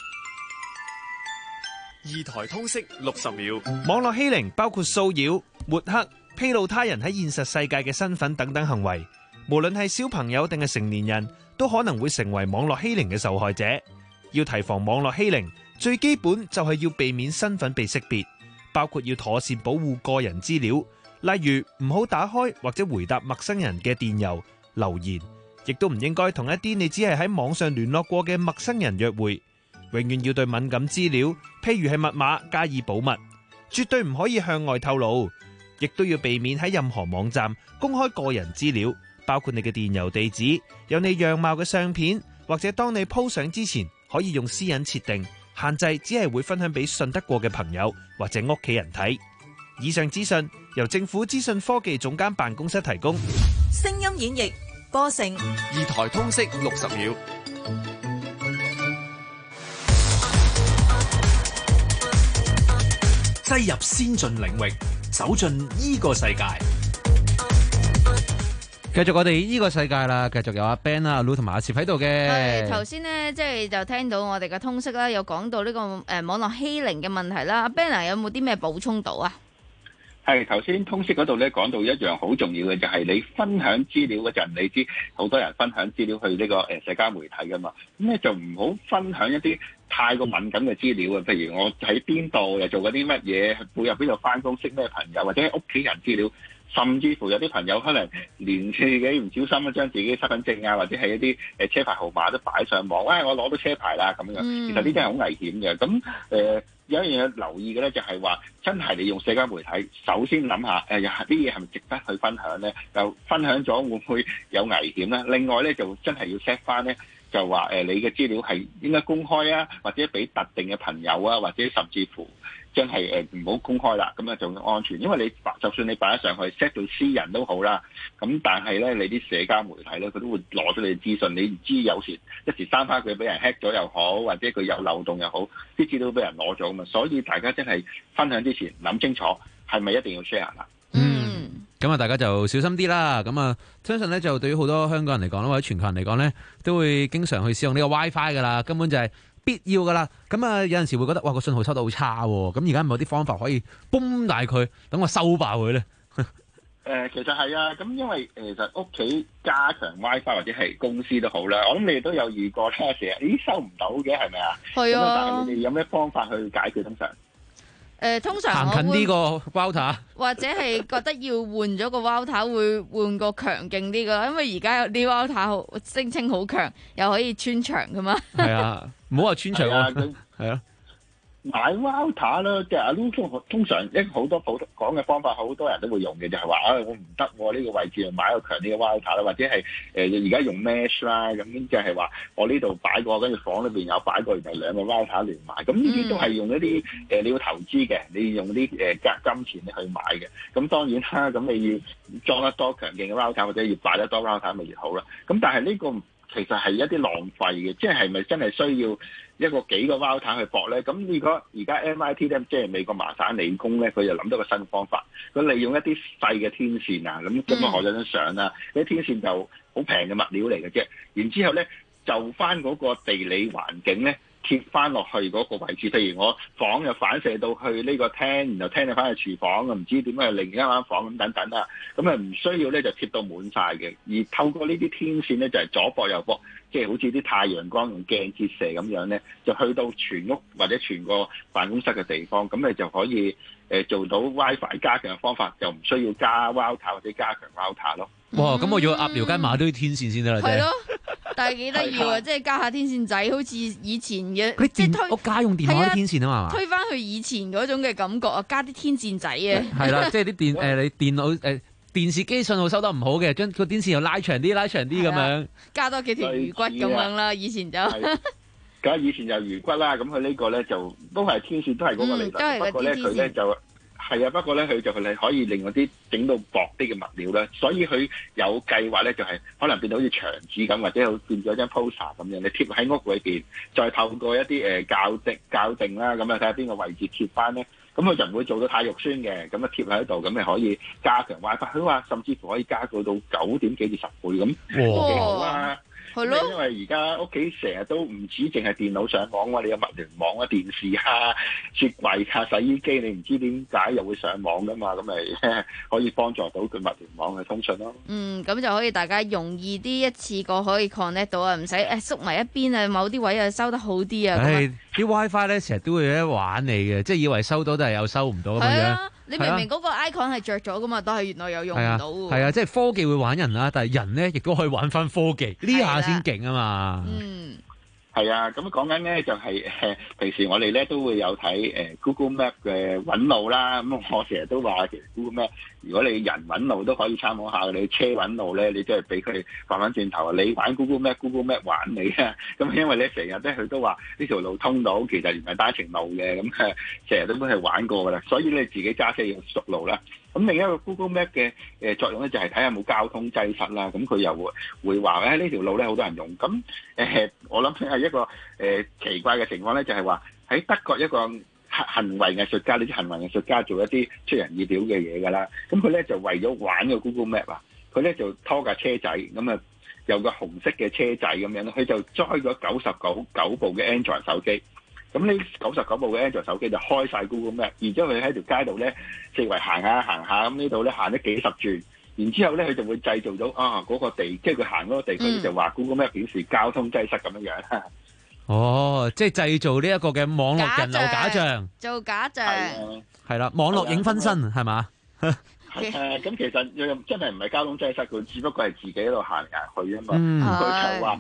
二台通識六十秒，網絡欺凌包括騷擾、抹黑、披露他人喺現實世界嘅身份等等行為，無論係小朋友定係成年人，都可能會成為網絡欺凌嘅受害者。要提防網絡欺凌，最基本就係要避免身份被識別，包括要妥善保護個人資料，例如唔好打開或者回答陌生人嘅電郵、留言，亦都唔應該同一啲你只係喺網上聯絡過嘅陌生人約會。永遠要對敏感資料，譬如係密碼加以保密，絕對唔可以向外透露，亦都要避免喺任何網站公開個人資料，包括你嘅電郵地址、有你樣貌嘅相片，或者當你 po 相之前，可以用私隱設定，限制只係會分享俾信得過嘅朋友或者屋企人睇。以上資訊由政府資訊科技總監辦公室提供。 聲音演繹播成二台通識六十秒， 擠入先進領域，走進呢個世界。 繼續我哋呢個世界啦，繼續有阿 Ben 啦、阿 Lu 同埋阿攝喺度嘅。 係頭先呢，即係就聽到我哋嘅通識啦，有講到呢個誒網絡欺凌嘅問題啦。阿 Ben 啊，有冇啲咩補充到啊？ 係頭先通識嗰度咧講到一樣好重要嘅，就係你分享資料嗰陣，你知好多人分享資料去呢個誒社交媒體噶嘛，咁咧就唔好分享一啲太過敏感嘅資料啊。譬如我喺邊度又做緊啲乜嘢，每日邊度翻工，識咩朋友，或者屋企人資料。甚至乎有啲朋友可能連自己唔小心將自己身份證啊，或者係一啲誒車牌號碼都擺上網，喂、哎，我攞到車牌啦咁樣，其實呢啲係好危險嘅。咁誒、呃， 有一樣嘢留意嘅咧，就係話真係你用社交媒體，首先諗下誒啲嘢係咪值得去分享咧？就分享咗會唔會有危險咧？另外咧就真係要 set 翻咧，就話誒你嘅資料係應該公開啊，或者俾特定嘅朋友啊，或者甚至乎真係誒唔好公開啦，咁啊就安全。因為你就算你擺咗上去 set 到私人都好啦，咁但係咧你啲社交媒體咧佢都會攞咗你嘅資訊，你唔知有時一時三刻佢俾人 hack 咗又好，或者佢有漏洞又好，啲資料俾人攞咗啊嘛。所以大家真係分享之前諗清楚係咪一定要 share 啦。 嗯，咁啊大家就小心啲啦。咁啊相信咧就對於好多香港人嚟講啦，或者全球人嚟講咧，都會經常去使用呢個 WiFi 噶啦，根本就係必要噶啦，咁啊有陣時會覺得哇個信號收得好差喎，咁而家有冇啲方法可以崩大佢，等我收爆佢咧？ 誒、呃，其實係啊，咁因為其實屋企加強 WiFi 或者係公司都好啦，我諗你哋都有遇過咧，成日咦收唔到嘅係咪啊？ 係啊。 但係你哋有咩方法去解決通常？ 誒，通常行近呢個 router， 或者係覺得要換咗個 router，會換個強勁啲噶，因為而家有啲 router 好聲稱好強，又可以穿牆噶嘛。 係啊，唔好話穿牆喎，係啊。 買 router 啦，即係阿 Lu 通常一好多普通講嘅方法，好多人都會用嘅，就係話啊，我唔得喎，呢個位置買一個強啲嘅 router 啦，或者係誒而家用 mesh 啦，咁就係話我呢度擺個，跟住房裏邊有擺個，然後兩個 router 連埋，咁呢啲都係用一啲誒、呃、你要投資嘅，你要用啲誒金金錢去買嘅。咁當然啦，咁你要裝得多強勁嘅 router，或者要擺得多 router 咪越好啦。咁但係呢個其實係一啲浪費嘅，即係係咪真係需要一個幾個 router 去駁咧？咁如果而家 M I T 咧，即係美國麻省理工咧，佢就諗到個新方法，佢利用一啲細嘅天線啊，咁咁啊學咗張相啦，啲天線就好平嘅物料嚟嘅啫，然之後咧就翻嗰個地理環境咧，貼翻落去嗰個位置，譬如我房又反射到去呢個廳，然後廳就翻去廚房，唔知點解另一間房咁等等啦。咁啊唔需要咧就貼到滿晒嘅，而透過呢啲天線咧就係左駁右駁，即係好似啲太陽光用鏡折射咁樣咧，就去到全屋或者全個辦公室嘅地方，咁你就可以誒做到 WiFi 加強嘅方法，就唔需要加 router 或者加強 router 咯。 哇！咁我要鴨寮街買堆天線先得啦， 係咯，但係幾得意啊！即係加下天線仔，好似以前嘅即係推屋家用電話啲天線啊嘛， 推翻去以前嗰種嘅感覺啊，加啲天線仔啊， 係啦，即係啲電誒、呃、你電腦誒、呃、電視機信號收得唔好嘅，將個天線又拉長啲，拉長啲咁樣， 加多幾條魚骨咁樣啦。以前就咁以前就魚骨啦，咁佢呢個咧就都係天線，都係嗰個理論，嗯、不過咧佢咧就。係啊，不過咧佢就係可以令嗰啲整到薄啲嘅物料啦，所以佢有計劃咧就係、是、可能變到好似牆紙咁，或者變咗張 poster 咁樣，你貼喺屋裏邊，再透過一啲誒校定校定啦，咁啊睇下邊個位置貼翻咧，咁佢就唔會做到太肉酸嘅，咁啊貼喺度，咁你可以加強 WiFi，佢話甚至乎可以加到到九點幾至十倍咁，哇幾好啊！係咯，因為而家屋企成日都唔止淨係電腦上網喎，你有物聯網啊、電視啊、雪櫃啊、洗衣機，你唔知點解又會上網噶嘛？咁咪可以幫助到佢物聯網嘅通訊咯。 嗯，咁就可以大家容易啲一次過可以 connect 到啊，唔使誒縮埋一邊啊，某啲位啊收得好啲啊。 唉，啲 WiFi 咧成日都會咧玩你嘅，即係以為收到，但係又收唔到咁樣。 你明明嗰個 icon 係着咗噶嘛，但係原來又用唔到喎。 係啊，即係科技會玩人啦，但係人咧亦都可以玩翻科技，呢下先勁啊嘛。 嗯， 係啊，咁講緊咧就係、是、誒，平時我哋咧都會有睇誒 Google Map 嘅揾路啦。咁我成日都話，其實 Google Map 如果你人揾路都可以參考下，你車揾路咧，你都係俾佢翻翻轉頭，你玩 Google Map，Google Map 玩你啊。咁因為咧成日咧佢都話呢條路通到，其實原來單程路嘅，咁誒成日都都係玩過噶啦。所以你自己揸車要熟路啦。咁另一個 Google Map 嘅誒作用咧，就係睇下有冇交通擠塞啦。咁佢又會會話咧呢條路咧好多人用。咁誒、呃，我諗係一個誒、呃、奇怪嘅情況咧，就係話喺德國一個行為藝術家，呢啲行為藝術家做一啲出人意表嘅嘢㗎啦。咁佢咧就為咗玩個 Google Map 啊，佢咧就拖架車仔，咁啊有個紅色嘅車仔咁樣，佢就載咗九十九九部嘅 Android 手機。咁呢九十九部嘅 Android 手機就開晒 Google Map，然之後佢喺條街度咧四圍行下行下，咁呢度咧行咗幾十轉，然之後咧佢就會製造到啊嗰、那個地，即係佢行嗰個地區、嗯、就話 Google Map 表示交通擠塞咁樣樣。 哦，即係製造呢一個嘅網絡人流假象， 做假象係啦，網絡影分身係嘛？ 係啊，咁其實又真係唔係交通擠塞，佢只不過係自己喺度行行去啊嘛。佢、嗯、就話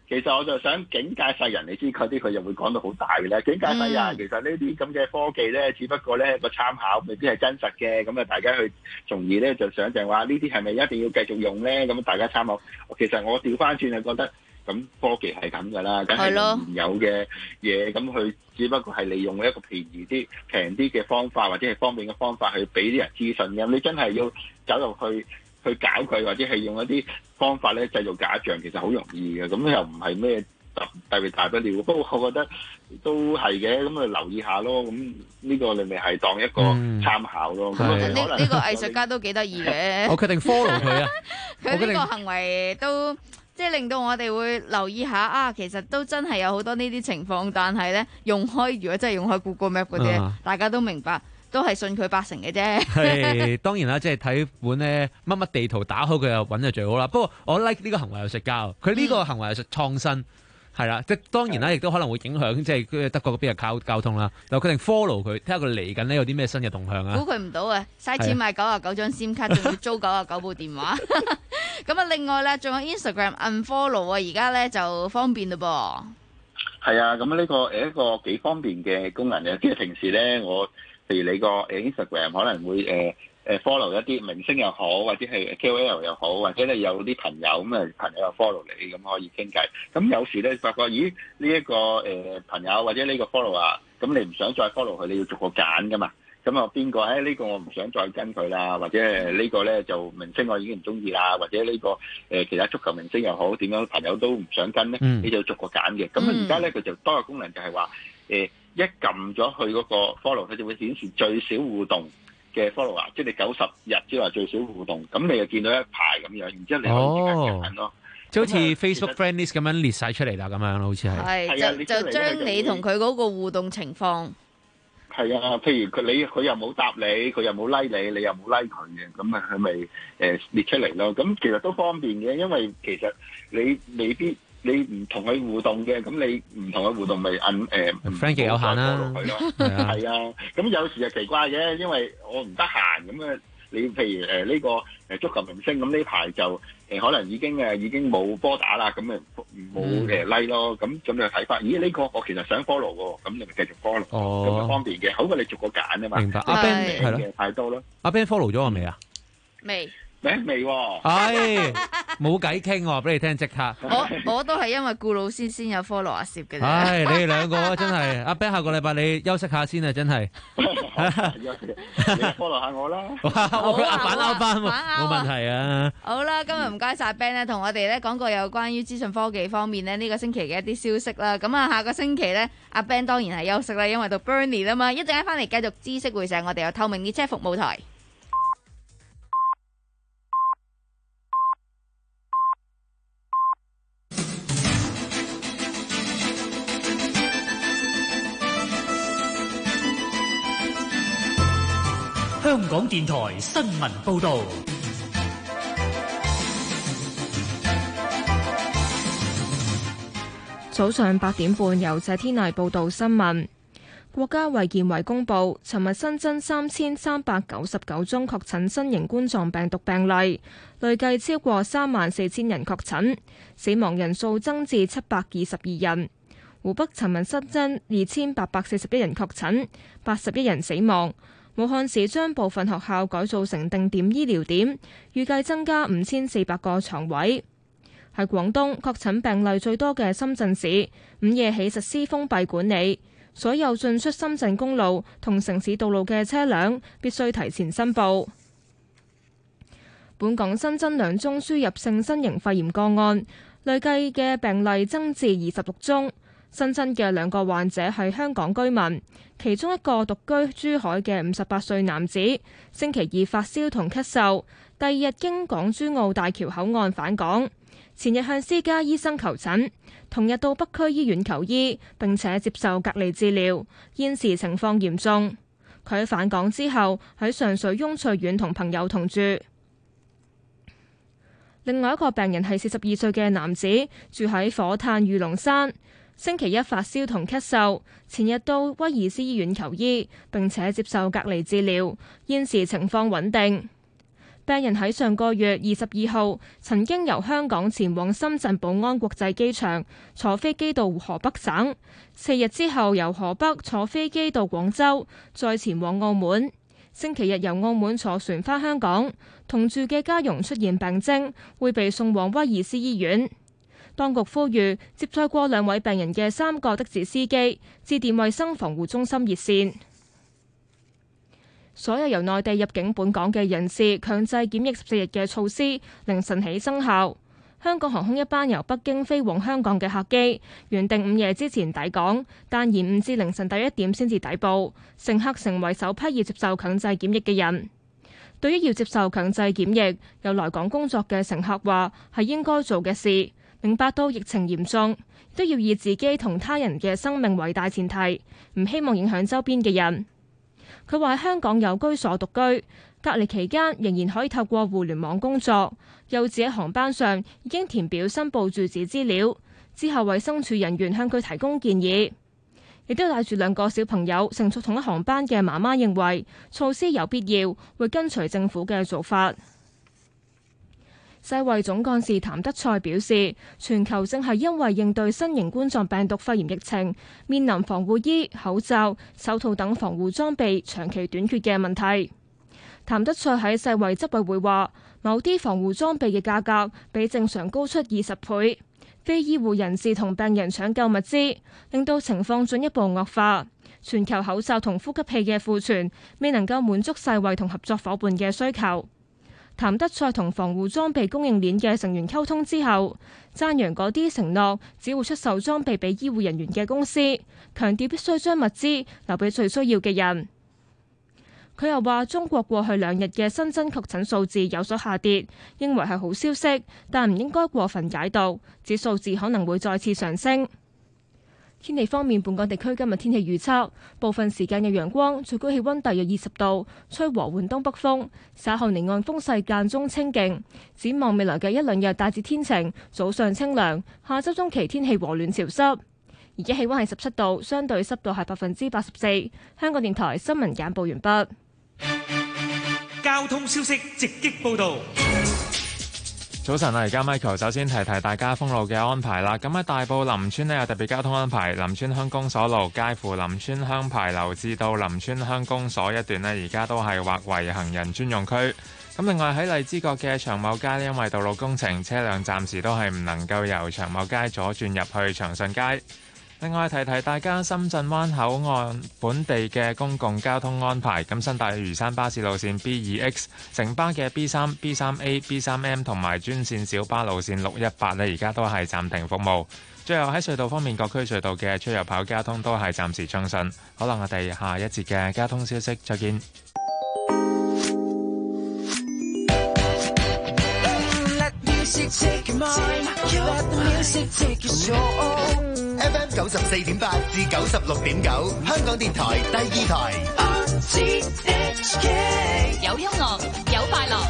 其實我就想警戒世人，你知嗰啲佢就會講到好大嘅咧。警戒世人，其實呢啲咁嘅科技咧，只不過咧個參考未必係真實嘅。咁啊，大家去從而咧就想象話呢啲係咪一定要繼續用咧？咁大家參考。其實我調翻轉係覺得，咁科技係咁噶啦，梗係現有嘅嘢，咁佢只不過係利用一個便宜啲、平啲嘅方法，或者係方便嘅方法去俾啲人資訊嘅。你真係要走入去去搞佢，或者係用一啲方法咧製造假象，其實好容易嘅。咁又唔係咩特特別大不了。不過我覺得都係嘅，咁啊留意下咯。咁呢個你咪係當一個參考咯。咁呢呢個藝術家都幾得意嘅。 我決定 follow 佢啊！ 佢呢個行為都即係令到我哋會留意下啊。其實都真係有好多呢啲情況，但係咧用開，如果真係用開 Google Map 嗰啲咧，啊、大家都明白。都係信佢八成嘅啫。 係當然啦，即係睇本咧乜乜地圖打開佢又揾就最好啦。不過我 like 呢個行為藝術家，佢呢個行為藝術創新係啦。即係當然啦，亦都可能會影響即係德國嗰邊嘅交交通啦。就決定 follow 佢，睇下佢嚟緊呢有啲咩新嘅動向啊。 估佢唔到啊！嘥錢買九十九張 SIM 卡，仲要租九十九部電話。咁啊，另外咧仲有 Instagram unfollow 啊，而家咧就方便嘞噃。 係啊，咁呢個誒一個幾方便嘅功能嘅，即係平時咧我。譬如你個誒 Instagram 可能會誒誒 follow 一啲明星又好，或者係 K O L 又好，或者你有啲朋友咁啊，朋友又 follow 你，咁可以傾偈。咁有時咧發覺，咦呢一個誒朋友或者呢個 follower，咁你唔想再 follow 佢，你要逐個揀噶嘛。咁啊邊個誒呢個我唔想再跟佢啦，或者係呢個咧就明星我已經唔中意啦，或者呢個誒其他足球明星又好，點樣朋友都唔想跟咧，你就逐個揀嘅。咁啊而家咧佢就多個功能就係話誒。一撳咗去嗰個 follow，佢就會顯示最少互動嘅 follower，即係你九十日之內最少互動，咁你就見到一排咁樣，然之後你可以揀咯， 即係好似 Facebook friend list 咁樣列晒出嚟啦，咁樣好似係。 係就就將你同佢嗰個互動情況。 係啊，譬如佢你佢又冇答你，佢又冇 like 你，你又冇 like 佢嘅，咁啊佢咪誒列出嚟咯。咁其實都方便嘅，因為其實你未必。你唔同佢互動嘅，咁你唔同佢互動咪按誒 friend 極有限啦， 係啊，咁有時係奇怪嘅，因為我唔得閒咁啊。你譬如誒呢個誒足球明星咁呢排就誒可能已經誒已經冇波打啦，咁咪冇誒 like 咯。咁咁你睇翻，咦呢個我其實想 follow 喎，咁你咪繼續 follow，咁就方便嘅，好過你逐個揀啊嘛。 明白。阿 Ben 係咯， 太多咯。 阿 Ben follow 咗我未啊？ 未。 誒未喎， 係冇偈傾喎，俾你聽即刻。 我我都係因為顧老師先有 follow 阿攝嘅啫。 唉，你哋兩個真係，阿 Ben 下個禮拜你休息下先啊，真係。 你 follow 下我啦。 我佢阿反拗翻喎，冇問題啊。 好啦，今日唔該晒 Ben 咧，同我哋咧講過有關於資訊科技方面咧呢個星期嘅一啲消息啦。咁啊，下個星期咧，阿 Ben 當然係休息啦，因為到 Bernie 啦嘛。一陣間翻嚟繼續知識會社，我哋有透明列車服務台。 香港電台新聞報導， 早上八點半由謝天麗報道新聞。國家衛健委公布，尋日新增三千三百九十九宗確診新型冠狀病毒病例，累計超過三萬四千人確診，死亡人數增至七百二十二人。湖北尋日新增二千八百四十一人確診，八十一人死亡。武漢市將部分學校改造成定點醫療點，預計增加五千四百個床位。喺廣東，確診病例最多嘅深圳市，午夜起實施封閉管理，所有進出深圳公路同城市道路嘅車輛必須提前申報。本港新增兩宗輸入性新型肺炎個案，累計嘅病例增至二十六宗。新增嘅兩個患者係香港居民，其中一個獨居珠海嘅五十八歲男子，星期二發燒同咳嗽，第二日經港珠澳大橋口岸返港，前日向私家醫生求診，同日到北區醫院求醫，並且接受隔離治療，現時情況嚴重。佢喺返港之後喺上水雍翠苑同朋友同住。另外一個病人係四十二歲嘅男子，住喺火炭御龍山。星期一發燒同咳嗽，前日到威爾斯醫院求醫，並且接受隔離治療，現時情況穩定。 病人喺上個月二十二號曾經由香港前往深圳寶安國際機場，坐飛機到河北省。四日之後由河北坐飛機到廣州，再前往澳門。星期日由澳門坐船返香港，同住嘅家傭出現病徵，會被送往威爾斯醫院。當局呼籲接載過兩位病人嘅三個的士司機致電衛生防護中心熱線。所有由內地入境本港嘅人士強制檢疫十四日嘅措施凌晨起生效。香港航空一班由北京飛往香港嘅客機原定午夜之前抵港，但延誤至凌晨第一點先至抵埗，乘客成為首批要接受強制檢疫嘅人。對於要接受強制檢疫，有來港工作嘅乘客話係應該做嘅事，明白到疫情嚴重，都要以自己同他人嘅生命為大前提，唔希望影響周邊嘅人。佢話喺香港有居所獨居，隔離期間仍然可以透過互聯網工作，又指喺航班上已經填表申報住址資料，之後衛生署人員向佢提供建議。亦都帶住兩個小朋友乘坐同一航班嘅媽媽認為措施有必要，會跟隨政府嘅做法。世衛總幹事譚德塞表示，全球正係因為應對新型冠狀病毒肺炎疫情，面臨防護衣、口罩、手套等防護裝備長期短缺嘅問題。譚德塞喺世衛執委會話，某啲防護裝備嘅價格比正常高出二十倍，非醫護人士同病人搶購物資，令到情況進一步惡化。全球口罩同呼吸器嘅庫存未能夠滿足世衛同合作伙伴嘅需求。譚德塞同防護裝備供應鏈嘅成員溝通之後，讚揚嗰啲承諾只會出售裝備俾醫護人員嘅公司，強調必須將物資留俾最需要嘅人。佢又話，中國過去兩日嘅新增確診數字有所下跌，認為係好消息，但唔應該過分解讀，指數字可能會再次上升。天氣方面，本港地區今日天氣預測，部分時間有陽光，最高氣溫大約二十度，吹和緩東北風，稍後離岸風勢間中清勁。展望未來嘅一兩日大致天晴，早上清涼，下周中期天氣和暖潮濕。而家氣溫係十七度，相對濕度係百分之八十四。香港電台新聞簡報完畢。 交通消息直擊報道。 早晨啊，而家 Michael 首先提提大家封路嘅安排啦。咁喺大埔林村呢，有特別交通安排，林村鄉公所路介乎林村鄉牌樓至到林村鄉公所一段呢，而家都係劃為行人專用區。咁另外喺荔枝角嘅長茂街，因為道路工程，車輛暫時都係唔能夠由長茂街左轉入去長順街。另外提提大家，深圳灣口岸本地嘅公共交通安排，咁新大嶼山巴士路線 B 二 X、城巴嘅 B 三、B 三 A、B 三 M 同埋專線小巴路線六一八呢，而家都係暫停服務。最後喺隧道方面，各區隧道嘅出入口交通都係暫時暢順。好啦，我哋下一節嘅交通消息再見。 F M 九十四點八至九十六點九，香港電台第二台。 有音樂，有快樂。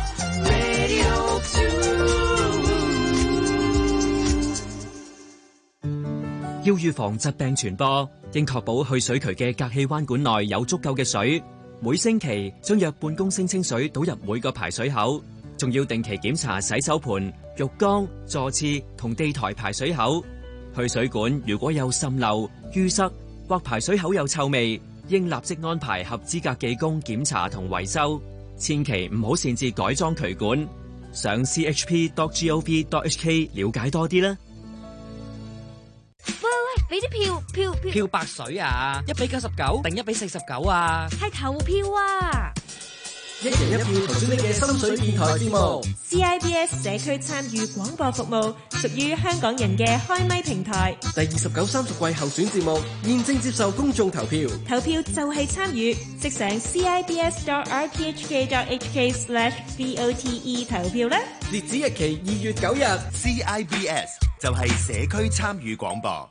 要預防疾病傳播，應確保去水渠嘅隔氣彎管內有足夠嘅水。每星期將約半公升清水倒入每個排水口，仲要定期檢查洗手盆、浴缸、座廁同地台排水口。去水管如果有滲漏、淤塞或排水口有臭味，應立即安排合資格技工檢查同維修。千祈唔好擅自改裝渠管。上 c h p dot gov dot h k 了解多啲啦。 喂喂，俾啲票票票漂白水啊！一比九十九定一比四十九啊？ 係投票啊！ 一人一票投選你嘅心水電台節目。 C I B S 社區參與廣播服務屬於香港人嘅開咪平台。 第二十九、三十季候選節目現正接受公眾投票。 投票就係參與，即上 c i b s dot r t h k dot h k slash vote 投票啦。 截止日期二月九日。 C I B S 就係社區參與廣播。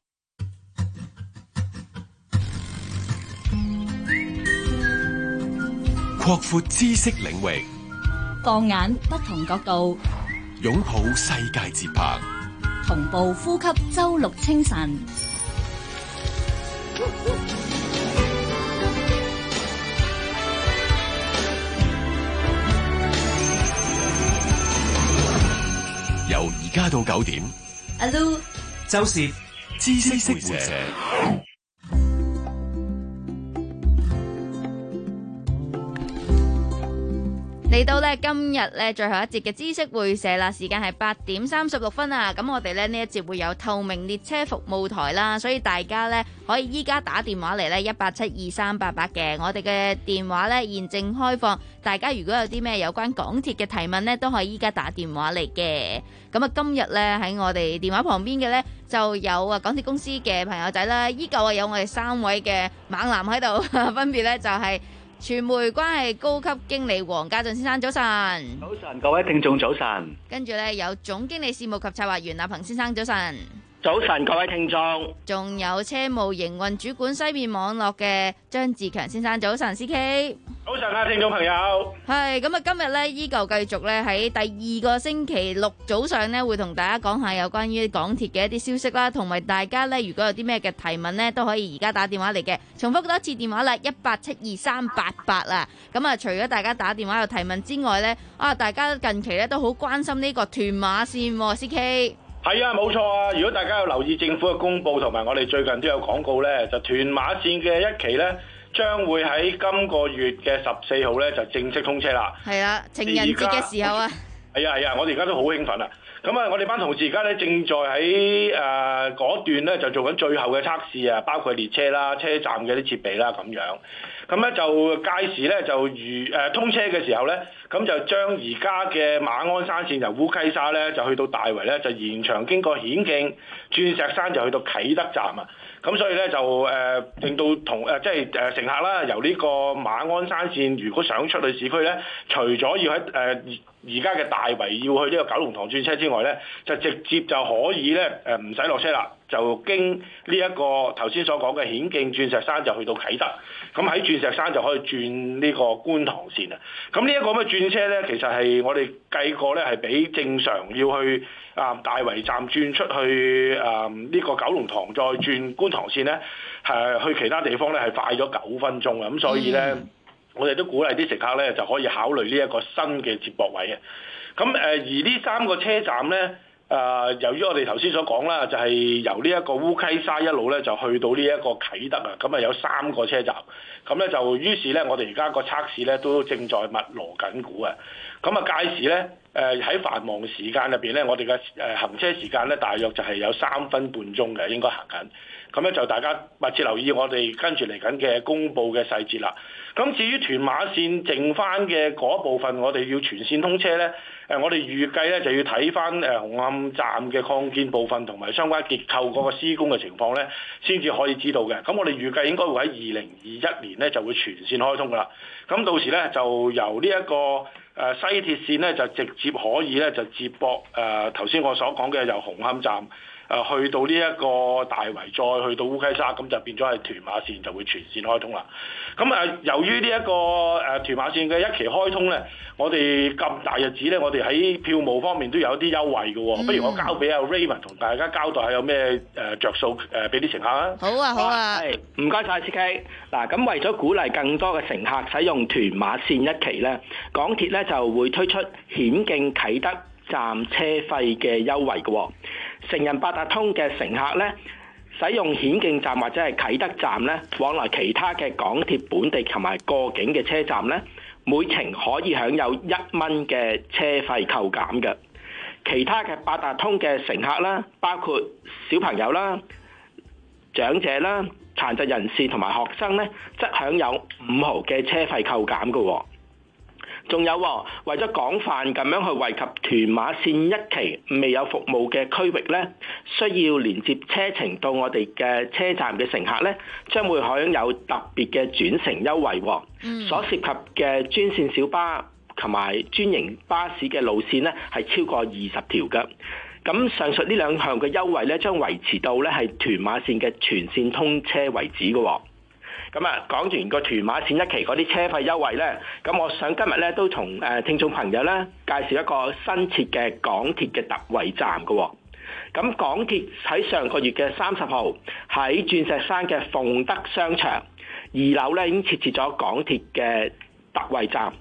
擴闊知識領域， 放眼不同角度， 擁抱世界節拍， 同步呼吸周六清晨。 家到九點。 阿 Lu、 周攝知識會社。 嚟到咧今日咧最後一節嘅知識會社啦，時間係八點三十六分啊！咁我哋咧呢一節會有透明列車服務台啦，所以大家咧可以依家打電話嚟咧一八七二三八八嘅，我哋嘅電話咧現正開放，大家如果有啲咩有關港鐵嘅提問咧，都可以依家打電話嚟嘅。咁啊，今日咧喺我哋電話旁邊嘅咧就有啊港鐵公司嘅朋友仔啦，依舊啊有我哋三位嘅猛男喺度，分別咧就係、是。傳媒關係高級經理黃家俊先生，早晨。 早晨，各位聽眾早晨。 跟住咧有總經理事務及策劃員阿彭先生，早晨。 早晨，各位聽眾。 仲有車務營運主管西面網絡嘅張志強先生，早晨 C K。 早晨啊，聽眾朋友。 係咁啊，今日咧依舊繼續咧喺第二個星期六早上咧，會同大家講下有關於港鐵嘅一啲消息啦，同埋大家咧如果有啲咩嘅提問咧，都可以而家打電話嚟嘅。重複多一次電話啦，一八七二三八八啦。咁啊，除咗大家打電話有提問之外咧，啊大家近期咧都好關心呢個屯馬線喎 ，C K。 係啊，冇錯啊！如果大家有留意政府嘅公佈，同埋我哋最近都有廣告咧，就屯馬線嘅一期咧，將會喺今個月嘅十四號咧就正式通車啦。 係啊，情人節嘅時候啊。 係啊係啊，我哋而家都好興奮啊！咁啊，我哋班同事而家咧正在喺誒嗰段咧就做緊最後嘅測試啊，包括列車啦、車站嘅啲設備啦咁樣。咁咧就屆時咧就如誒、呃、通車嘅時候咧，咁就將而家嘅馬鞍山線由烏溪沙咧就去到大圍咧，就延長經過顯徑、鑽石山就去到啟德站啊。咁所以咧就誒、呃、令到同誒即係誒乘客啦，由呢個馬鞍山線如果想出去市區咧，除咗要喺誒而家嘅大圍要去呢個九龍塘轉車之外咧，就直接就可以咧誒唔使落車啦，就經呢一個頭先所講嘅顯徑、鑽石山就去到啟德。咁喺鑽石山就可以轉呢個觀塘線啊！咁呢一個咁嘅轉車咧，其實係我哋計過咧，係比正常要去啊大圍站轉出去啊呢個九龍塘再轉觀塘線咧，係去其他地方咧係快咗九分鐘啊！咁所以咧，嗯、我哋都鼓勵啲乘客咧就可以考慮呢一個新嘅接駁位啊！咁誒而呢三個車站咧。誒、呃，由於我哋頭先所講啦，就係、是、由呢一個烏溪沙一路咧，就去到呢一個啟德啊，咁啊有三個車站，咁咧就於是咧，我哋而家個測試咧都正在密鑼緊鼓啊，咁啊屆時咧，誒、呃、喺繁忙時間入邊咧，我哋嘅誒行車時間咧，大約就係有三分半鐘嘅應該行緊，咁咧就大家密切留意我哋跟住嚟緊嘅公佈嘅細節啦。咁至於屯馬線剩翻嘅嗰部分，我哋要全線通車咧。誒，我哋預計咧就要睇翻誒紅磡站嘅擴建部分同埋相關結構嗰個施工嘅情況咧，先至可以知道嘅。咁我哋預計應該會喺二零二一年咧就會全線開通噶啦。咁到時咧就由呢一個誒西鐵線咧就直接可以咧就接駁誒頭先我所講嘅由紅磡站。誒去到呢一個大圍，再去到烏溪沙，咁就變咗係屯馬線就會全線開通啦。咁誒，由於呢一個誒屯馬線嘅一期開通咧，我哋咁大日子咧，我哋喺票務方面都有啲優惠嘅喎。嗯、不如我交俾阿 Raymond 同大家交代下有咩誒著數誒俾啲乘客啊。 好啊，好啊。 係，唔該晒 C K。嗱，咁為咗鼓勵更多嘅乘客使用屯馬線一期咧，港鐵咧就會推出顯徑啟德站車費嘅優惠嘅喎。成人八達通嘅乘客咧，使用顯徑站或者係啟德站咧，往來其他嘅港鐵本地同埋過境嘅車站咧，每程可以享有一蚊嘅車費扣減嘅。其他嘅八達通嘅乘客啦，包括小朋友啦、長者啦、殘疾人士同埋學生咧，則享有五毫嘅車費扣減嘅喎。仲有喎，為咗廣泛咁樣去惠及屯馬線一期未有服務嘅區域咧，需要連接車程到我哋嘅車站嘅乘客咧，將會享有特別嘅轉乘優惠喎。嗯、所涉及嘅專線小巴同埋專營巴士嘅路線咧，係超過二十條嘅。咁上述呢兩項嘅優惠咧，將維持到咧係屯馬線嘅全線通車為止嘅。咁啊，講完個屯馬線一期嗰啲車費優惠咧，咁我想今日咧都同誒聽眾朋友咧介紹一個新設嘅港鐵嘅特惠站嘅。咁港鐵喺上個月嘅三十號喺鑽石山嘅鳳德商場二樓咧已經設置咗港鐵嘅特惠站，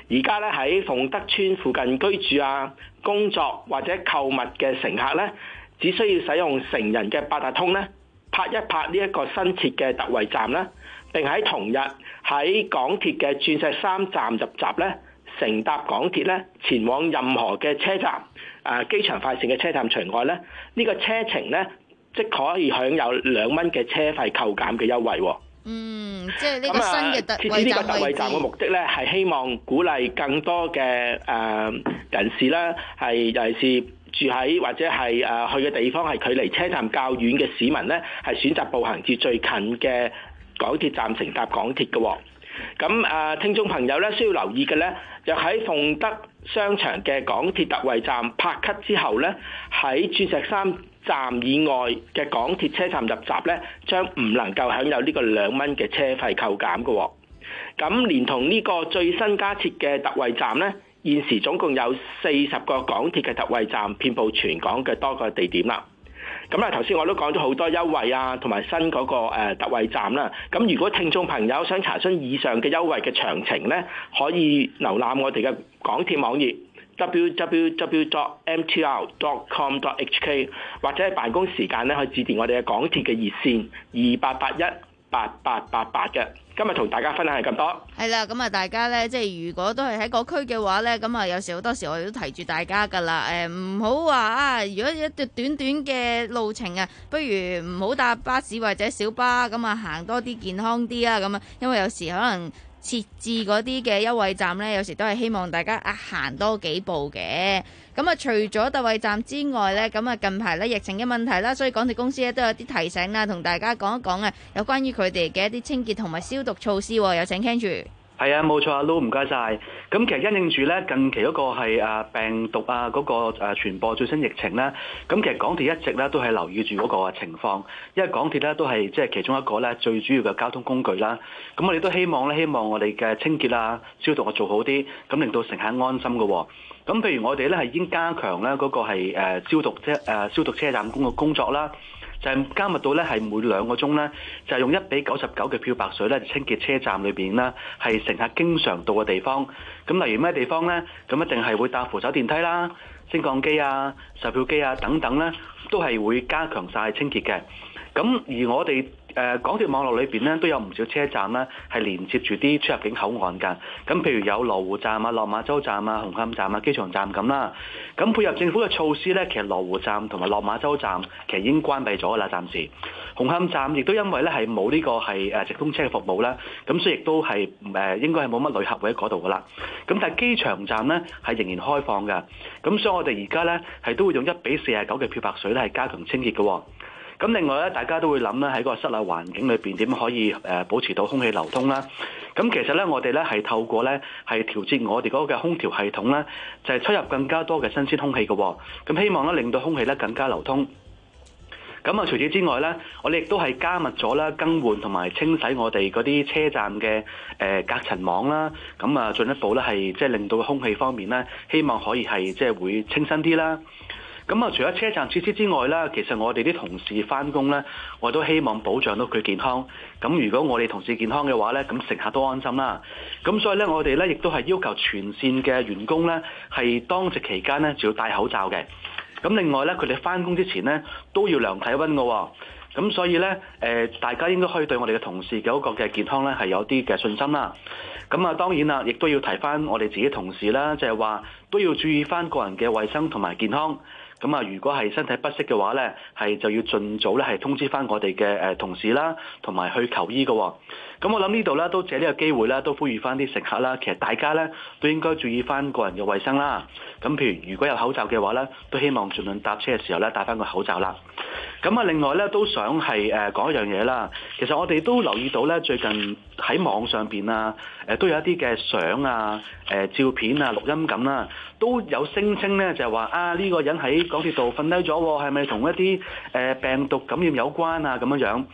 而家咧喺鳳德邨附近居住啊、工作或者購物嘅乘客咧，只需要使用成人嘅八達通咧，拍一拍呢一個新設嘅特惠站啦，並喺同日喺港鐵嘅鑽石山站入閘咧，乘搭港鐵咧前往任何嘅車站，誒機場快線嘅車站除外咧，呢、呢個車程咧即可以享有兩蚊嘅車費扣減嘅優惠喎。 嗯，即係呢個新嘅特惠站。 設置呢個特惠站嘅目的咧，係希望鼓勵更多嘅誒、呃、人士啦，係尤其是住喺或者係誒、呃、去嘅地方係距離車站較遠嘅市民咧，係選擇步行至最近嘅港鐵站乘搭港鐵嘅。咁誒、呃，聽眾朋友咧需要留意嘅咧，就喺鳳德商場嘅港鐵特惠站拍卡之後咧，喺鑽石山站以外嘅港鐵車站入閘咧，將唔能夠享有呢個兩蚊嘅車費扣減嘅。咁連同呢個最新加設嘅特惠站咧，現時總共有四十個港鐵嘅特惠站，遍佈全港嘅多個地點啦。咁啊，頭先我都講咗好多優惠啊，同埋新嗰個誒特惠站啦。咁如果聽眾朋友想查詢以上嘅優惠嘅詳情咧，可以瀏覽我哋嘅港鐵網頁 double-u double-u double-u dot m t r dot com dot h k， 或者喺辦公時間咧可以致電我哋嘅港鐵嘅熱線二八八一八八八八嘅。今日同大家分享係咁多。 係啦，咁啊，大家咧，即係如果都係喺嗰區嘅話咧，咁啊，有時好多時我哋都提住大家噶啦，誒，唔好話啊，如果一段短短嘅路程啊，不如唔好搭巴士或者小巴，咁啊，行多啲健康啲啊，咁啊，因為有時可能設置嗰啲嘅優惠站咧，有時都係希望大家啊行多幾步嘅。咁啊，除咗特惠站之外咧，咁啊近排咧疫情嘅問題啦，所以港鐵公司咧都有啲提醒啦，同大家講一講啊，有關於佢哋嘅一啲清潔同埋消毒措施。有請 Ken 住。 係啊，冇錯啊，Lou 唔該晒。咁其實因應住咧近期嗰個係誒病毒啊嗰個誒傳播最新疫情咧，咁其實港鐵一直咧都係留意住嗰個情況，因為港鐵咧都係即係其中一個咧最主要嘅交通工具啦。咁我哋都希望咧，希望我哋嘅清潔啊消毒啊做好啲，咁令到乘客安心嘅。咁譬如我哋咧係已經加強咧嗰個係誒消毒車誒消毒車站工嘅工作啦。就係加密到咧，係每兩個鐘咧，就係用一比九十九嘅漂白水咧，清潔車站裏邊啦，係乘客經常到嘅地方。咁例如咩地方咧？咁一定係會搭扶手電梯啦、升降機啊、售票機啊等等咧，都係會加強晒清潔嘅。咁而我哋誒港鐵網絡裏邊咧，都有唔少車站咧係連接住啲出入境口岸㗎。咁譬如有羅湖站啊、落馬洲站啊、紅磡站啊、機場站咁啦。咁配合政府嘅措施咧，其實羅湖站同埋落馬洲站其實已經關閉咗啦，暫時。紅磡站亦都因為咧係冇呢個係誒直通車嘅服務啦，咁所以亦都係誒應該係冇乜旅客喺嗰度㗎啦。咁但係機場站咧係仍然開放㗎。咁所以我哋而家咧係都會用一比四十九嘅漂白水咧係加強清潔嘅。咁另外咧，大家都會諗咧喺個室內環境裏邊點可以誒保持到空氣流通啦。咁其實咧，我哋咧係透過咧係調節我哋嗰個嘅空調系統咧，就係出入更加多嘅新鮮空氣嘅。咁希望咧令到空氣咧更加流通。咁啊，除此之外咧，我哋亦都係加密咗啦，更換同埋清洗我哋嗰啲車站嘅誒隔塵網啦。咁啊，進一步咧係即係令到空氣方面咧，希望可以係即係會清新啲啦。咁啊，除咗車站設施之外啦，其實我哋啲同事翻工咧，我都希望保障到佢健康。咁如果我哋同事健康嘅話咧，咁乘客都安心啦。咁所以咧，我哋咧亦都係要求全線嘅員工咧，係當值期間咧就要戴口罩嘅。咁另外咧，佢哋翻工之前咧都要量體溫嘅。咁所以咧，誒大家應該可以對我哋嘅同事嘅嗰個嘅健康咧係有啲嘅信心啦。咁啊，當然啦，亦都要提翻我哋自己同事啦，就係話都要注意翻個人嘅衛生同埋健康。咁啊，如果係身體不適嘅話咧，係就要盡早咧係通知翻我哋嘅誒同事啦，同埋去求醫嘅。咁我諗呢度咧都借呢個機會咧，都呼籲翻啲乘客啦，其實大家咧都應該注意翻個人嘅衛生啦。咁譬如如果有口罩嘅話咧，都希望盡量搭車嘅時候咧戴翻個口罩啦。咁啊，另外咧都想係誒講一樣嘢啦。其實我哋都留意到咧，最近喺網上邊啊，誒都有一啲嘅相啊、誒照片啊、錄音咁啦，都有聲稱咧就係話啊呢個人喺港鐵度瞓低咗，係咪同一啲誒病毒感染有關啊咁樣樣？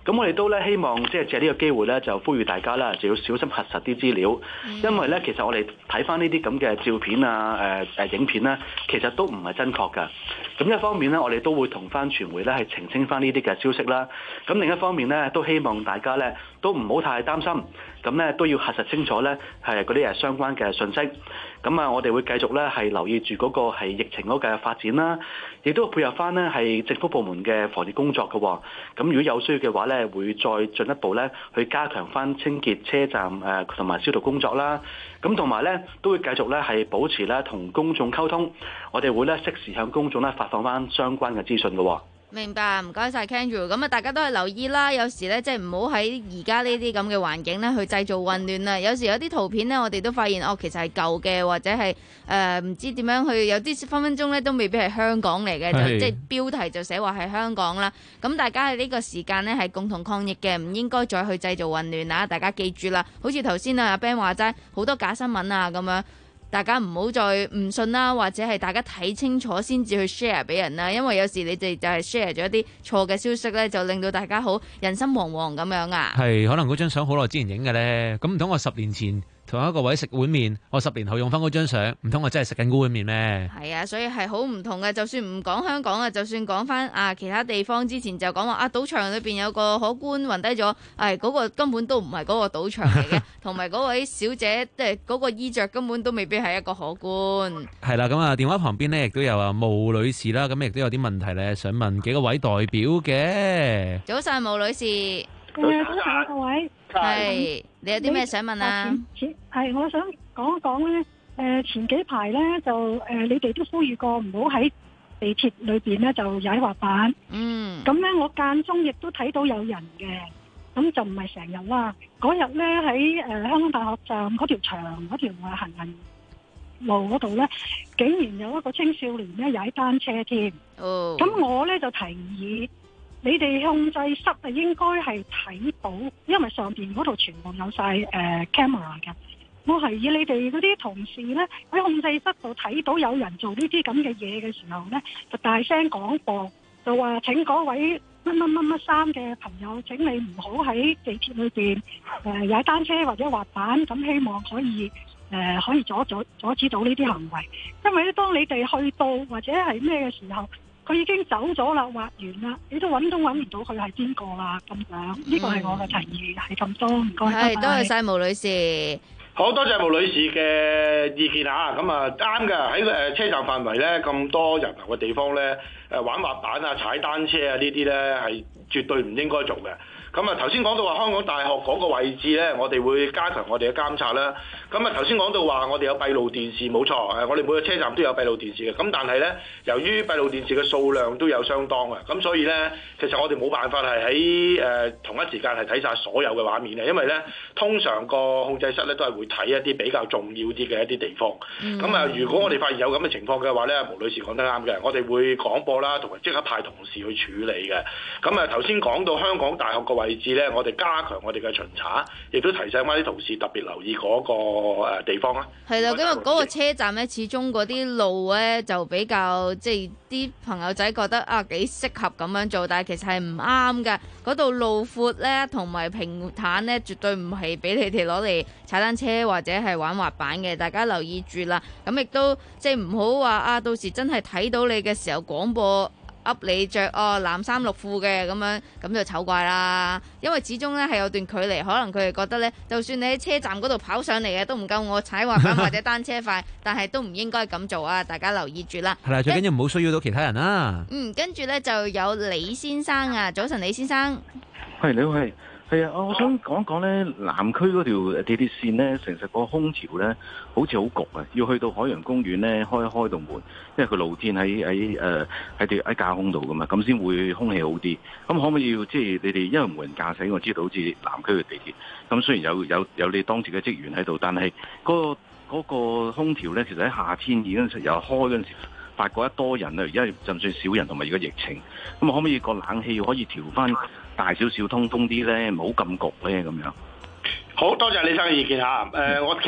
咁我哋都咧希望即係借呢個機會咧，就呼籲大家啦，就要小心核實啲資料，因為咧其實我哋睇翻呢啲咁嘅照片啊、誒、呃、誒影片咧，其實都唔係真確㗎。咁一方面咧，我哋都會同翻傳媒咧係澄清翻呢啲嘅消息啦。咁另一方面咧，都希望大家咧都唔好太擔心，咁咧都要核實清楚咧係嗰啲誒相關嘅信息。咁啊，我哋會繼續咧係留意住嗰個係疫情嗰個發展啦，亦都配合翻咧係政府部門嘅防疫工作嘅。咁如果有需要嘅話咧，會再進一步咧去加強翻清潔車站誒同埋消毒工作啦。咁同埋咧都會繼續咧係保持咧同公眾溝通，我哋會咧適時向公眾咧發放翻相關嘅資訊嘅。 明白，唔該晒 Kendra。咁啊，大家都係留意啦。有時咧，即係唔好喺而家呢啲咁嘅環境咧，去製造混亂啦。有時有啲圖片咧，我哋都發現哦，其實係舊嘅，或者係誒唔知點樣去，有啲分分鐘咧都未必係香港嚟嘅，就即係標題就寫話係香港啦。咁大家喺呢個時間咧係共同抗疫嘅，唔應該再去製造混亂啊！大家記住啦，好似頭先啊阿 Ben 話齋，好多假新聞啊咁樣。大家唔好再唔信啦，或者係大家睇清楚先至去 share 俾人啦，因為有時你哋就係 share 咗一啲錯嘅消息咧，就令到大家好人心惶惶咁樣啊。 係，可能嗰張相好耐之前影嘅咧，咁唔通我十年前同一個位食碗麵，我十年後用翻嗰張相，唔通我真係食緊嗰碗麵咩？ 係啊，所以係好唔同嘅。就算唔講香港啊，就算講翻啊其他地方，之前就講話啊賭場裏邊有個可官暈低咗，係嗰個根本都唔係嗰個賭場嚟嘅，同埋嗰位小姐即係嗰個衣着根本都未必係一個可官。係啦，咁啊電話旁邊呢亦都有啊毛女士啦，咁亦都有啲問題咧，想問幾個位代表嘅。 早上毛女士。 早晨啊，各位。 係，你有啲咩想問啊？ 係，我想講一講咧。誒，前幾排咧就誒，你哋都呼籲過唔好喺地鐵裏邊咧就踩滑板。嗯。咁咧，我間中亦都睇到有人嘅，咁就唔係成日啦。嗰日咧喺誒香港大學站嗰條長嗰條誒行人路嗰度咧，竟然有一個青少年咧踩單車添。哦。咁我咧就提議。你哋控制室啊，應該係睇到，因為上邊嗰度全部有晒誒、呃、camera 嘅。我係以你哋嗰啲同事咧喺控制室度睇到有人做呢啲咁嘅嘢嘅時候咧，就大聲廣播，就話請嗰位乜乜乜乜衫嘅朋友，請你唔好喺地鐵裏邊誒踩單車或者滑板，咁希望可以誒、呃、可以阻阻阻止到呢啲行為。因為咧，當你哋去到或者係咩嘅時候，佢已經走咗啦，滑完啦，你都揾都揾唔到佢係邊個啦，咁樣呢個係我嘅提議，係咁多，唔該。 係，多謝晒毛女士。 好多謝毛女士嘅意見啊！咁啊啱嘅，喺誒車站範圍咧咁多人流嘅地方咧，誒玩滑板啊、踩單車啊呢啲咧係絕對唔應該做嘅。咁啊頭先講到話香港大學嗰個位置咧，我哋會加強我哋嘅監察啦。咁啊頭先講到話我哋有閉路電視，冇錯，誒我哋每個車站都有閉路電視嘅。咁但係咧，由於閉路電視嘅數量都有相當嘅，咁所以咧，其實我哋冇辦法係喺誒同一時間係睇晒所有嘅畫面嘅，因為咧通常個控制室咧都係會睇一啲比較重要啲嘅一啲地方。咁啊、嗯，如果我哋發現有咁嘅情況嘅話咧，毛女士講得啱嘅，我哋會廣播啦，同埋即刻派同事去處理嘅。咁啊頭先講到香港大學個位置咧，我哋加強我哋嘅巡查，亦都提醒翻啲同事特別留意嗰個誒地方啦。 係啦，因為嗰個車站咧，始終嗰啲路咧就比較即係啲朋友仔覺得啊幾適合咁樣做，但係其實係唔啱嘅。嗰度路闊咧，同埋平坦咧，絕對唔係俾你哋攞嚟踩單車或者係玩滑板嘅。大家留意住啦。咁亦都即係唔好話啊，到時真係睇到你嘅時候廣播。噏你着哦藍衫綠褲嘅咁樣，咁就醜怪啦。因為始終咧係有段距離，可能佢哋覺得咧，就算你喺車站嗰度跑上嚟嘅，都唔夠我踩滑板或者單車快，但係都唔應該咁做啊！大家留意住啦。 係啦，最緊要唔好騷擾到其他人啦。 嗯，跟住咧就有李先生啊，早晨李先生。 係你好，係。係啊，我想講一講咧，南區嗰條地鐵線咧，其實個空調咧好似好焗啊，要去到海洋公園咧開一開道門，因為佢露天喺喺誒喺條喺架空度噶嘛，咁先會空氣好啲。咁可唔可以即係你哋因為無人駕駛，我知道好似南區嘅地鐵，咁雖然有有有你當值嘅職員喺度，但係嗰個嗰個空調咧，其實喺夏天已經有開嗰陣時，發覺一多人啊，而家就算少人同埋而家疫情，咁可唔可以個冷氣可以調翻大少少通風啲咧，唔好咁焗咧咁樣。 好多謝李生嘅意見嚇。誒、呃，我其實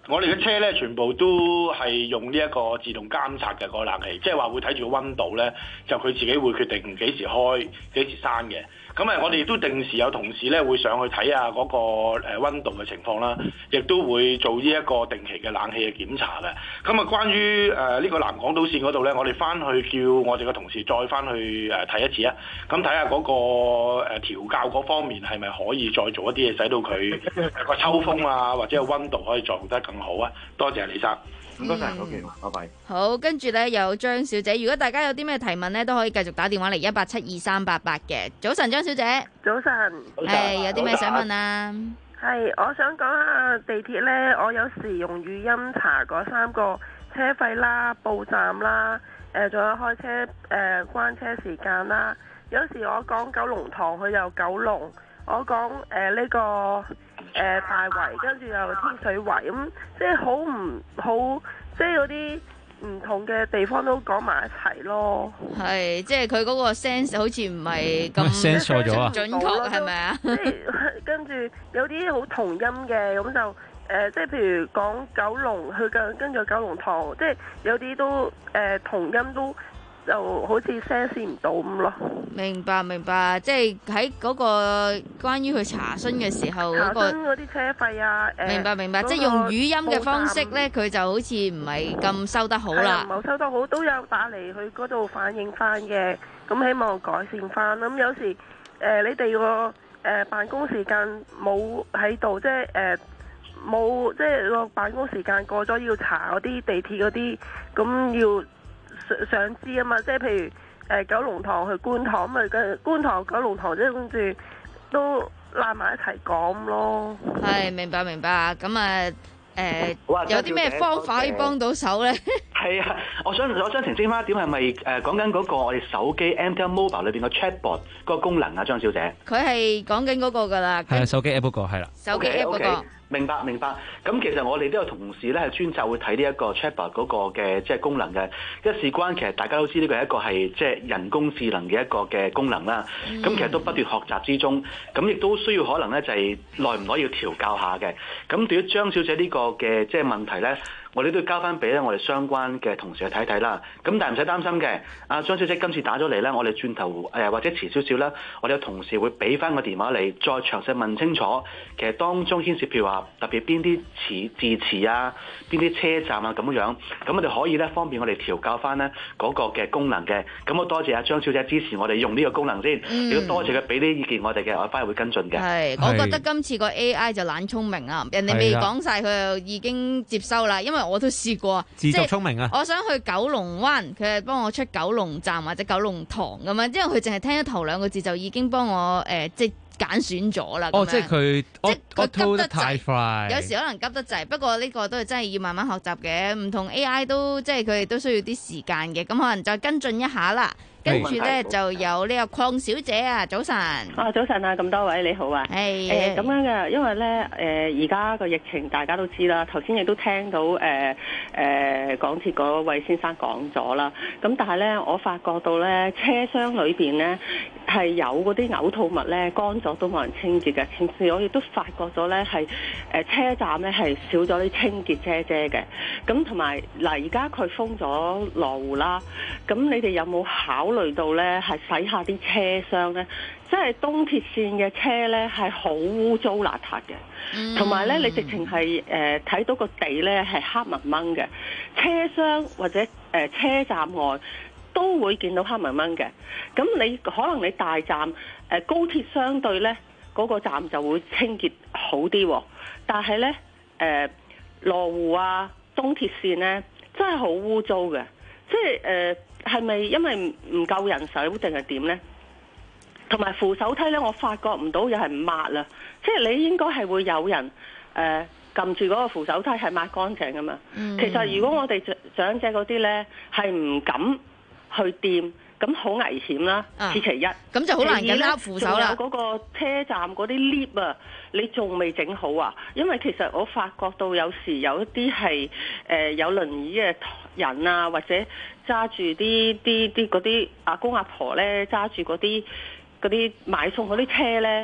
我哋嘅車咧，全部都係用呢一個自動監察嘅個冷氣，即係話會睇住個溫度咧，就佢自己會決定幾時開、幾時閂嘅。咁誒，我哋亦都定時有同事咧會上去睇下嗰個誒溫度嘅情況啦，亦都會做呢一個定期嘅冷氣嘅檢查嘅。咁啊，關於誒呢個南港島線嗰度咧，我哋翻去叫我哋嘅同事再翻去誒睇一次啊。咁睇下嗰個誒調校嗰方面係咪可以再做一啲嘢，使到佢個抽風啊或者個溫度可以做得更好啊？多謝李生。 唔該晒，好嘅，拜拜。 好，跟住咧有張小姐，如果大家有啲咩提問咧，都可以繼續打電話嚟一八七二三八八嘅。早晨，張小姐。 早晨。 係有啲咩想問啊？ 係，我想講下地鐵咧，我有時用語音查嗰三個車費啦、報站啦，誒、呃，仲有開車誒、呃、關車時間啦。有時我講九龍塘，佢又九龍；我講誒呢個誒、呃、大圍，跟住又天水圍，咁、嗯、即係好唔好？即係嗰啲唔同嘅地方都講埋一齊咯。 係，即係佢嗰個 sense 好似唔係咁 sense 錯咗啊， 準確係咪啊？ 即係跟住有啲好同音嘅，咁就誒、呃，即係譬如講九龍，去跟跟住九龍塘，即係有啲都誒、呃、同音都。就好似 sense 唔到咁咯。 明白明白，即係喺嗰個關於佢查詢嘅時候嗰、嗰個查詢嗰啲車費啊，誒， 明白明白， 嗰個、 即係用語音嘅方式咧，佢就好似唔係咁收得好啦。 唔係收得好，都有打嚟去嗰度反映翻嘅，咁希望改善翻。咁有時誒、呃，你哋個誒辦公時間冇喺度，即係誒冇，即係個辦公時間過咗要查嗰啲地鐵嗰啲，咁要。想知啊嘛，即係譬如誒、呃、九龍塘去觀塘，咪嘅觀塘九龍塘即係跟住都拉埋一齊講咯。 係明白明白，咁啊誒有啲咩方法可以幫到手咧？ 係啊，我想我想澄清翻一點，係咪誒講緊嗰個我哋手機 M T N Mobile 裏邊個 Chatbot 個功能啊，張小姐？ 佢係講緊嗰個㗎啦。 係啊，手機 app 嗰個係啦。 手機 app 嗰個。 明白明白，咁其實我哋都有同事咧係專責會睇呢一個 Chatbot 嗰個嘅即係功能嘅，因為事關其實大家都知呢個係一個係即係人工智能嘅一個嘅功能啦。咁、嗯、其實都不斷學習之中，咁亦都需要可能咧就係耐唔耐要調教下嘅。咁對於張小姐呢個嘅即係問題咧，我哋都要交翻俾咧我哋相關嘅同事去睇睇啦。咁但係唔使擔心嘅，阿張小姐今次打咗嚟咧，我哋轉頭誒或者遲少少啦，我哋有同事會俾翻個電話你，再詳細問清楚，其實當中牽涉譬如話特別邊啲詞字詞啊，邊啲車站啊咁樣，咁我哋可以咧方便我哋調校翻咧嗰個嘅功能嘅。咁我多謝阿張小姐支持我哋用呢個功能先，亦都、嗯、多謝佢俾啲意見我哋嘅，我翻去會跟進嘅。 係，我覺得今次個 A I 就懶聰明啊，人哋未講晒，佢就已經接收啦，因為我都試過， 自作聰明啊！ 我想去九龍灣，佢係幫我出九龍站或者九龍塘咁樣，因為佢淨係聽咗頭兩個字就已經幫我誒、呃、即係揀選咗啦。 哦，即係佢即係佢急得太快， 有時可能急得滯。不過呢個都係真係要慢慢學習嘅，唔同 A I 都即係佢哋都需要啲時間嘅，咁可能再跟進一下啦。跟住咧就有呢個鄺小姐啊，早晨。 啊，早晨啊，咁多位你好啊。 係。誒咁樣嘅，因為咧誒而家個疫情大家都知啦，頭先亦都聽到誒誒、呃呃、港鐵嗰位先生講咗啦。咁但係咧，我發覺到咧車廂裏邊咧係有嗰啲嘔吐物咧乾咗都冇人清潔嘅。同時我亦都發覺咗咧係誒車站咧係少咗啲清潔姐姐嘅。咁同埋嗱，而家佢封咗羅湖啦，咁你哋有冇考考慮到咧，係洗下啲車廂咧，即係東鐵線嘅車咧，係好污糟邋遢嘅，同埋咧，你直情係誒睇到個地咧係黑掹掹嘅，車廂或者誒、呃、車站外都會見到黑掹掹嘅。咁你可能你大站誒、呃、高鐵相對咧嗰、那個站就會清潔好啲，但係咧誒羅湖啊東鐵線咧真係好污糟嘅，即係誒。呃係咪因為唔夠人手定係點呢？同埋扶手梯呢，我發覺唔到有人抹啦，即係你應該係會有人誒撳住嗰個扶手梯係抹乾淨噶嘛。嗯、其實如果我哋長者嗰啲呢，係唔敢去掂，咁好危險啦。此其一， 咁就好難緊握扶手啦。 仲有嗰個車站嗰啲 lift 啊，你仲未整好啊？因為其實我發覺到有時有一啲係誒有輪椅嘅人啊，或者揸住啲啲啲嗰啲阿公阿婆咧，揸住嗰啲嗰啲買餸嗰啲車咧，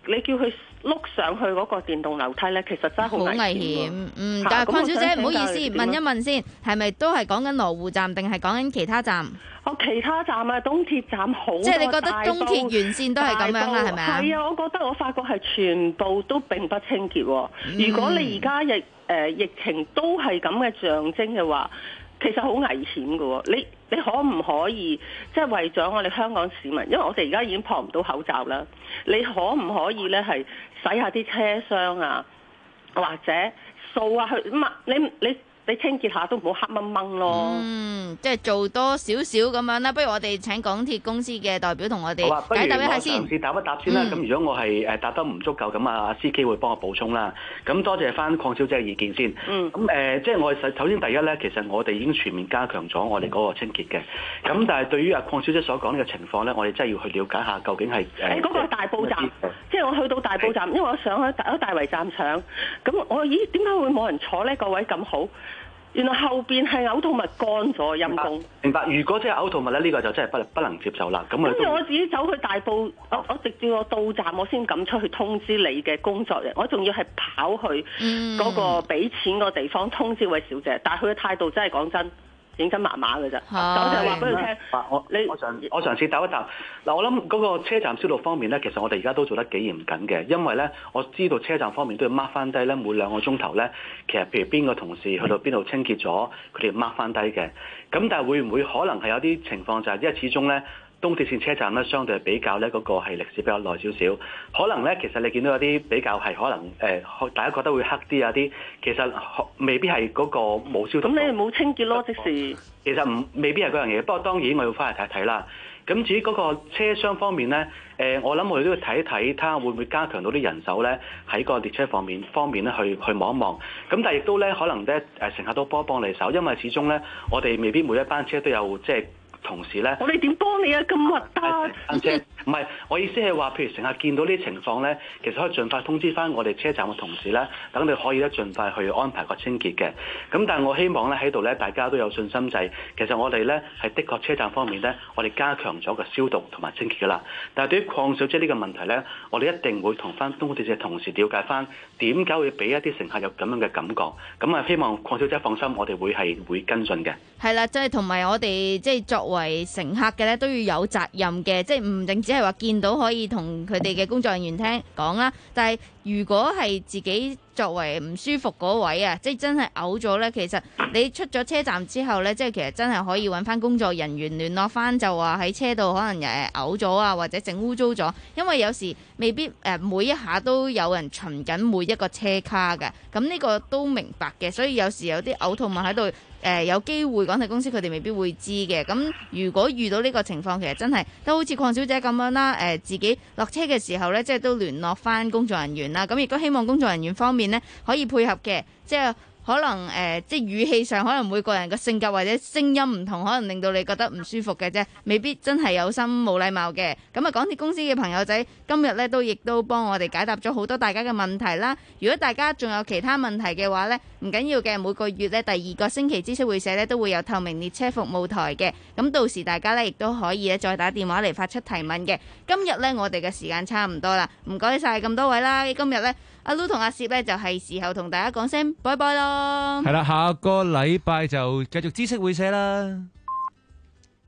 你叫佢碌上去嗰個電動樓梯咧，其實真係好危險。 嗯，但係鄺小姐唔好意思，問一問先，係咪都係講緊羅湖站定係講緊其他站？ 哦，其他站啊，東鐵站好多， 即係你覺得東鐵沿線都係咁樣啦，係咪啊？ 係啊，我覺得我發覺係全部都並不清潔喎。嗯、如果你而家疫誒、呃、疫情都係咁嘅象徵嘅話，其實好危險㗎喎。你你可唔可以即係為咗我哋香港市民，因為我哋而家已經撲唔到口罩啦，你可唔可以咧係洗下啲車廂啊，或者掃下去咁啊？你你。你你清潔下都唔好黑掹掹咯。 嗯，即係做多少少咁樣啦。不如我哋請港鐵公司嘅代表同我哋解答一下先。 好啊，不如我嘗試答一答先啦。咁、嗯、如果我係誒答得唔足夠，咁啊司機會幫我補充啦。咁多謝翻鄺小姐嘅意見先。嗯。咁誒、呃，即係我首首先第一咧，其實我哋已經全面加強咗我哋嗰個清潔嘅。咁但係對於阿鄺小姐所講呢個情況咧，我哋真係要去了解下究竟係誒。誒、呃，嗰、 那個大埔站，即係我去到大埔站，因為我上去大大圍站上，咁我咦點解會冇人坐呢？個位咁好。原來後邊係嘔吐物乾咗，陰公。明白。如果即係嘔吐物咧，呢、這個就真係不不能接受啦。咁跟住我自己走去大埔，我我直至我到站，我先敢出去通知你嘅工作人員。我仲要係跑去嗰個俾錢個地方通知位小姐，但係佢嘅態度真係講真。認真麻麻嘅啫，我就話俾佢聽。我你我嘗我嘗試答一答嗱，我諗嗰個車站消毒方面咧，其實我哋而家都做得幾嚴謹嘅，因為咧我知道車站方面都要 mark 翻低咧，每兩個鐘頭咧，其實譬如邊個同事去到邊度清潔咗，佢哋 mark 翻低嘅。咁但係會唔會可能係有啲情況就係、是，因為始終咧東鐵線車站咧相對係比較咧嗰、那個係歷史比較耐少少，可能咧其實你見到有啲比較係可能誒、呃，大家覺得會黑啲啊啲，其實未必係嗰個冇消毒。咁你冇清潔咯，即時。其實唔未必係嗰樣嘢，不過當然我要翻嚟睇睇啦。咁至於嗰個車廂方面咧，誒、呃、我諗我哋都要睇一睇，睇下會唔會加強到啲人手咧喺個列車方面方面咧去去望一望。咁但係亦都咧可能咧誒乘客都幫幫你手，因為始終咧我哋未必每一班車都有即係。同時咧，我哋點幫你啊？咁核突！即係唔係？我意思係話，譬如乘客見到呢啲情況咧，其實可以盡快通知翻我哋車站嘅同事咧，等你可以咧盡快去安排個清潔嘅。咁但係我希望咧喺度咧，大家都有信心就係、是，其實我哋咧係的確車站方面咧，我哋加強咗個消毒同埋清潔噶啦。但係對於鄺小姐呢個問題咧，我哋一定會同翻東鐵線嘅同事了解翻點解會俾一啲乘客有咁樣嘅感覺。咁啊，希望鄺小姐放心，我哋會係會跟進嘅。 係啦，即係同埋我哋即係作為乘客嘅咧，都要有責任嘅，即係唔淨只係話見到可以同佢哋嘅工作人員聽講啦。但係如果係自己作為唔舒服嗰位啊，即係真係嘔咗咧，其實你出咗車站之後咧，即係其實真係可以揾翻工作人員聯絡翻，就話喺車度可能誒嘔咗啊，或者整污糟咗。因為有時未必誒每一下都有人巡緊每一個車卡嘅，咁呢個都明白嘅。所以有時有啲嘔吐物喺度。誒、呃、有機會港鐵公司佢哋未必會知嘅，咁如果遇到呢個情況，其實真係都好似鄺小姐咁樣啦，誒、呃、自己落車嘅時候呢，即係都聯絡翻工作人員啦，咁亦都希望工作人員方面呢可以配合嘅，即係。可能誒、呃，即係語氣上，可能每個人嘅性格或者聲音唔同，可能令到你覺得唔舒服嘅啫，未必真係有心冇禮貌嘅。咁啊，港鐵公司嘅朋友仔今日咧都亦都幫我哋解答咗好多大家嘅問題啦。如果大家仲有其他問題嘅話咧，唔緊要嘅，每個月咧第二個星期知識會社咧都會有透明列車服務台嘅，咁到時大家咧亦都可以咧再打電話嚟發出提問嘅。今日咧我哋嘅時間差唔多啦，唔該晒咁多位啦。今日咧阿 Lu 同阿攝咧就係時候同大家講聲拜拜咯。 係啦，下個禮拜就繼續知識會社啦。